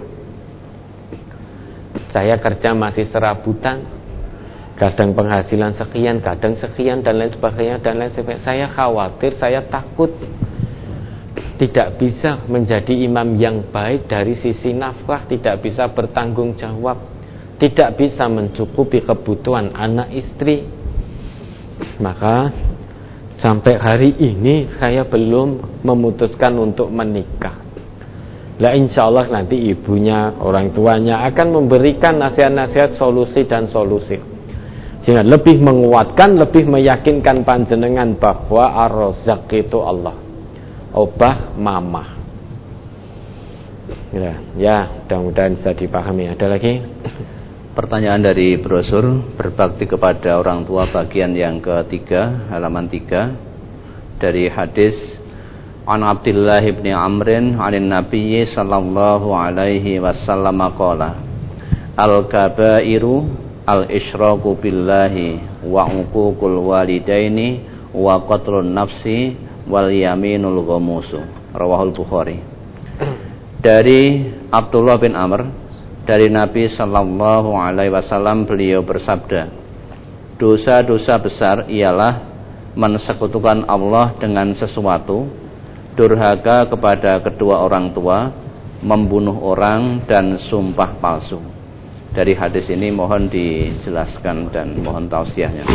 Speaker 1: saya kerja masih serabutan. Kadang penghasilan sekian, kadang sekian, dan lain sebagainya, dan lain sebagainya. Saya khawatir, saya takut tidak bisa menjadi imam yang baik dari sisi nafkah, tidak bisa bertanggung jawab, tidak bisa mencukupi kebutuhan anak istri. Maka sampai hari ini saya belum memutuskan untuk menikah. Lah insya Allah nanti ibunya, orang tuanya akan memberikan nasihat-nasihat, solusi dan solusi, sehingga lebih menguatkan, lebih meyakinkan panjenengan bahwa Ar-Razzaq itu Allah, obah mamah. Ya, mudah-mudahan bisa dipahami. Ada lagi?
Speaker 2: Pertanyaan dari brosur berbakti kepada orang tua bagian yang ketiga, halaman 3, dari hadis An Abdullah bin Amrin anin Nabiyyi sallallahu alaihi wasallam qala al-kabairu al-isyraku billahi wa uququl walidaini wa qatlun nafsi wal yaminul ghamusu, rawahul Bukhari. Dari Abdullah bin Amr dari Nabi sallallahu alaihi wasallam, beliau bersabda, dosa-dosa besar ialah mensekutukan Allah dengan sesuatu, durhaka kepada kedua orang tua, membunuh orang, dan sumpah palsu. Dari hadis ini mohon dijelaskan dan mohon tausiahnya.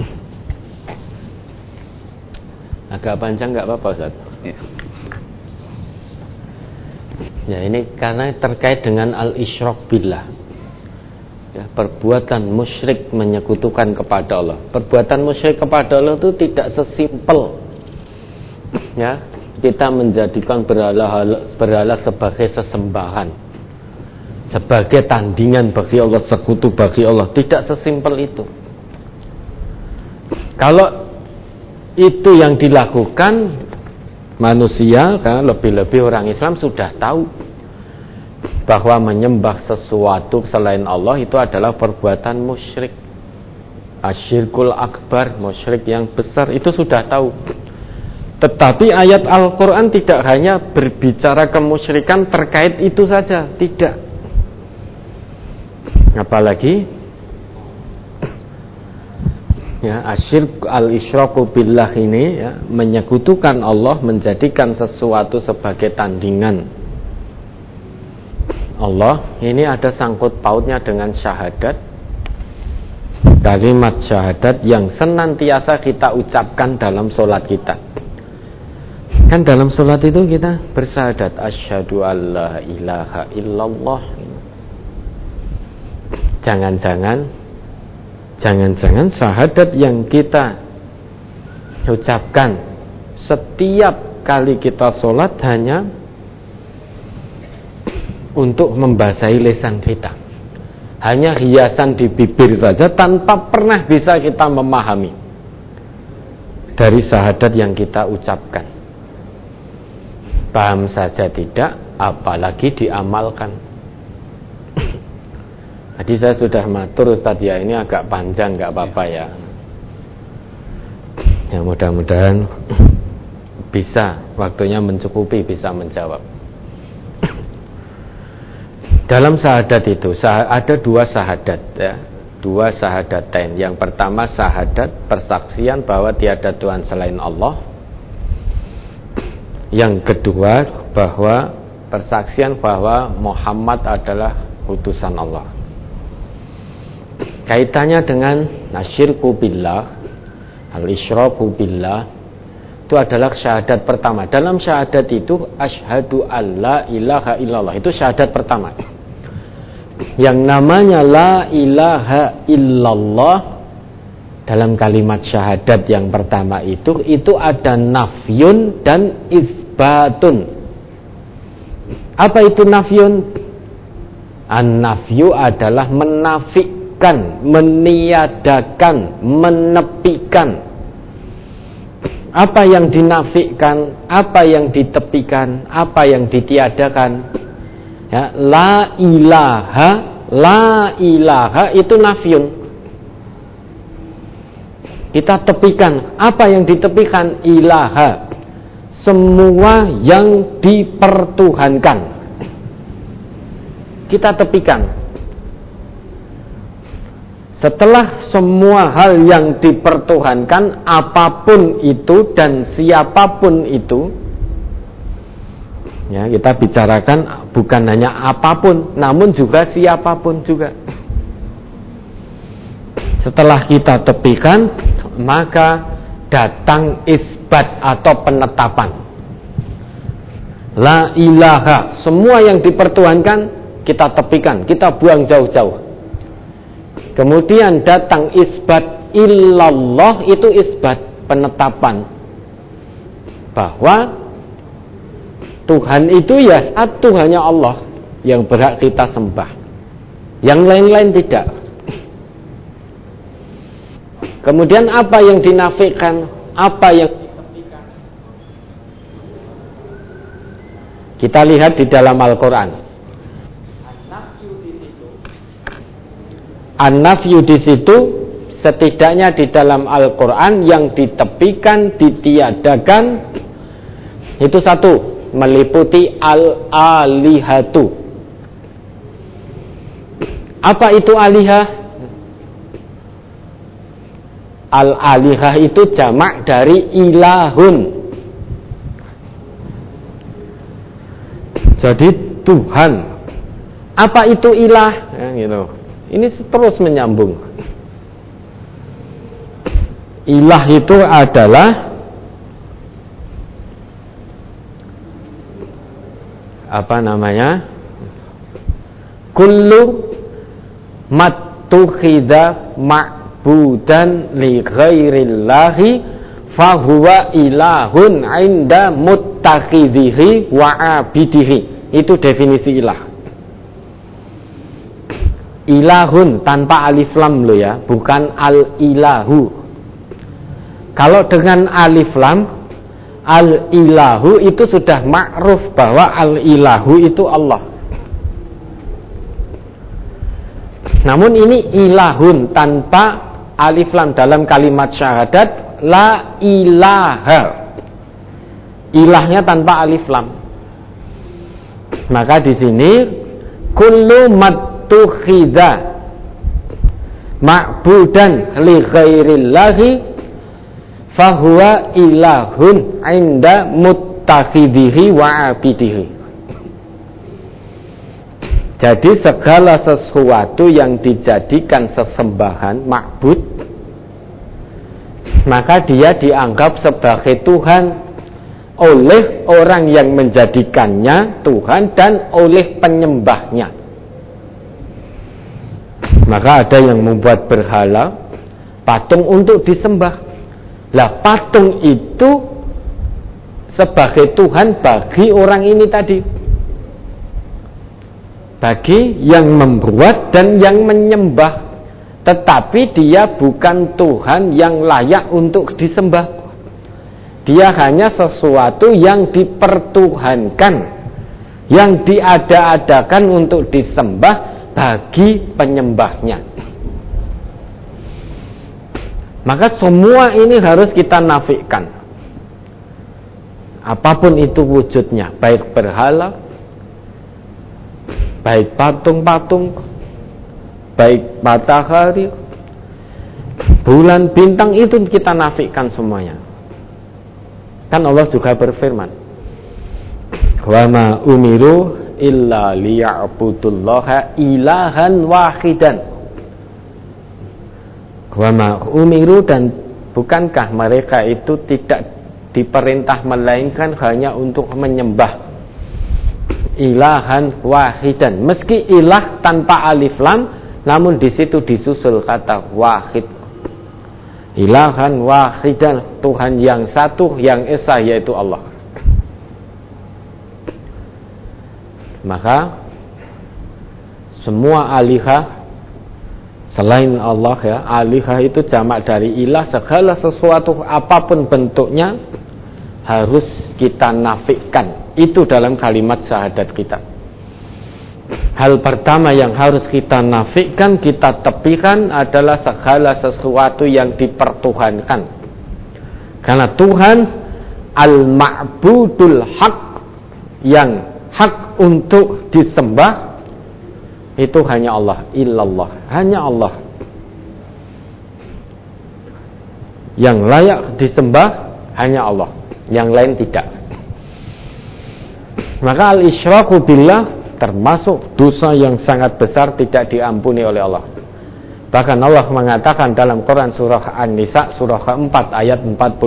Speaker 1: Agak panjang nggak apa-apa, Ustaz?
Speaker 2: Ya.
Speaker 1: Ya, ini karena terkait dengan al-isyrak billah. Ya, perbuatan musyrik menyekutukan kepada Allah. Perbuatan musyrik kepada Allah itu tidak sesimpel ya, kita menjadikan berhala sebagai sesembahan, sebagai tandingan bagi Allah, sekutu bagi Allah. Tidak sesimpel itu. Kalau itu yang dilakukan manusia, kan, lebih-lebih orang Islam sudah tahu bahwa menyembah sesuatu selain Allah itu adalah perbuatan musyrik, asyirkul akbar, musyrik yang besar, itu sudah tahu. Tetapi ayat Al-Quran tidak hanya berbicara kemusyrikan terkait itu saja, tidak. Apalagi ya, asyirk al-isyraku billah ini ya, menyekutukan Allah, menjadikan sesuatu sebagai tandingan Allah. Ini ada sangkut pautnya dengan syahadat, kalimat syahadat yang senantiasa kita ucapkan dalam sholat kita. Kan dalam sholat itu kita bersyahadat asyhadu alla ilaha illallah. Jangan-jangan syahadat yang kita ucapkan setiap kali kita sholat hanya untuk membasahi lisan kita, hanya hiasan di bibir saja, tanpa pernah bisa kita memahami dari syahadat yang kita ucapkan. Paham saja tidak, apalagi diamalkan. Jadi saya sudah matur, Ustadz, ya ini agak panjang, nggak apa-apa ya. Ya mudah-mudahan bisa, waktunya mencukupi, bisa menjawab. Dalam syahadat itu ada dua syahadat ya, dua syahadatain. Yang pertama syahadat persaksian bahwa tiada Tuhan selain Allah. Yang kedua bahwa persaksian bahwa Muhammad adalah utusan Allah. Kaitannya dengan asyirku billah, al-isyraku billah, itu adalah syahadat pertama. Dalam syahadat itu asyhadu alla ilaha illallah, itu syahadat pertama. Yang namanya la ilaha illallah dalam kalimat syahadat yang pertama itu ada nafyun dan isbatun. Apa itu nafyun? An-nafyu adalah menafikan, meniadakan, menepikan. Apa yang dinafikan, apa yang ditepikan, apa yang ditiadakan. Ya, la ilaha itu nafyun. Kita tepikan. Apa yang ditepikan? Ilaha, semua yang dipertuhankan, kita tepikan. Setelah semua hal yang dipertuhankan, apapun itu dan siapapun itu, ya, kita bicarakan bukan hanya apapun, namun juga siapapun juga. Setelah kita tepikan, maka datang isbat atau penetapan. La ilaha, semua yang dipertuhankan kita tepikan, kita buang jauh-jauh. Kemudian datang isbat illallah, itu isbat, penetapan bahwa Tuhan itu ya satu, hanya Allah yang berhak kita sembah. Yang lain-lain tidak. Kemudian apa yang dinafikan, apa yang ditepikan? Kita lihat di dalam Al-Quran. An-nafyu di situ setidaknya di dalam Al-Quran yang ditepikan, ditiadakan itu satu, meliputi al-alihatu. Apa itu alihah? Al-alihah itu jamak dari ilahun. Jadi Tuhan. Apa itu ilah? Ya, gitu. Ini terus menyambung. Ilah itu adalah apa namanya? Kullu mattukhidha ma'budan li ghairillahi fahuwa ilahun 'inda muttakhidhihi wa 'abidihi. Itu definisi ilah. Ilahun tanpa alif lam lo ya, bukan al-ilahu. Kalau dengan alif lam, al-ilahu itu sudah ma'ruf bahwa al-ilahu itu Allah. Namun ini ilahun tanpa alif lam dalam kalimat syahadat la ilaha. Ilahnya tanpa alif lam. Maka di sini kullu mattukhidha ma'budan li ghairillahi fahuwa ilahun 'inda muttakhidhihi wa 'abidihi. Jadi segala sesuatu yang dijadikan sesembahan, ma'bud, maka dia dianggap sebagai Tuhan oleh orang yang menjadikannya Tuhan dan oleh penyembahnya. Maka ada yang membuat berhala, patung untuk disembah. Lah patung itu sebagai Tuhan bagi orang ini tadi, bagi yang membuat dan yang menyembah, tetapi dia bukan Tuhan yang layak untuk disembah. Dia hanya sesuatu yang dipertuhankan, yang diada-adakan untuk disembah bagi penyembahnya. Maka semua ini harus kita nafikan. Apapun itu wujudnya, baik berhala, baik patung-patung, baik matahari, bulan, bintang, itu kita nafikan semuanya. Kan Allah juga berfirman, wa ma umiru illa liya'budullaha ilahan wahidan. Wa ma umiru, dan bukankah mereka itu tidak diperintah melainkan hanya untuk menyembah ilahan wahidan. Meski ilah tanpa alif lam, namun di situ disusul kata wahid. Ilahan wahidan, Tuhan yang satu, yang esa, yaitu Allah. Maka semua alihah selain Allah ya, alihah itu jamak dari ilah. Segala sesuatu apapun bentuknya harus kita nafikan. Itu dalam kalimat syahadat kita. Hal pertama yang harus kita nafikan, kita tepikan adalah segala sesuatu yang dipertuhankan. Karena Tuhan al-ma'budul haq, yang hak untuk disembah, itu hanya Allah, illallah, hanya Allah yang layak disembah, hanya Allah, yang lain tidak. Maka al-isyraku billah termasuk dosa yang sangat besar, tidak diampuni oleh Allah. Bahkan Allah mengatakan dalam Quran surah An-Nisa surah keempat ayat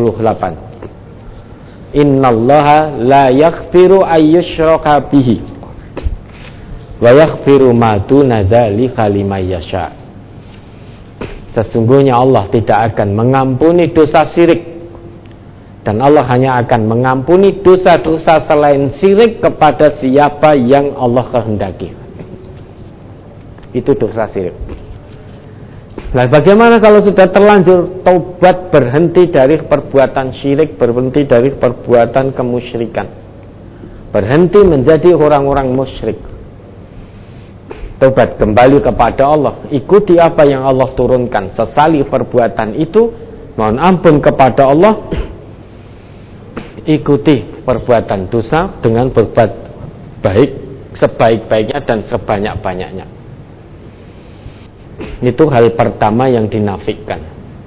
Speaker 1: 48, innallaha la yaghfiru ayyushraka bihi wa yaghfiru ma duna dzalika liman yasha. Sesungguhnya Allah tidak akan mengampuni dosa syirik, dan Allah hanya akan mengampuni dosa-dosa selain syirik kepada siapa yang Allah kehendaki. Itu dosa syirik. Nah, bagaimana kalau sudah terlanjur taubat, berhenti dari perbuatan syirik, berhenti dari perbuatan kemusyrikan, berhenti menjadi orang-orang musyrik, taubat kembali kepada Allah, ikuti apa yang Allah turunkan, sesali perbuatan itu, mohon ampun kepada Allah, ikuti perbuatan dosa dengan berbuat baik sebaik-baiknya dan sebanyak-banyaknya. Itu hal pertama yang dinafikan.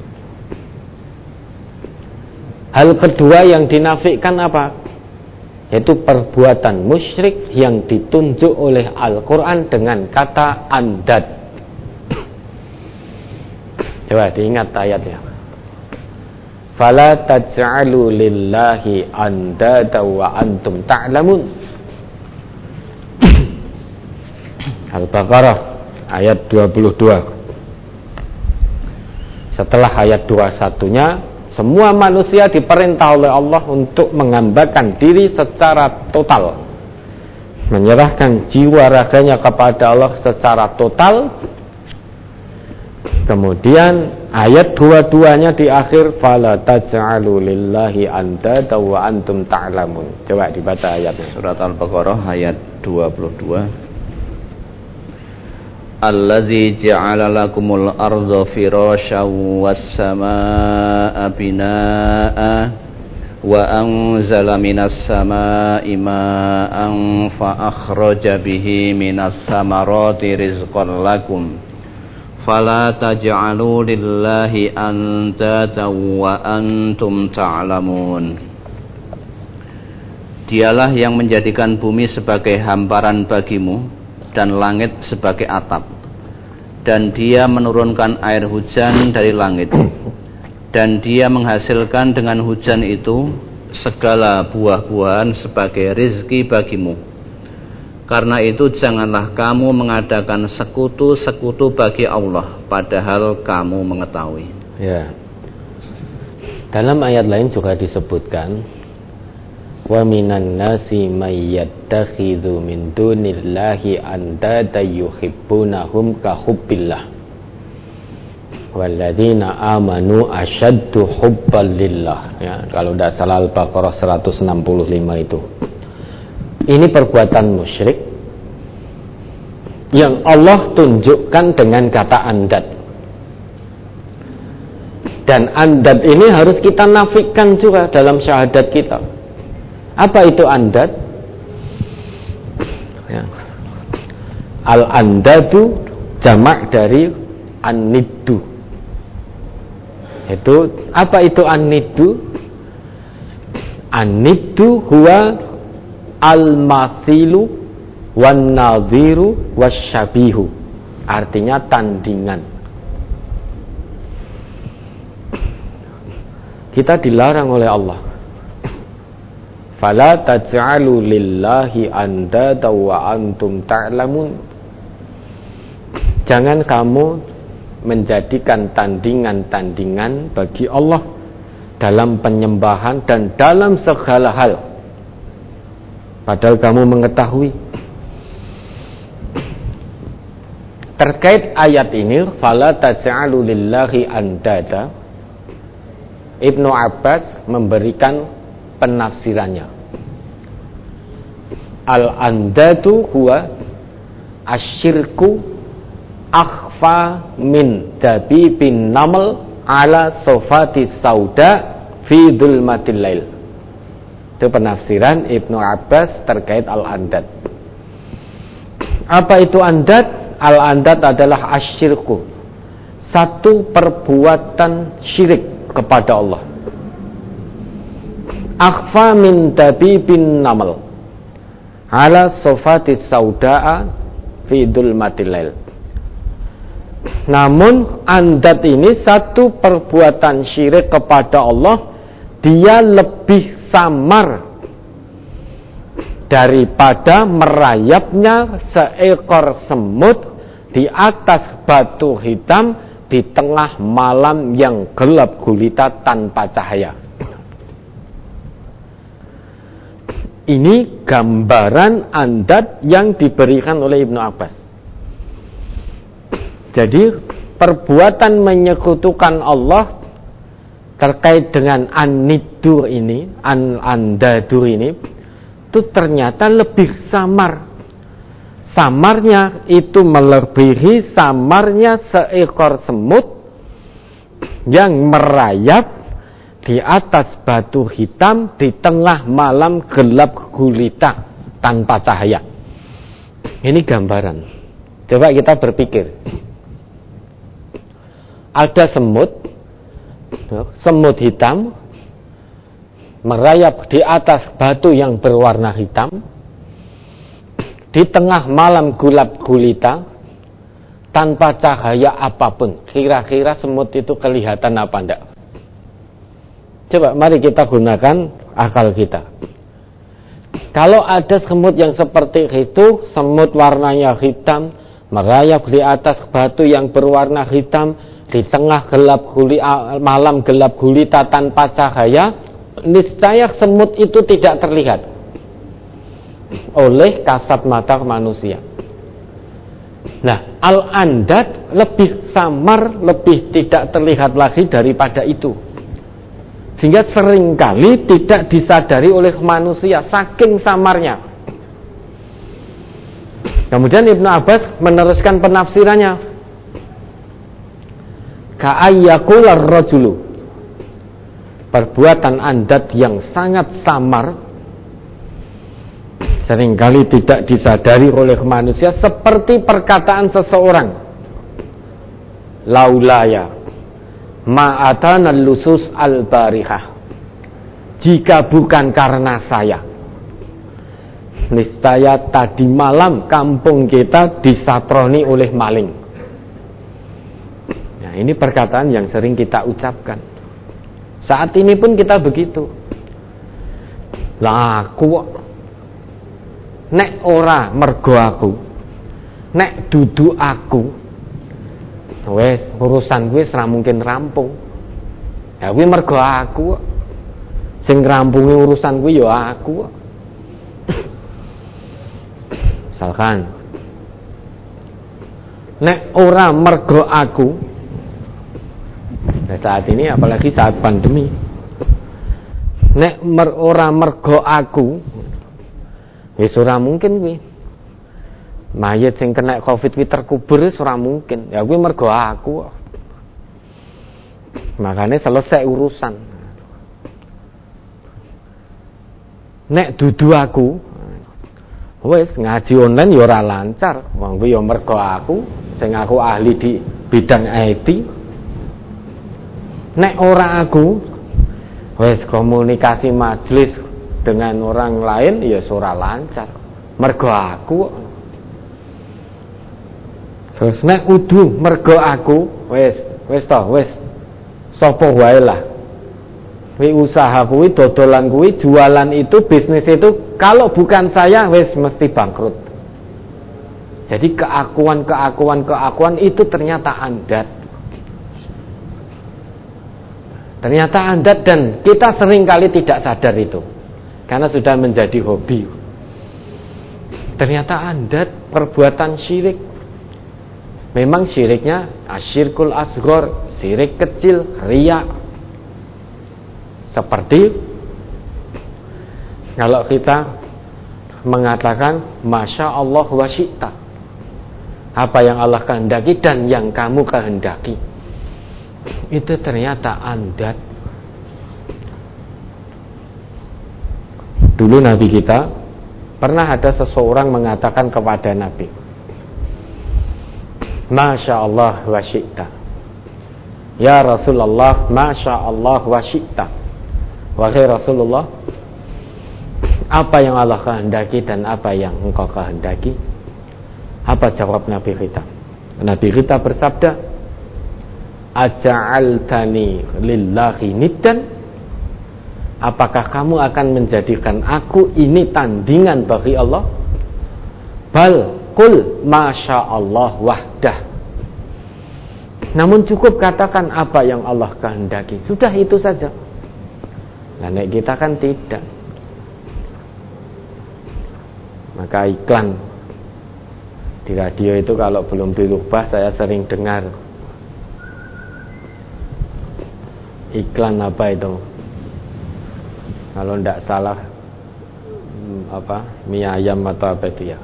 Speaker 1: Hal kedua yang dinafikan apa? Yaitu perbuatan musyrik yang ditunjuk oleh Al-Quran dengan kata andad. Coba diingat ayatnya. Fala taj'alu lillahi andada wa antum ta'lamun. Al-Baqarah ayat 22. Setelah ayat 21-nya, semua manusia diperintah oleh Allah untuk menghambakan diri secara total, menyerahkan jiwa raganya kepada Allah secara total. Kemudian ayat 22-nya di akhir, fala taj'alu lillahi andada wa antum ta'lamun. Coba dibaca ayatnya.
Speaker 2: Surat Al-Baqarah ayat 22. Allazi ja'ala lakumul arda firasyan was samaa'a binaa'a wa anzala minas samaa'i maa'an fa akhraja bihi minas samarati rizqan lakum fala taj'alu lillahi andatan wa antum ta'lamun. Dialah yang menjadikan bumi sebagai hamparan bagimu dan langit sebagai atap, dan dia menurunkan air hujan dari langit, dan dia menghasilkan dengan hujan itu segala buah-buahan sebagai rizki bagimu. Karena itu janganlah kamu mengadakan sekutu-sekutu bagi Allah, padahal kamu mengetahui.
Speaker 1: Ya. Dalam ayat lain juga disebutkan, wa minan nasi may yattakhidhu min dunillahi andada yuhibbunahum ka hubbillah walladzina amanu asyaddu hubban lillah. Ya, kalau tidak salah Al-Baqarah 165 itu. Ini perbuatan musyrik yang Allah tunjukkan dengan kata andad. Dan andad ini harus kita nafikan juga dalam syahadat kita. Apa itu andad? Ya. Al-andadu jamak dari an-niddu. Itu apa itu an-niddu? An-niddu huwa al-mathilu wan-nadhiru wasyabihu. Artinya tandingan. Kita dilarang oleh Allah, fala taj'alu lillahi andada wa antum ta'lamun. Jangan kamu menjadikan tandingan-tandingan bagi Allah dalam penyembahan dan dalam segala hal, padahal kamu mengetahui. Terkait ayat ini, fala taj'alu lillahi andada, Ibnu Abbas memberikan penafsirannya. Al-andadu huwa asyirku akhfa min dabibin namal ala sofati sauda fi dhulmatil lail. Itu penafsiran Ibnu Abbas terkait al-andad. Apa itu andad? Al-andad adalah asyirku, satu perbuatan syirik kepada Allah. Akhfa min dabibin namal ala sofati sauda'a fi dhulmatil lail. Namun andad ini satu perbuatan syirik kepada Allah, dia lebih samar daripada merayapnya seekor semut di atas batu hitam di tengah malam yang gelap gulita tanpa cahaya. Ini gambaran andad yang diberikan oleh Ibnu Abbas. Jadi perbuatan menyekutukan Allah terkait dengan an-niddur ini, an-dadur ini, itu ternyata lebih samar. Samarnya itu melebihi samarnya seekor semut yang merayap di atas batu hitam di tengah malam gelap gulita tanpa cahaya. Ini gambaran. Coba kita berpikir. Ada semut hitam merayap di atas batu yang berwarna hitam di tengah malam gelap gulita tanpa cahaya apapun. Kira-kira semut itu kelihatan apa enggak? Coba mari kita gunakan akal kita. Kalau ada semut yang seperti itu, semut warnanya hitam merayap di atas batu yang berwarna hitam di tengah malam gelap gulita tanpa cahaya, niscaya semut itu tidak terlihat oleh kasat mata manusia. Nah, al-andad lebih samar, lebih tidak terlihat lagi daripada itu, sehingga seringkali tidak disadari oleh manusia saking samarnya. Kemudian Ibnu Abbas meneruskan penafsirannya, ka'ayyakular rajulu, perbuatan andad yang sangat samar seringkali tidak disadari oleh manusia, seperti perkataan seseorang, laulaya ma'atana lusus al-barihah, jika bukan karena saya, niscaya tadi malam kampung kita disatroni oleh maling. Nah, ini perkataan yang sering kita ucapkan. Saat ini pun kita begitu. Lah aku nek ora mergo aku, nek dudu aku, wes urusan gue ora mungkin rampung. Ya kuwi mergo aku. Sing ngrampungi urusan gue ya aku. Misalkan nek ora mergo aku, nah saat ini apalagi saat pandemi, nek ora mergo aku, wis ora mungkin kuwi. Mayit sing kena Covid kuwi terkubur wis ora mungkin. Ya kuwi mergo aku. Makanya selesai urusan. Nek dudu aku, wis ngaji online ya ora lancar. Wong kuwi ya mergo aku, sing aku ahli di bidang IT. Nek ora aku, wis komunikasi majelis dengan orang lain ya ora lancar. Mergo aku. Terus nek udu mergo aku, wis sapa wae lah. Kuwi usaha kuwi, dodolan kuwi, jualan itu, bisnis itu, kalau bukan saya wis mesti bangkrut. Jadi keakuan itu ternyata andad. Ternyata andad, dan kita seringkali tidak sadar itu karena sudah menjadi hobi. Ternyata andad perbuatan syirik. Memang syiriknya asyirkul asghar, syirik kecil, riya. Seperti kalau kita mengatakan Masya Allah wa syi'ta, apa yang Allah kehendaki dan yang kamu kehendaki, itu ternyata andad. Dulu Nabi kita pernah ada seseorang mengatakan kepada Nabi, Masya Allah wa syi'ta, ya Rasulullah, Masya Allah wa syi'ta, wahai Rasulullah, apa yang Allah kehendaki dan apa yang engkau kehendaki? Apa jawab Nabi kita? Nabi kita bersabda, aja'altani lillahi niddan, apakah kamu akan menjadikan aku ini tandingan bagi Allah? Bal qul masya Allah wahdah, namun cukup katakan apa yang Allah kehendaki, sudah itu saja. Nah, nek kita kan tidak. Maka iklan Di radio itu kalau belum dirubah saya sering dengar iklan apa itu, kalau tidak salah mie ayam atau apa itu ya,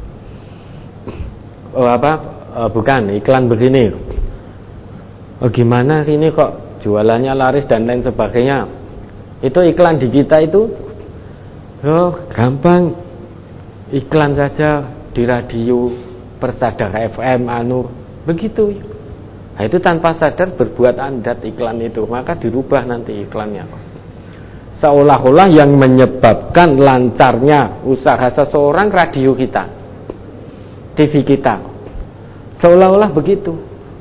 Speaker 1: bukan, iklan begini, gimana ini kok jualannya laris dan lain sebagainya. Itu iklan di kita itu gampang, iklan saja di radio Persada FM begitu. Nah, itu tanpa sadar berbuat andat iklan itu, maka dirubah nanti iklannya. Seolah-olah yang menyebabkan lancarnya usaha seseorang radio kita, TV kita, seolah-olah begitu.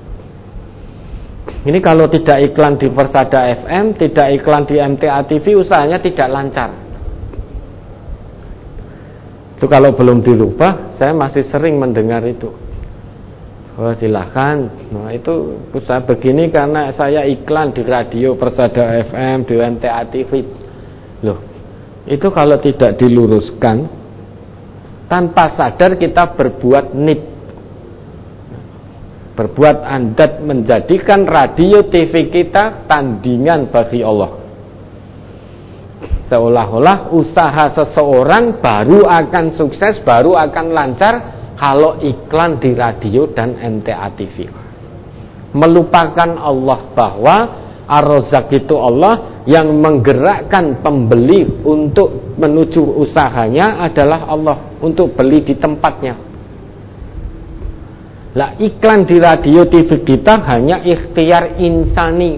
Speaker 1: Ini kalau tidak iklan di Persada FM, tidak iklan di MTA TV, usahanya tidak lancar. Itu kalau belum dirubah, saya masih sering mendengar itu. Oh silahkan, nah itu usaha begini karena saya iklan di radio Persada FM, di MTA TV. Loh, itu kalau tidak diluruskan, tanpa sadar kita berbuat nid, berbuat andat, menjadikan radio TV kita tandingan bagi Allah. Seolah-olah usaha seseorang baru akan sukses, baru akan lancar kalau iklan di radio dan MTA TV. Melupakan Allah bahwa Ar-Razzaq itu Allah, yang menggerakkan pembeli untuk menuju usahanya adalah Allah, untuk beli di tempatnya. Lah iklan di radio TV kita hanya ikhtiar insani.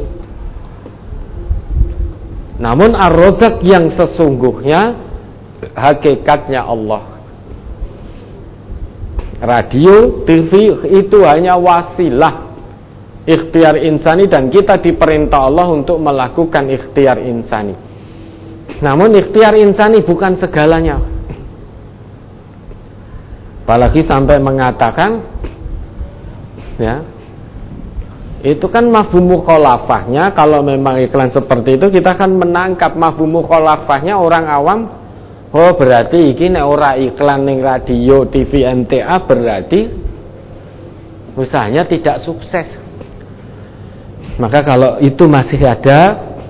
Speaker 1: Namun Ar-Razzaq yang sesungguhnya hakikatnya Allah. Radio, TV itu hanya wasilah ikhtiar insani, dan kita diperintah Allah untuk melakukan ikhtiar insani. Namun ikhtiar insani bukan segalanya. Apalagi sampai mengatakan, ya, itu kan mafhum mukhalafahnya. Kalau memang iklan seperti itu, kita kan menangkap mafhum mukhalafahnya orang awam. Oh berarti ini ora iklan ning radio, TV, MTA, berarti usahanya tidak sukses. Maka kalau itu masih ada,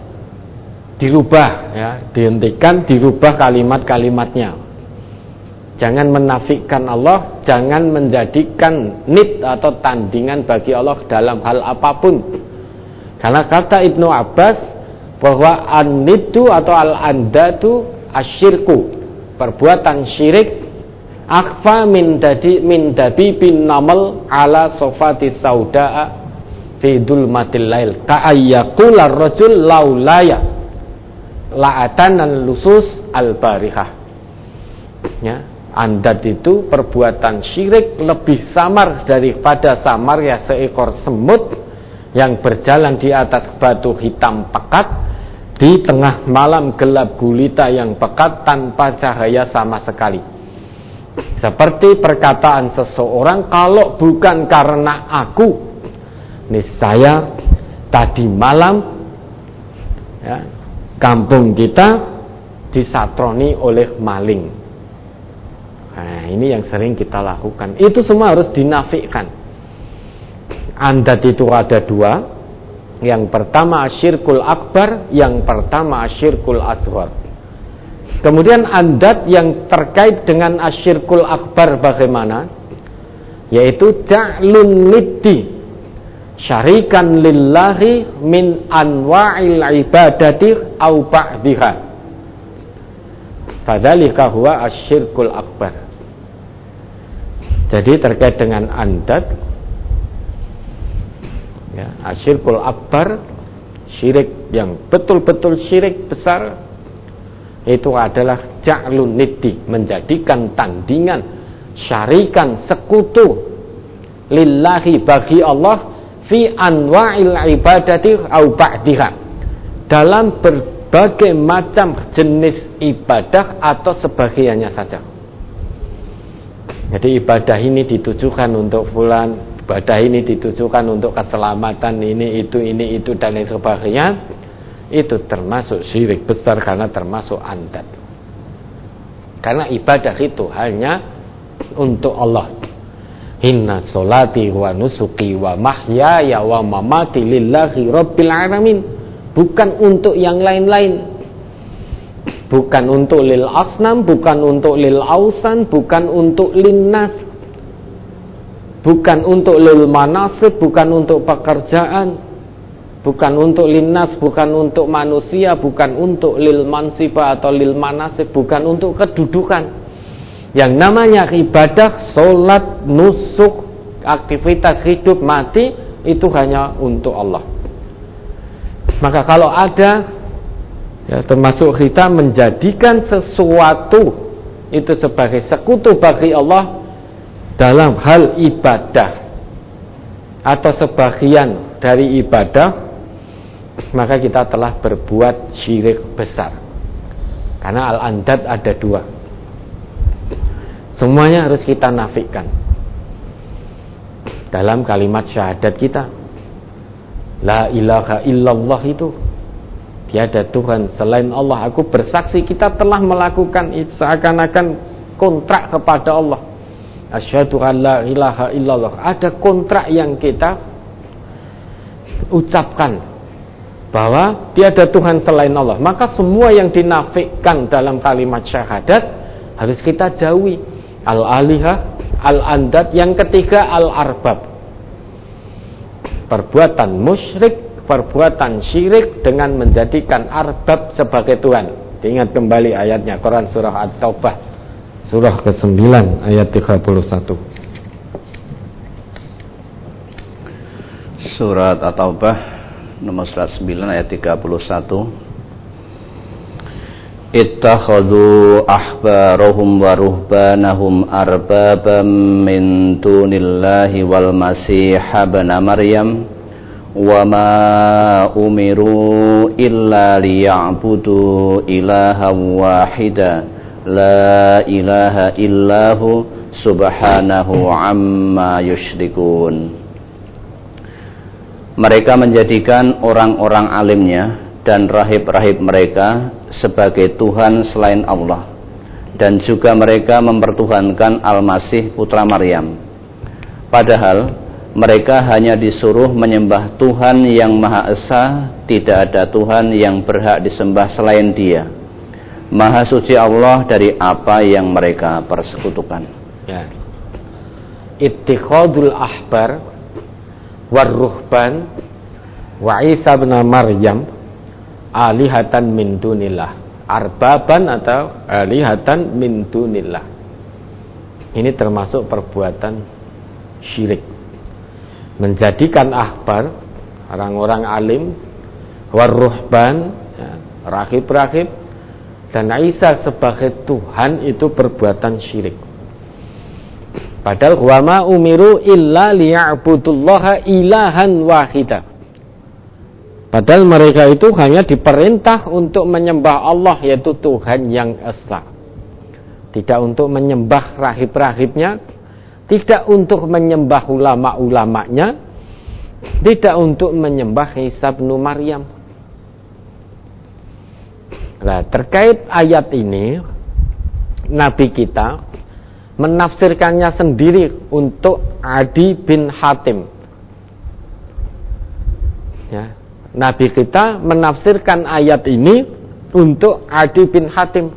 Speaker 1: dirubah ya, dihentikan, dirubah kalimat-kalimatnya. Jangan menafikan Allah, jangan menjadikan nid atau tandingan bagi Allah dalam hal apapun. Karena kata Ibnu Abbas bahwa an-niddu atau al-andatu asyirku, perbuatan syirik, akhfa min dabi bin namal ala sofati sauda'a fi dulmatil lail ka'ayyaqul ar-rajul laulaya la'atanan lusus al-barihah. Ya, andat itu perbuatan syirik lebih samar daripada samarnya seekor semut yang berjalan di atas batu hitam pekat di tengah malam gelap gulita yang pekat tanpa cahaya sama sekali. Seperti perkataan seseorang, kalau bukan karena aku, niscaya tadi malam ya, kampung kita disatroni oleh maling. Nah, ini yang sering kita lakukan. Itu semua harus dinafikan. Andat itu ada dua. Yang pertama asyirkul akbar, yang pertama asyirkul asghar. Kemudian andat yang terkait dengan asyirkul akbar bagaimana? Yaitu ja'lun niddi syarikan lillahi min anwa'il ibadati au ba'diha. Fadzalika huwa asyirkul akbar. Jadi terkait dengan andat, ya, asyirkul akbar, syirik yang betul-betul syirik besar, itu adalah ja'lun niddi, menjadikan tandingan, syarikan, sekutu lillahi bagi Allah fi anwa'il ibadati au ba'diha, dalam berbagai macam jenis ibadah atau sebagiannya saja. Jadi ibadah ini ditujukan untuk fulan, ibadah ini ditujukan untuk keselamatan ini itu dan lain sebagainya. Itu termasuk syirik besar karena termasuk andat. Karena ibadah itu hanya untuk Allah. Inna sholati wa nusuki wa mahyaya wa mamati lillahi rabbil alamin. Bukan untuk yang lain-lain, bukan untuk lil asnam, bukan untuk lil ausan, bukan untuk linnas, bukan untuk lil manasib, bukan untuk pekerjaan, bukan untuk linnas, bukan untuk manusia, bukan untuk lil mansibah atau lil manasib, bukan untuk kedudukan. Yang namanya ibadah, sholat, nusuk, aktivitas hidup mati, itu hanya untuk Allah. Maka kalau ada, ya, termasuk kita menjadikan sesuatu itu sebagai sekutu bagi Allah dalam hal ibadah atau sebagian dari ibadah, maka kita telah berbuat syirik besar. Karena al-andad ada dua. Semuanya harus kita nafikan dalam kalimat syahadat kita. La ilaha illallah itu, tiada Tuhan selain Allah. Aku bersaksi, kita telah melakukan itu seakan-akan kontrak kepada Allah. Asyhadu an la ilaha illallah. Ada kontrak yang kita ucapkan bahwa tiada Tuhan selain Allah. Maka semua yang dinafikan dalam kalimat syahadat harus kita jauhi. Al-alihah, al-andad. Yang ketiga al-arbab, perbuatan musyrik, perbuatan syirik dengan menjadikan arbab sebagai Tuhan. Ingat kembali ayatnya, Quran surah At-Taubah surah ke-9 ayat 31.
Speaker 2: Surat At-Taubah nomor 9 ayat 31. Ittakhadhu ahbarahum wa ruhbanahum arbabam min dunillahi wal masih ibn Maryam wa ma umiru illa liya'budu ilahan wahida la ilaha illahu subhanahu amma yusyrikun. Mereka menjadikan orang-orang alimnya dan rahib-rahib mereka sebagai Tuhan selain Allah, dan juga mereka mempertuhankan Al-Masih putra Maryam. Padahal mereka hanya disuruh menyembah Tuhan yang Maha Esa, tidak ada Tuhan yang berhak disembah selain Dia. Maha suci Allah dari apa yang mereka persekutukan.
Speaker 1: Ya. Ittikhadul ahbar warruhban wa Isa bin Maryam alihatan min dunillah, arbaban atau alihatan min dunillah. Ini termasuk perbuatan syirik. Menjadikan ahbar, orang-orang alim, warruhban, ya, rahib-rahib, dan Isa sebagai Tuhan, itu perbuatan syirik. Padahal wa ma umiru illa liya'budullaha ilahan wahida. Padahal mereka itu hanya diperintah untuk menyembah Allah, yaitu Tuhan yang esa. Tidak untuk menyembah rahib-rahibnya, tidak untuk menyembah ulama-ulamanya, tidak untuk menyembah Isa bin Maryam. Nah, terkait ayat ini, Nabi kita menafsirkannya sendiri untuk Adi bin Hatim. Ya. Nabi kita menafsirkan ayat ini untuk Adi bin Hatim.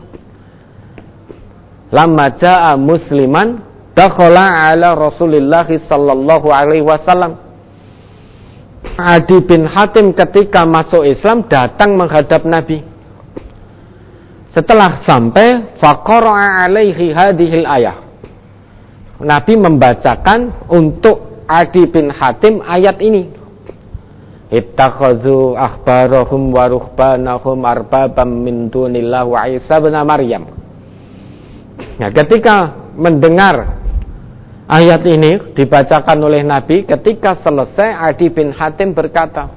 Speaker 1: Lamma jaa musliman dakhala ala Rasulillah sallallahu alaihi wasallam. Adi bin Hatim ketika masuk Islam datang menghadap Nabi. Setelah sampai faqara'a alaihi hadhil ayah. Nabi membacakan untuk Adi bin Hatim ayat ini. Ittakhadhu akhbarahum wa ruhbanahum arbabam min dunillah wa Isa bin Maryam. Nah, ketika mendengar ayat ini dibacakan oleh Nabi, ketika selesai Adi bin Hatim berkata,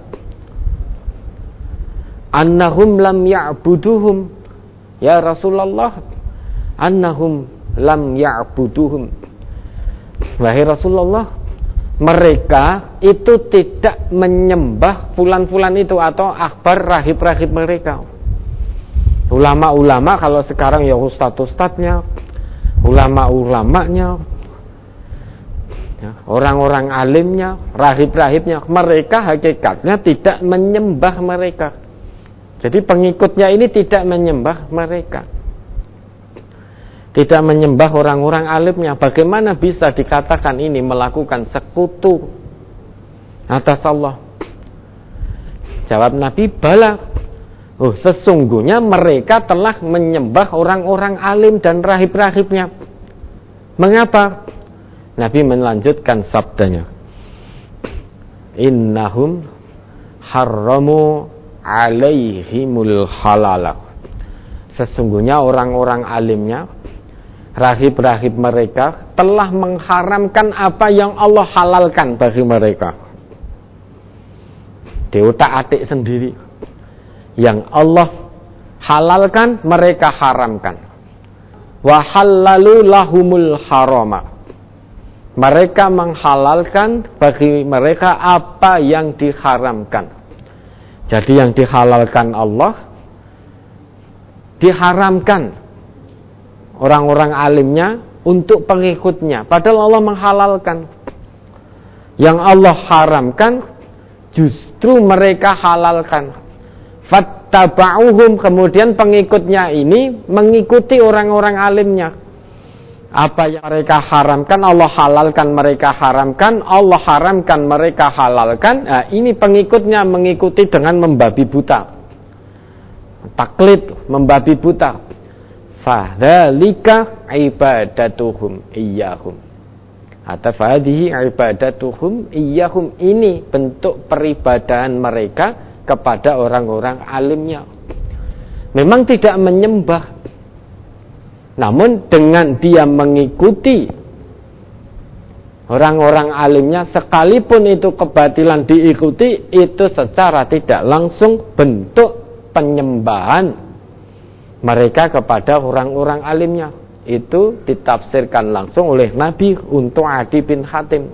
Speaker 1: annahum lam ya'buduhum, ya Rasulullah, annahum lam ya'buduhum. Wahai Rasulullah, mereka itu tidak menyembah fulan-fulan itu atau akhbar rahib-rahib mereka. Ulama-ulama, kalau sekarang ya ustadz-ustadznya, ulama-ulamanya, Ya, orang-orang alimnya, rahib-rahibnya, mereka hakikatnya tidak menyembah mereka. Jadi pengikutnya ini tidak menyembah mereka, tidak menyembah orang-orang alimnya. Bagaimana bisa dikatakan ini melakukan sekutu atas Allah? Jawab Nabi, bala. Sesungguhnya mereka telah menyembah orang-orang alim dan rahib-rahibnya. Mengapa? Nabi melanjutkan sabdanya, innahum harramu alaihimul halala. Sesungguhnya orang-orang alimnya, rahib-rahib mereka telah mengharamkan apa yang Allah halalkan bagi mereka. Diutak-atik sendiri. Yang Allah halalkan mereka haramkan. Wa halalu lahumul harama. Mereka menghalalkan bagi mereka apa yang diharamkan. Jadi yang dihalalkan Allah diharamkan orang-orang alimnya untuk pengikutnya. Padahal Allah menghalalkan. Yang Allah haramkan justru mereka halalkan. Fattaba'uhum, kemudian pengikutnya ini mengikuti orang-orang alimnya. Apa yang mereka haramkan Allah halalkan, mereka haramkan, Allah haramkan, mereka halalkan. Nah, ini pengikutnya mengikuti dengan membabi buta, taklid, membabi buta. Fadzalika ibadatuhum iyyahum. Atau fadhihi ibadatuhum iyyahum, ini bentuk peribadahan mereka kepada orang-orang alimnya. Memang tidak menyembah, namun dengan dia mengikuti orang-orang alimnya, sekalipun itu kebatilan diikuti, itu secara tidak langsung bentuk penyembahan mereka kepada orang-orang alimnya. Itu ditafsirkan langsung oleh Nabi untuk Adi bin Hatim.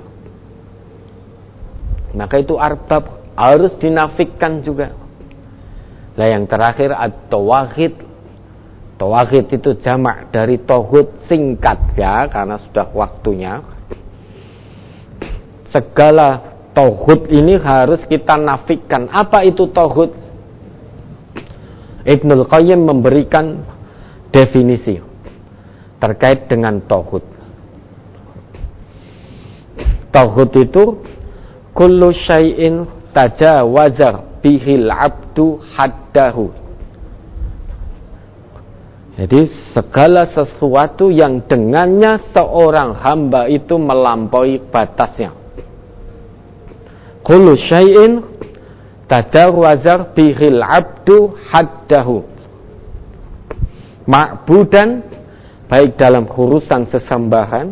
Speaker 1: Maka itu arbab harus dinafikan juga. Nah, yang terakhir at-tawahid. Tauhid itu jamak dari tauhid, singkat ya, karena sudah waktunya. Segala tauhid ini harus kita nafikan. Apa itu tauhid? Ibnul Qayyim memberikan definisi terkait dengan tauhid. Tauhid itu kullu syai'in tajawaza bihil abdu haddahu. Jadi segala sesuatu yang dengannya seorang hamba itu melampaui batasnya. Kullu syai'in tajawaza bihil abdu haddahu. Ma'budan, baik dalam urusan sesembahan,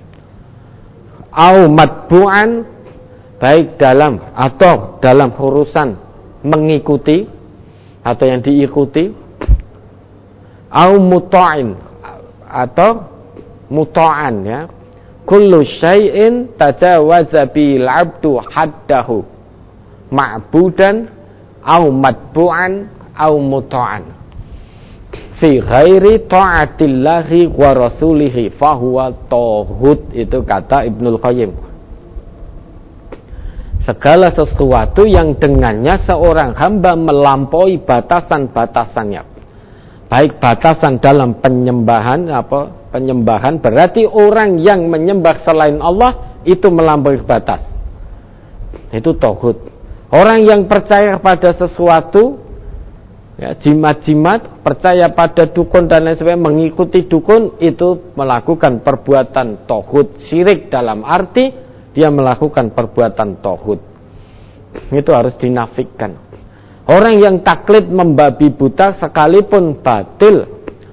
Speaker 1: au matbu'an, baik dalam atau dalam urusan mengikuti atau yang diikuti, au muta'in atau muta'an ya. Kullu syai'in tajawaza bil 'abdu haddahu ma'budan au matbu'an au muta'an fi ghairi ta'atillahi wa rasulihi fahuwa tauhid. Itu kata Ibnul Qayyim. Segala sesuatu yang dengannya seorang hamba melampaui batasan-batasannya, baik batasan dalam penyembahan, penyembahan berarti orang yang menyembah selain Allah itu melampaui batas. Itu tauhid. Orang yang percaya pada sesuatu, ya, jimat-jimat, percaya pada dukun dan lain sebagainya, mengikuti dukun, itu melakukan perbuatan tauhid syirik, dalam arti dia melakukan perbuatan tauhid. Itu harus dinafikan. Orang yang taklid membabi buta sekalipun batil,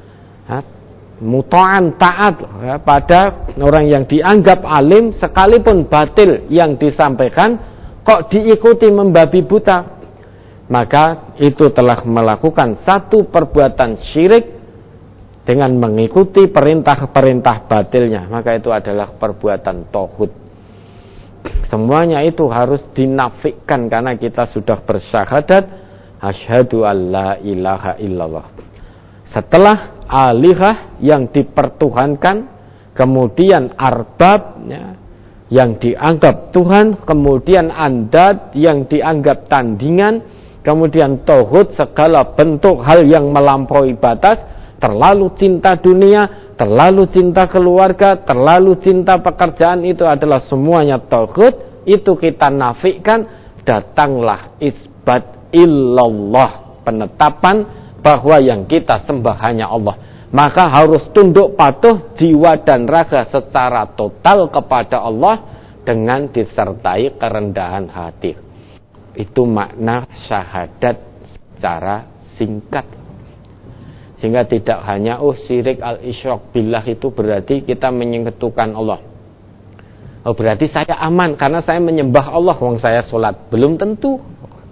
Speaker 1: muta'an taat ya, pada orang yang dianggap alim, sekalipun batil yang disampaikan, kok diikuti membabi buta, maka itu telah melakukan satu perbuatan syirik dengan mengikuti perintah-perintah batilnya. Maka itu adalah perbuatan tauhid. Semuanya itu harus dinafikan karena kita sudah bersyahadat asyhadu alla ilaha illallah. Setelah alihah yang dipertuhankan, kemudian arbab ya, yang dianggap Tuhan, kemudian andad yang dianggap tandingan, kemudian tauhid segala bentuk hal yang melampaui batas, terlalu cinta dunia, terlalu cinta keluarga, terlalu cinta pekerjaan, itu adalah semuanya tauhid. Itu kita nafikan. Datanglah isbat illallah, penetapan bahwa yang kita sembah hanya Allah. Maka harus tunduk patuh jiwa dan raga secara total kepada Allah dengan disertai kerendahan hati. Itu makna syahadat secara singkat. Sehingga tidak hanya syirik al-isyrak billah itu berarti kita menyekutukan Allah. Berarti saya aman karena saya menyembah Allah, wong saya sholat. Belum tentu.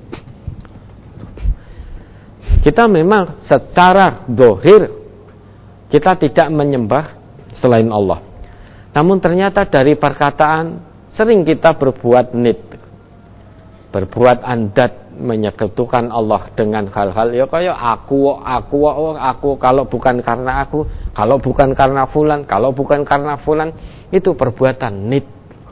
Speaker 1: Kita memang secara zahir kita tidak menyembah selain Allah. Namun ternyata dari perkataan sering kita berbuat nid, berbuat andad, menyekutukan Allah dengan hal-hal ya kayak aku, kalau bukan karena aku, kalau bukan karena fulan, kalau bukan karena fulan, itu perbuatan nid.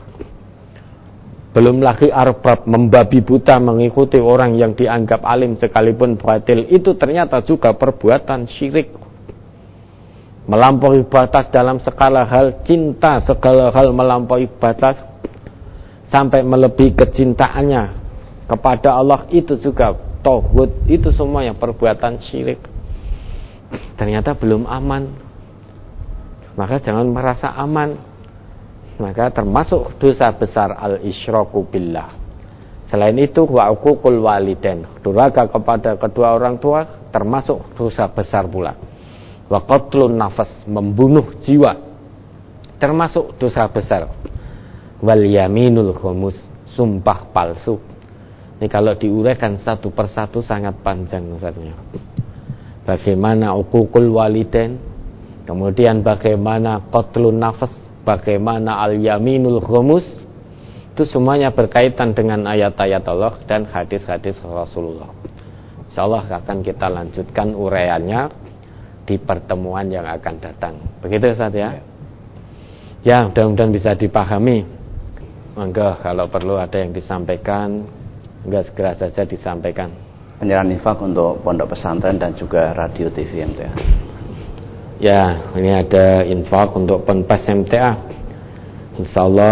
Speaker 1: Belum lagi arbab, membabi buta mengikuti orang yang dianggap alim sekalipun batil, itu ternyata juga perbuatan syirik. Melampaui batas dalam segala hal, cinta segala hal melampaui batas sampai melebihi kecintaannya kepada Allah, itu juga tauhid, itu semuanya perbuatan syirik. Ternyata belum aman. Maka jangan merasa aman. Maka termasuk dosa besar al-isyraku billah. Selain itu wa uququl walidain, durhaka kepada kedua orang tua termasuk dosa besar pula. Wa qatlun nafas, membunuh jiwa, termasuk dosa besar. Wal yaminul khumus, sumpah palsu. Ini kalau diuraikan satu persatu sangat panjang Ustaznya. Bagaimana uququl walidain, kemudian bagaimana qatlun nafas, bagaimana al-yaminul khumus, itu semuanya berkaitan dengan ayat-ayat Allah dan hadis-hadis Rasulullah. Insyaallah akan kita lanjutkan uraiannya di pertemuan yang akan datang. Begitu Ustaz ya? Ya, mudah-mudahan bisa dipahami. Monggo kalau perlu ada yang disampaikan, enggak segera saja disampaikan.
Speaker 2: Penyerahan infak untuk pondok pesantren dan juga radio TV MTA.
Speaker 1: Ya, ini ada infak untuk penpas MTA. Insyaallah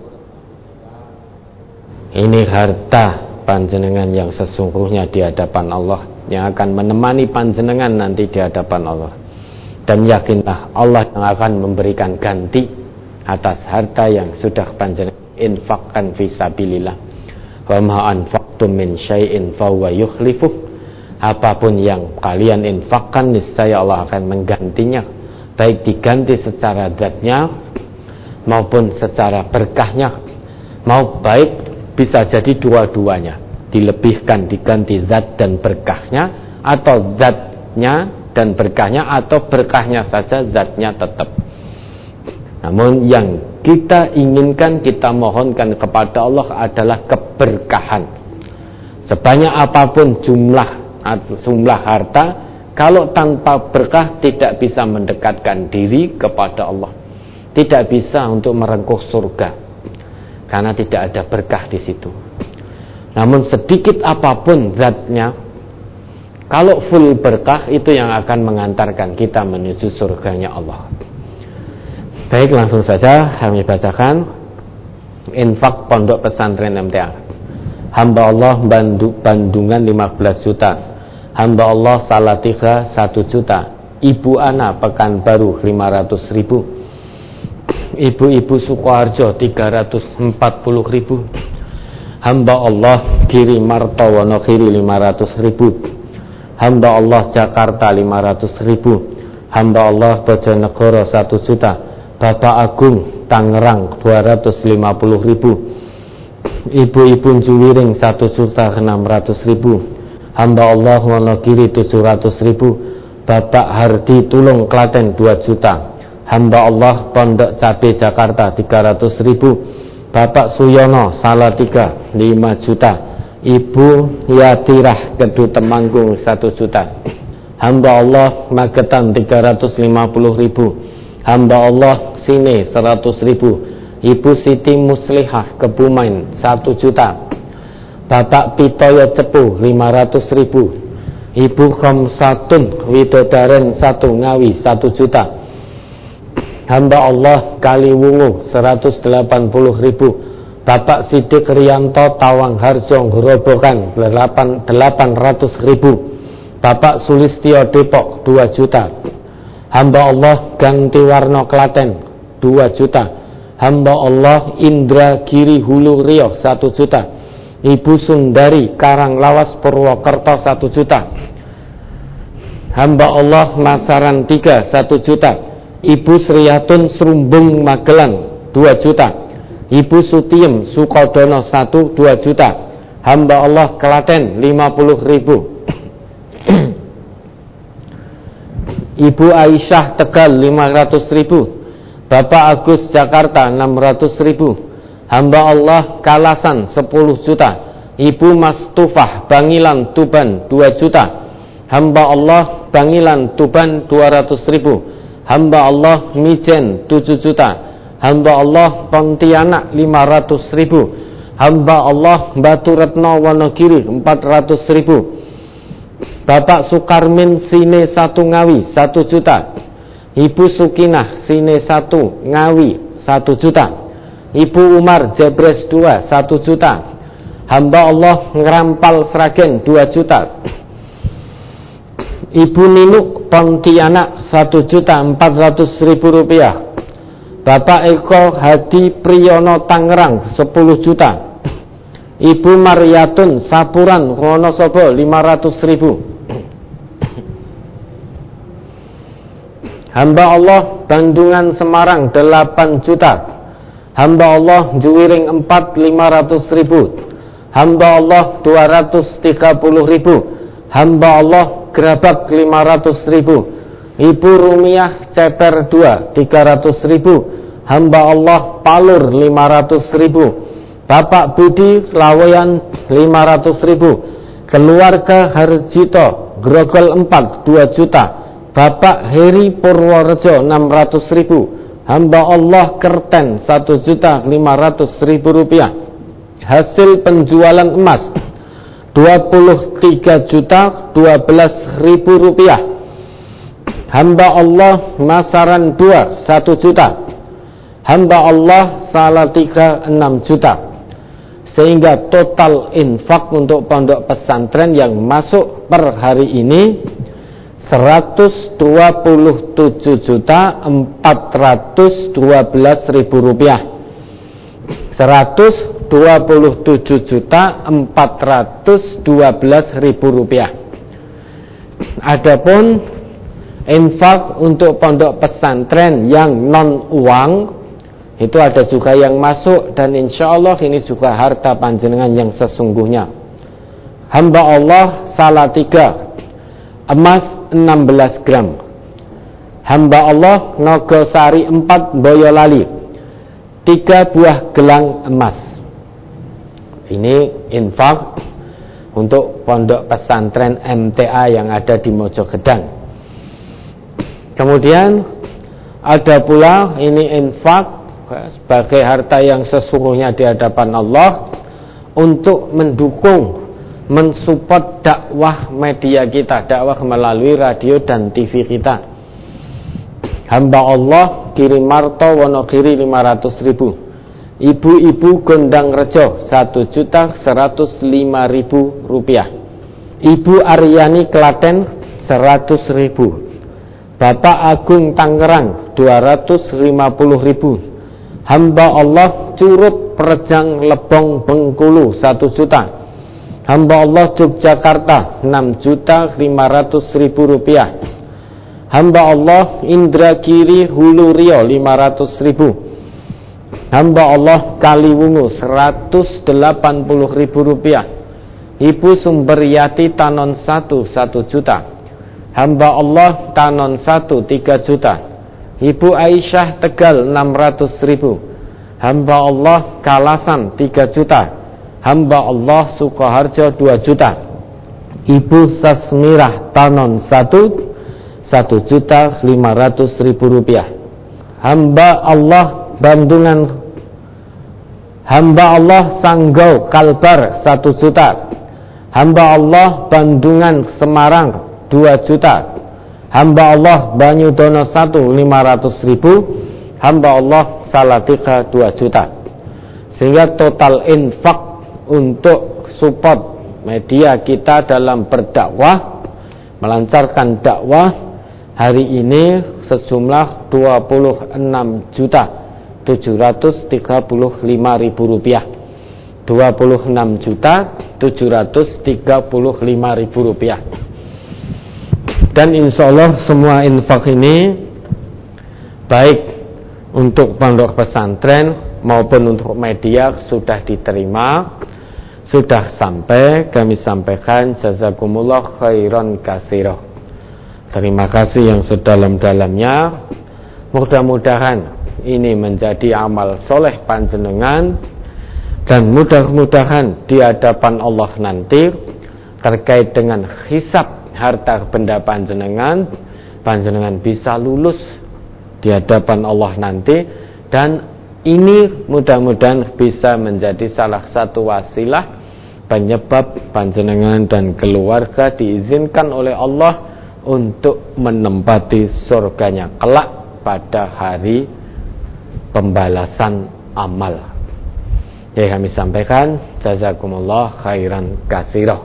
Speaker 1: ini harta panjenengan yang sesungguhnya di hadapan Allah, yang akan menemani panjenengan nanti di hadapan Allah. Dan yakinlah Allah yang akan memberikan ganti atas harta yang sudah panjenengan infakkan fi sabilillah. Wa ma anfaqtum min syai'in fa huwa yukhlifuh. Apapun yang kalian infakkan, niscaya Allah akan menggantinya, baik diganti secara zatnya maupun secara berkahnya, mau baik bisa jadi dua-duanya, dilebihkan diganti zat dan berkahnya, atau zatnya dan berkahnya, atau berkahnya saja zatnya tetap. Namun yang kita inginkan, kita mohonkan kepada Allah adalah keberkahan. Sebanyak apapun jumlah harta, kalau tanpa berkah tidak bisa mendekatkan diri kepada Allah, tidak bisa untuk merengkuh surga, karena tidak ada berkah di situ. Namun sedikit apapun zatnya, kalau full berkah, itu yang akan mengantarkan kita menuju surganya Allah. Baik, langsung saja kami bacakan infak pondok pesantren MTA. Hamba Allah Bandungan 15 juta, hamba Allah Salatiga 1 juta, Ibu Ana Pekanbaru 500 ribu, Ibu-ibu Sukoharjo 340 ribu, hamba Allah Giri Martowonogiri 500 ribu, hamba Allah Jakarta 500 ribu, hamba Allah Bojonegoro 1 juta, Bapak Agung Tangerang 250 ribu, Ibu-ibu Juwiring 1 juta 600 ribu, hamba Allah Wonogiri 700 ribu, Bapak Hardi Tulung Klaten 2 juta, hamba Allah Pondok Cabe Jakarta 300 ribu, Bapak Suyono Salatiga 5 juta, Ibu Yatirah Kedu Temanggung 1 juta, hamba Allah Magetan 350 ribu, hamba Allah Sine 100 ribu, Ibu Siti Muslihah Kebumen 1 juta. Bapak Pitoyo Cepu 500.000. Ibu Khamsatun Widodaren 1 Ngawi 1 juta. Hamba Allah Kaliwungu 180.000. Bapak Sidik Rianto Tawang Harjo Gerobokan 800.000. Bapak Sulistyo Depok 2 juta. Hamba Allah Gantiwarno Klaten 2 juta. Hamba Allah Indra Giri Hulu Riau 1 juta. Ibu Sundari Karanglawas Purwokerto 1 juta. Hamba Allah Masaran 3 1 juta. Ibu Sriyatun Serumbung Magelang 2 juta. Ibu Sutiem Sukodono 1 2 juta. Hamba Allah Klaten 50.000. Ibu Aisyah Tegal 500.000. Bapak Agus Jakarta 600.000. Hamba Allah Kalasan 10 juta. Ibu Mastufah Bangilan Tuban 2 juta. Hamba Allah Bangilan Tuban 200.000. Hamba Allah Mijen 7 juta. Hamba Allah Pontianak 500.000. Hamba Allah Batu Retno Wonogiri 400.000. Bapak Sukarmin Sine 1 Ngawi 1 juta. Ibu Sukinah Sine 1 Ngawi 1 juta. Ibu Umar Jebres 2 1 juta. Hamba Allah Ngerampal Sragen 2 juta. Ibu Ninuk Pontianak 1.400.000 rupiah. Bapak Eko Hadi Priyono Tangerang 10 juta. Ibu Maryatun Sapuran Wonosobo 500.000. Hamba Allah Bandungan Semarang 8 juta. Hamba Allah Juwiring 4 500.000. Hamba Allah 230.000. Hamba Allah Gerabak 500.000. Ibu Rumiah Ceper 2 300.000. Hamba Allah Palur 500.000. Bapak Budi Laweyan 500.000. Keluarga Harjito Grogol 4 2 juta. Bapak Heri Purworejo 600.000. Hamba Allah Kerten 1.500.000 rupiah. Hasil penjualan emas 23.012.000 rupiah. Hamba Allah Masaran 2 1 juta. Hamba Allah Salatiga 6 juta. Sehingga total infak untuk pondok pesantren yang masuk per hari ini 127.412.000 rupiah. 127.412.000 rupiah. Adapun infak untuk pondok pesantren yang non uang itu ada juga yang masuk, dan insya Allah ini juga harta panjenengan yang sesungguhnya. Hamba Allah Salatiga emas 16 gram. Hamba Allah Nogosari 4 Boyolali 3 buah gelang emas. Ini infak untuk pondok pesantren MTA yang ada di Mojogedang. Kemudian ada pula ini infak sebagai harta yang sesungguhnya di hadapan Allah untuk mendukung, mensupport dakwah media kita, dakwah melalui radio dan TV kita. Hamba Allah Girimarto Wonogiri 500.000. Ibu-ibu Gondang Rejo 1.105.000 rupiah. Ibu Aryani Klaten 100.000. Bapak Agung Tangerang 250.000. Hamba Allah Curug Perjang Lebong Bengkulu 1 juta. Hamba Allah Yogyakarta 6.500.000 rupiah. Hamba Allah Indragiri Hulu Riau 500.000. Hamba Allah Kaliwungu 180.000 rupiah. Ibu Sumberyati Tanon 1 juta. Hamba Allah Tanon 1 3 juta. Ibu Aisyah Tegal 600.000. Hamba Allah Kalasan 3 juta. Hamba Allah Sukoharjo 2 juta. Ibu Sasmirah Tanon 1.500.000 rupiah. Hamba Allah Bandungan Hamba Allah Sanggau Kalbar 1 juta. Hamba Allah Bandungan Semarang 2 juta. Hamba Allah Banyudono 1 500.000. Hamba Allah Salatiga 2 juta. Sehingga total infak untuk support media kita dalam berdakwah, melancarkan dakwah hari ini sejumlah 26.735.000 rupiah. 26.735.000 rupiah. Dan insya Allah semua infak ini baik untuk pondok pesantren maupun untuk media sudah diterima, sudah sampai. Kami sampaikan jazakumullah khairan katsira. Terima kasih yang sedalam-dalamnya. Mudah-mudahan ini menjadi amal soleh panjenengan, dan mudah-mudahan di hadapan Allah nanti terkait dengan hisab harta benda panjenengan bisa lulus di hadapan Allah nanti, dan ini mudah-mudahan bisa menjadi salah satu wasilah penyebab panjenengan dan keluarga diizinkan oleh Allah untuk menempati surganya kelak pada hari pembalasan amal. Ya, kami sampaikan jazakumullah khairan katsira.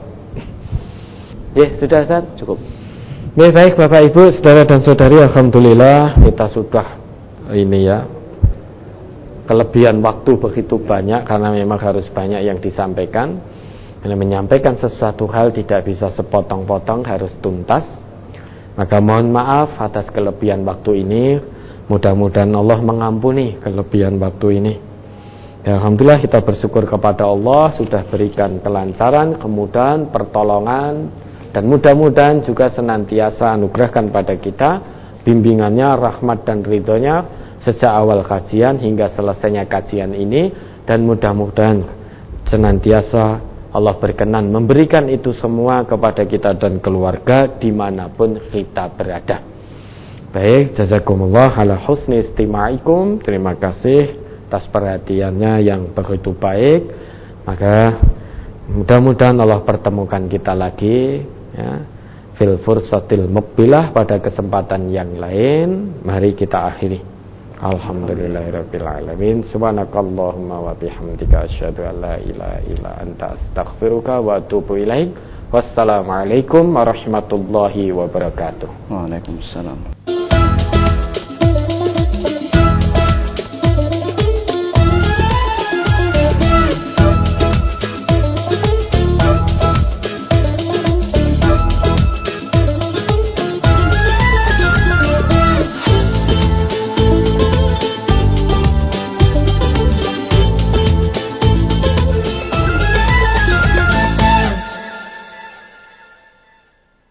Speaker 1: Ya, sudah Ustaz? Cukup. Ya, baik Bapak Ibu, saudara dan saudari, alhamdulillah kita sudah ini ya. Kelebihan waktu begitu banyak karena memang harus banyak yang disampaikan. Karena menyampaikan sesuatu hal tidak bisa sepotong-potong, harus tuntas. Maka mohon maaf atas kelebihan waktu ini. Mudah-mudahan Allah mengampuni kelebihan waktu ini. Ya, alhamdulillah kita bersyukur kepada Allah sudah berikan kelancaran, kemudahan, pertolongan, dan mudah-mudahan juga senantiasa anugerahkan pada kita bimbingannya, rahmat dan ridhonya sejak awal kajian hingga selesainya kajian ini, dan mudah-mudahan senantiasa Allah berkenan memberikan itu semua kepada kita dan keluarga dimanapun kita berada. Baik, jazakumullah ala husni istima'ikum. Terima kasih atas perhatiannya yang begitu baik. Maka mudah-mudahan Allah pertemukan kita lagi ya, fil fursatil muqbilah pada kesempatan yang lain. Mari kita akhiri. Alhamdulillahirabbil alamin. Subhanakallahumma wa bihamdika asyhadu an la ilaha illa anta astaghfiruka wa atubu ilaik. Wassalamualaikum warahmatullahi wabarakatuh.
Speaker 2: Waalaikumsalam.